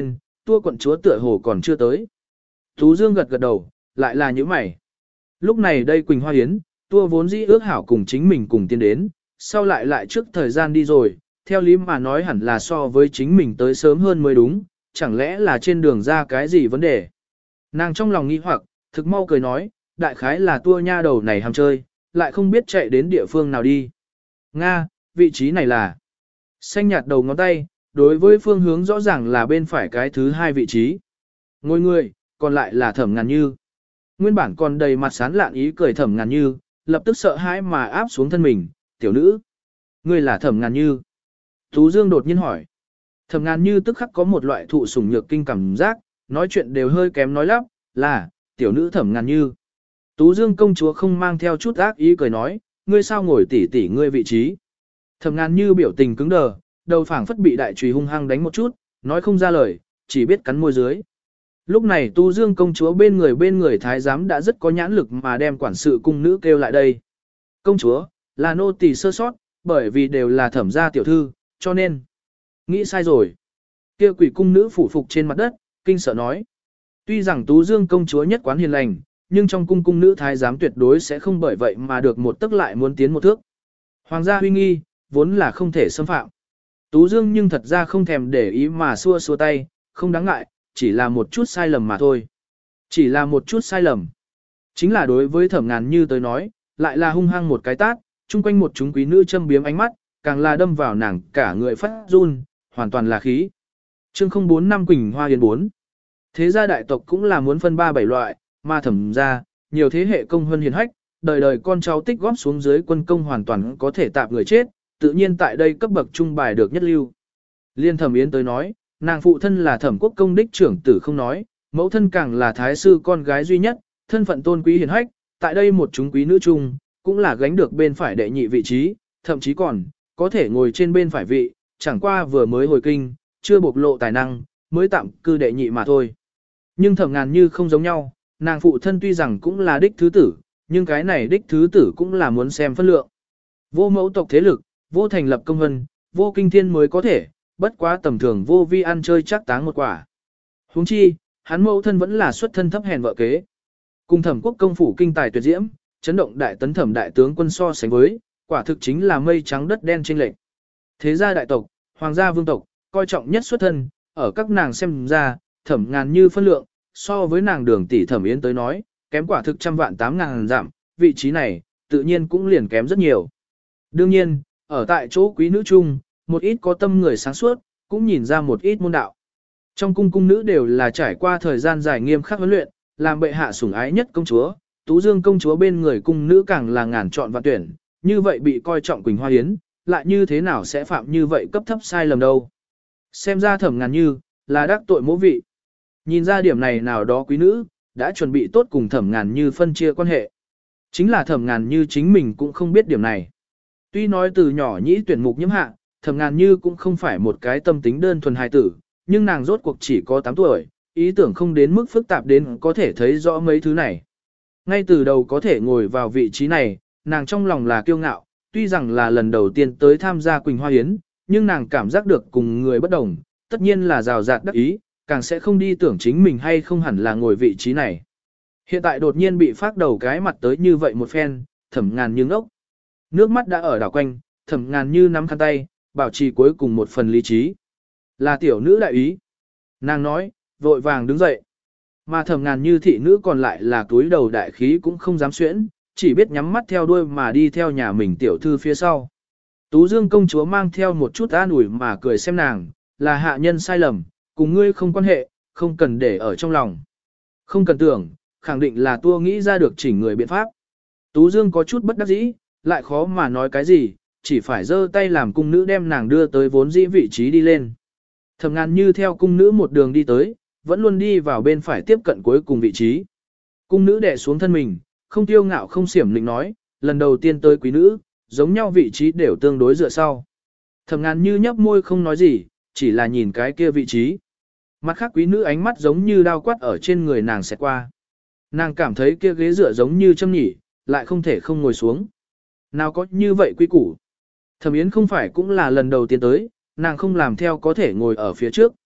tua quận chúa tựa hồ còn chưa tới. Tú Dương gật gật đầu, lại là những mày. Lúc này đây Quỳnh Hoa Yến, tua vốn dĩ ước hảo cùng chính mình cùng tiến đến, sau lại lại trước thời gian đi rồi, theo lý mà nói hẳn là so với chính mình tới sớm hơn mới đúng, chẳng lẽ là trên đường ra cái gì vấn đề. Nàng trong lòng nghi hoặc, thực mau cười nói, đại khái là tua nha đầu này ham chơi, lại không biết chạy đến địa phương nào đi. Nga, vị trí này là xanh nhạt đầu ngón tay, đối với phương hướng rõ ràng là bên phải cái thứ hai vị trí. Ngôi người, còn lại là Thẩm Ngàn Như. Nguyên bản còn đầy mặt sán lạn ý cười Thẩm Ngàn Như, lập tức sợ hãi mà áp xuống thân mình, tiểu nữ. Ngươi là Thẩm Ngàn Như. Tú Dương đột nhiên hỏi. Thẩm Ngàn Như tức khắc có một loại thụ sủng nhược kinh cảm giác, nói chuyện đều hơi kém nói lắp, là, tiểu nữ Thẩm Ngàn Như. Tú Dương công chúa không mang theo chút ác ý cười nói, ngươi sao ngồi tỉ tỉ ngươi vị trí. Thẩm Ngàn Như biểu tình cứng đờ, đầu phảng phất bị đại chùy hung hăng đánh một chút, nói không ra lời, chỉ biết cắn môi dưới. Lúc này Tu Dương công chúa bên người bên người thái giám đã rất có nhãn lực mà đem quản sự cung nữ kêu lại đây. Công chúa, là nô tỳ sơ sót, bởi vì đều là thẩm gia tiểu thư, cho nên nghĩ sai rồi. Kia quỷ cung nữ phủ phục trên mặt đất, kinh sợ nói. Tuy rằng Tú Dương công chúa nhất quán hiền lành, nhưng trong cung cung nữ thái giám tuyệt đối sẽ không bởi vậy mà được một tức lại muốn tiến một thước. Hoàng gia huy nghi, vốn là không thể xâm phạm. Tú Dương nhưng thật ra không thèm để ý mà xua xua tay, không đáng ngại, chỉ là một chút sai lầm mà thôi. Chỉ là một chút sai lầm. Chính là đối với Thẩm Ngàn Như tới nói, lại là hung hăng một cái tát, chung quanh một chúng quý nữ châm biếm ánh mắt, càng là đâm vào nàng cả người phát run, hoàn toàn là khí. Chương không bốn năm Quỳnh Hoa Yến bốn. Thế gia đại tộc cũng là muốn phân ba bảy loại, mà Thẩm gia, nhiều thế hệ công hơn hiền hách, đời đời con cháu tích góp xuống dưới quân công hoàn toàn có thể tạp người chết, tự nhiên tại đây cấp bậc trung bài được nhất lưu. Liên Thẩm Yến tới nói, nàng phụ thân là Thẩm Quốc công đích trưởng tử không nói, mẫu thân càng là thái sư con gái duy nhất, thân phận tôn quý hiền hách, tại đây một chúng quý nữ chung, cũng là gánh được bên phải đệ nhị vị trí, thậm chí còn có thể ngồi trên bên phải vị, chẳng qua vừa mới hồi kinh, chưa bộc lộ tài năng, mới tạm cư đệ nhị mà thôi. Nhưng Thẩm Ngàn Như không giống nhau, nàng phụ thân tuy rằng cũng là đích thứ tử, nhưng cái này đích thứ tử cũng là muốn xem phân lượng. Vô mẫu tộc thế lực, vô thành lập công hân, vô kinh thiên mới có thể, bất quá tầm thường vô vi ăn chơi chắc táng một quả. Huống chi, hắn mẫu thân vẫn là xuất thân thấp hèn vợ kế. Cùng Thẩm Quốc công phủ kinh tài tuyệt diễm, chấn động đại tấn Thẩm đại tướng quân so sánh với, quả thực chính là mây trắng đất đen chênh lệch. Thế gia đại tộc, hoàng gia vương tộc, coi trọng nhất xuất thân, ở các nàng xem ra, Thẩm Ngàn Như phân lượng, so với nàng Đường tỷ Thẩm Yến tới nói, kém quả thực trăm vạn tám ngàn giảm, vị trí này, tự nhiên cũng liền kém rất nhiều. Đương nhiên, ở tại chỗ quý nữ chung, một ít có tâm người sáng suốt, cũng nhìn ra một ít môn đạo. Trong cung cung nữ đều là trải qua thời gian dài nghiêm khắc huấn luyện, làm bệ hạ sủng ái nhất công chúa, Tú Dương công chúa bên người cung nữ càng là ngàn chọn vạn tuyển, như vậy bị coi trọng Quỳnh Hoa Yến, lại như thế nào sẽ phạm như vậy cấp thấp sai lầm đâu. Xem ra Thẩm Ngàn Như, là đắc tội mỗ vị. Nhìn ra điểm này nào đó quý nữ, đã chuẩn bị tốt cùng Thẩm Ngàn Như phân chia quan hệ. Chính là Thẩm Ngàn Như chính mình cũng không biết điểm này. Tuy nói từ nhỏ nhĩ tuyển mục nhiễm hạ, Thẩm Ngàn Như cũng không phải một cái tâm tính đơn thuần hài tử, nhưng nàng rốt cuộc chỉ có tám tuổi, ý tưởng không đến mức phức tạp đến có thể thấy rõ mấy thứ này. Ngay từ đầu có thể ngồi vào vị trí này, nàng trong lòng là kiêu ngạo, tuy rằng là lần đầu tiên tới tham gia Quỳnh Hoa Yến, nhưng nàng cảm giác được cùng người bất đồng, tất nhiên là rào rạt đắc ý, càng sẽ không đi tưởng chính mình hay không hẳn là ngồi vị trí này. Hiện tại đột nhiên bị phát đầu cái mặt tới như vậy một phen, Thẩm Ngàn Như ngốc. Nước mắt đã ở đảo quanh, Thẩm Ngàn Như nắm khăn tay, bảo trì cuối cùng một phần lý trí. Là tiểu nữ đại ý. Nàng nói, vội vàng đứng dậy. Mà Thẩm Ngàn Như thị nữ còn lại là túi đầu đại khí cũng không dám xuyễn, chỉ biết nhắm mắt theo đuôi mà đi theo nhà mình tiểu thư phía sau. Tú Dương công chúa mang theo một chút an ủi mà cười xem nàng, là hạ nhân sai lầm, cùng ngươi không quan hệ, không cần để ở trong lòng. Không cần tưởng, khẳng định là tua nghĩ ra được chỉnh người biện pháp. Tú Dương có chút bất đắc dĩ, lại khó mà nói cái gì, chỉ phải giơ tay làm cung nữ đem nàng đưa tới vốn dĩ vị trí đi lên. Thẩm Ngàn Như theo cung nữ một đường đi tới, vẫn luôn đi vào bên phải tiếp cận cuối cùng vị trí. Cung nữ đè xuống thân mình, không tiêu ngạo không xiểm lĩnh nói, lần đầu tiên tới quý nữ, giống nhau vị trí đều tương đối dựa sau. Thẩm Ngàn Như nhấp môi không nói gì, chỉ là nhìn cái kia vị trí. Mặt khác quý nữ ánh mắt giống như đao quát ở trên người nàng xẹt qua. Nàng cảm thấy kia ghế dựa giống như châm nhỉ, lại không thể không ngồi xuống. Nào có như vậy quý củ. Thẩm Yến không phải cũng là lần đầu tiên tới, nàng không làm theo có thể ngồi ở phía trước.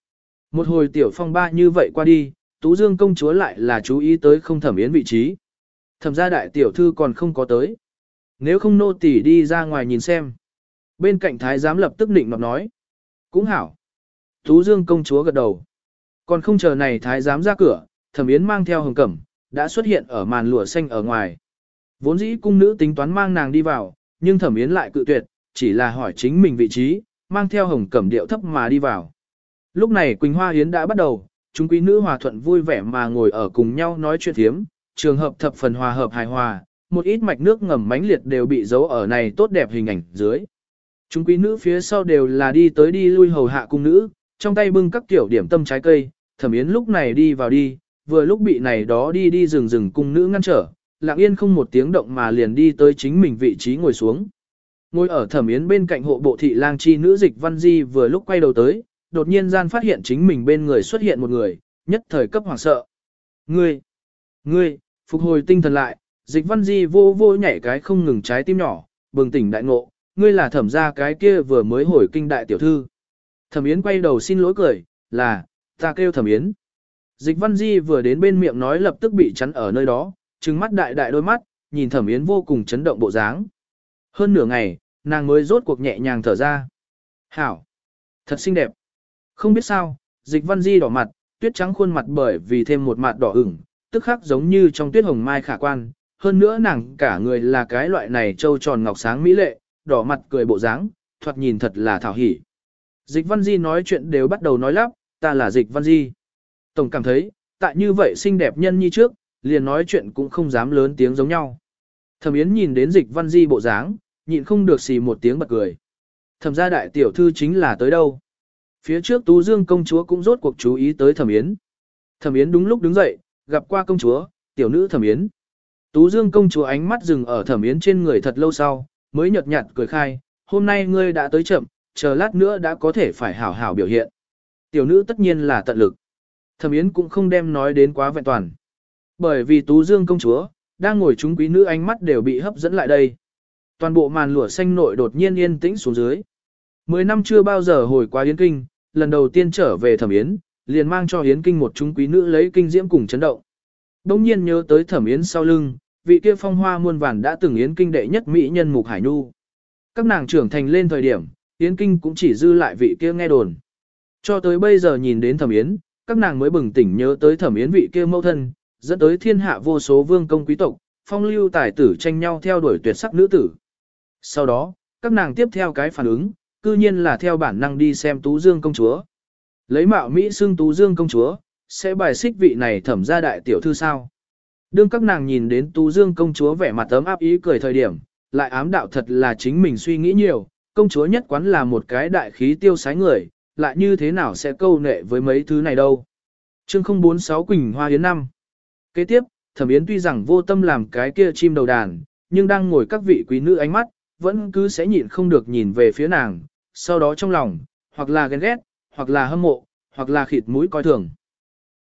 Một hồi tiểu phong ba như vậy qua đi, Tú Dương công chúa lại là chú ý tới không Thẩm Yến vị trí. Thẩm gia đại tiểu thư còn không có tới. Nếu không nô tỳ đi ra ngoài nhìn xem. Bên cạnh thái giám lập tức định nọt nói. Cũng hảo. Tú Dương công chúa gật đầu. Còn không chờ này thái giám ra cửa, Thẩm Yến mang theo hồng cẩm, đã xuất hiện ở màn lụa xanh ở ngoài. Vốn dĩ cung nữ tính toán mang nàng đi vào, nhưng Thẩm Yến lại cự tuyệt, chỉ là hỏi chính mình vị trí, mang theo hồng cẩm điệu thấp mà đi vào. Lúc này Quỳnh Hoa Yến đã bắt đầu, chúng quý nữ hòa thuận vui vẻ mà ngồi ở cùng nhau nói chuyện thiếm, trường hợp thập phần hòa hợp hài hòa, một ít mạch nước ngầm mãnh liệt đều bị giấu ở này tốt đẹp hình ảnh dưới. Chúng quý nữ phía sau đều là đi tới đi lui hầu hạ cung nữ, trong tay bưng các tiểu điểm tâm trái cây, Thẩm Yến lúc này đi vào đi, vừa lúc bị này đó đi đi rừng rừng cung nữ ngăn trở, lặng yên không một tiếng động mà liền đi tới chính mình vị trí ngồi xuống. Ngồi ở Thẩm Yến bên cạnh hộ bộ thị lang chi nữ Dịch Văn Di vừa lúc quay đầu tới, đột nhiên gian phát hiện chính mình bên người xuất hiện một người, nhất thời cấp hoảng sợ. Ngươi, ngươi, phục hồi tinh thần lại, Dịch Văn Di vô vô nhảy cái không ngừng trái tim nhỏ, bừng tỉnh đại ngộ, ngươi là Thẩm gia cái kia vừa mới hồi kinh đại tiểu thư. Thẩm Yến quay đầu xin lỗi cười, là, ta kêu Thẩm Yến. Dịch Văn Di vừa đến bên miệng nói lập tức bị chắn ở nơi đó, trừng mắt đại đại đôi mắt, nhìn Thẩm Yến vô cùng chấn động bộ dáng. Hơn nửa ngày, nàng mới rốt cuộc nhẹ nhàng thở ra. Hảo! Thật xinh đẹp! Không biết sao, Dịch Văn Di đỏ mặt, tuyết trắng khuôn mặt bởi vì thêm một mặt đỏ ửng, tức khắc giống như trong tuyết hồng mai khả quan. Hơn nữa nàng cả người là cái loại này trâu tròn ngọc sáng mỹ lệ, đỏ mặt cười bộ dáng, thoạt nhìn thật là thảo hỉ. Dịch Văn Di nói chuyện đều bắt đầu nói lắp, ta là Dịch Văn Di. Tổng cảm thấy, tại như vậy xinh đẹp nhân nhi trước, liền nói chuyện cũng không dám lớn tiếng giống nhau. Thẩm Yến nhìn đến Dịch Văn Di bộ dáng, nhịn không được xì một tiếng bật cười. Thẩm gia đại tiểu thư chính là tới đâu? Phía trước Tú Dương công chúa cũng rốt cuộc chú ý tới Thẩm Yến. Thẩm Yến đúng lúc đứng dậy, gặp qua công chúa, tiểu nữ Thẩm Yến. Tú Dương công chúa ánh mắt dừng ở Thẩm Yến trên người thật lâu sau, mới nhợt nhạt cười khai, hôm nay ngươi đã tới chậm, chờ lát nữa đã có thể phải hảo hảo biểu hiện. Tiểu nữ tất nhiên là tận lực. Thẩm Yến cũng không đem nói đến quá vẹn toàn. Bởi vì Tú Dương công chúa, đang ngồi chúng quý nữ ánh mắt đều bị hấp dẫn lại đây. Toàn bộ màn lụa xanh nội đột nhiên yên tĩnh xuống dưới. Mười năm chưa bao giờ hồi qua Yến Kinh, lần đầu tiên trở về Thẩm Yến, liền mang cho Yến Kinh một chúng quý nữ lấy kinh diễm cùng chấn động. Đông nhiên nhớ tới Thẩm Yến sau lưng, vị kia phong hoa muôn vàn đã từng Yến Kinh đệ nhất mỹ nhân Mục Hải Nhu. Các nàng trưởng thành lên thời điểm, Yến Kinh cũng chỉ dư lại vị kia nghe đồn. Cho tới bây giờ nhìn đến Thẩm Yến, các nàng mới bừng tỉnh nhớ tới Thẩm Yến vị kia mẫu thân, dẫn tới thiên hạ vô số vương công quý tộc, phong lưu tài tử tranh nhau theo đuổi tuyệt sắc nữ tử. Sau đó, các nàng tiếp theo cái phản ứng, cư nhiên là theo bản năng đi xem Tú Dương công chúa. Lấy mạo Mỹ xưng Tú Dương công chúa, sẽ bài xích vị này Thẩm gia đại tiểu thư sao. Đương các nàng nhìn đến Tú Dương công chúa vẻ mặt ấm áp ý cười thời điểm, lại ám đạo thật là chính mình suy nghĩ nhiều, công chúa nhất quán là một cái đại khí tiêu sái người, lại như thế nào sẽ câu nệ với mấy thứ này đâu. Chương không bốn sáu Quỳnh Hoa Yến năm. Kế tiếp, Thẩm Yến tuy rằng vô tâm làm cái kia chim đầu đàn, nhưng đang ngồi các vị quý nữ ánh mắt, vẫn cứ sẽ nhịn không được nhìn về phía nàng, sau đó trong lòng, hoặc là ghen ghét, hoặc là hâm mộ, hoặc là khịt mũi coi thường.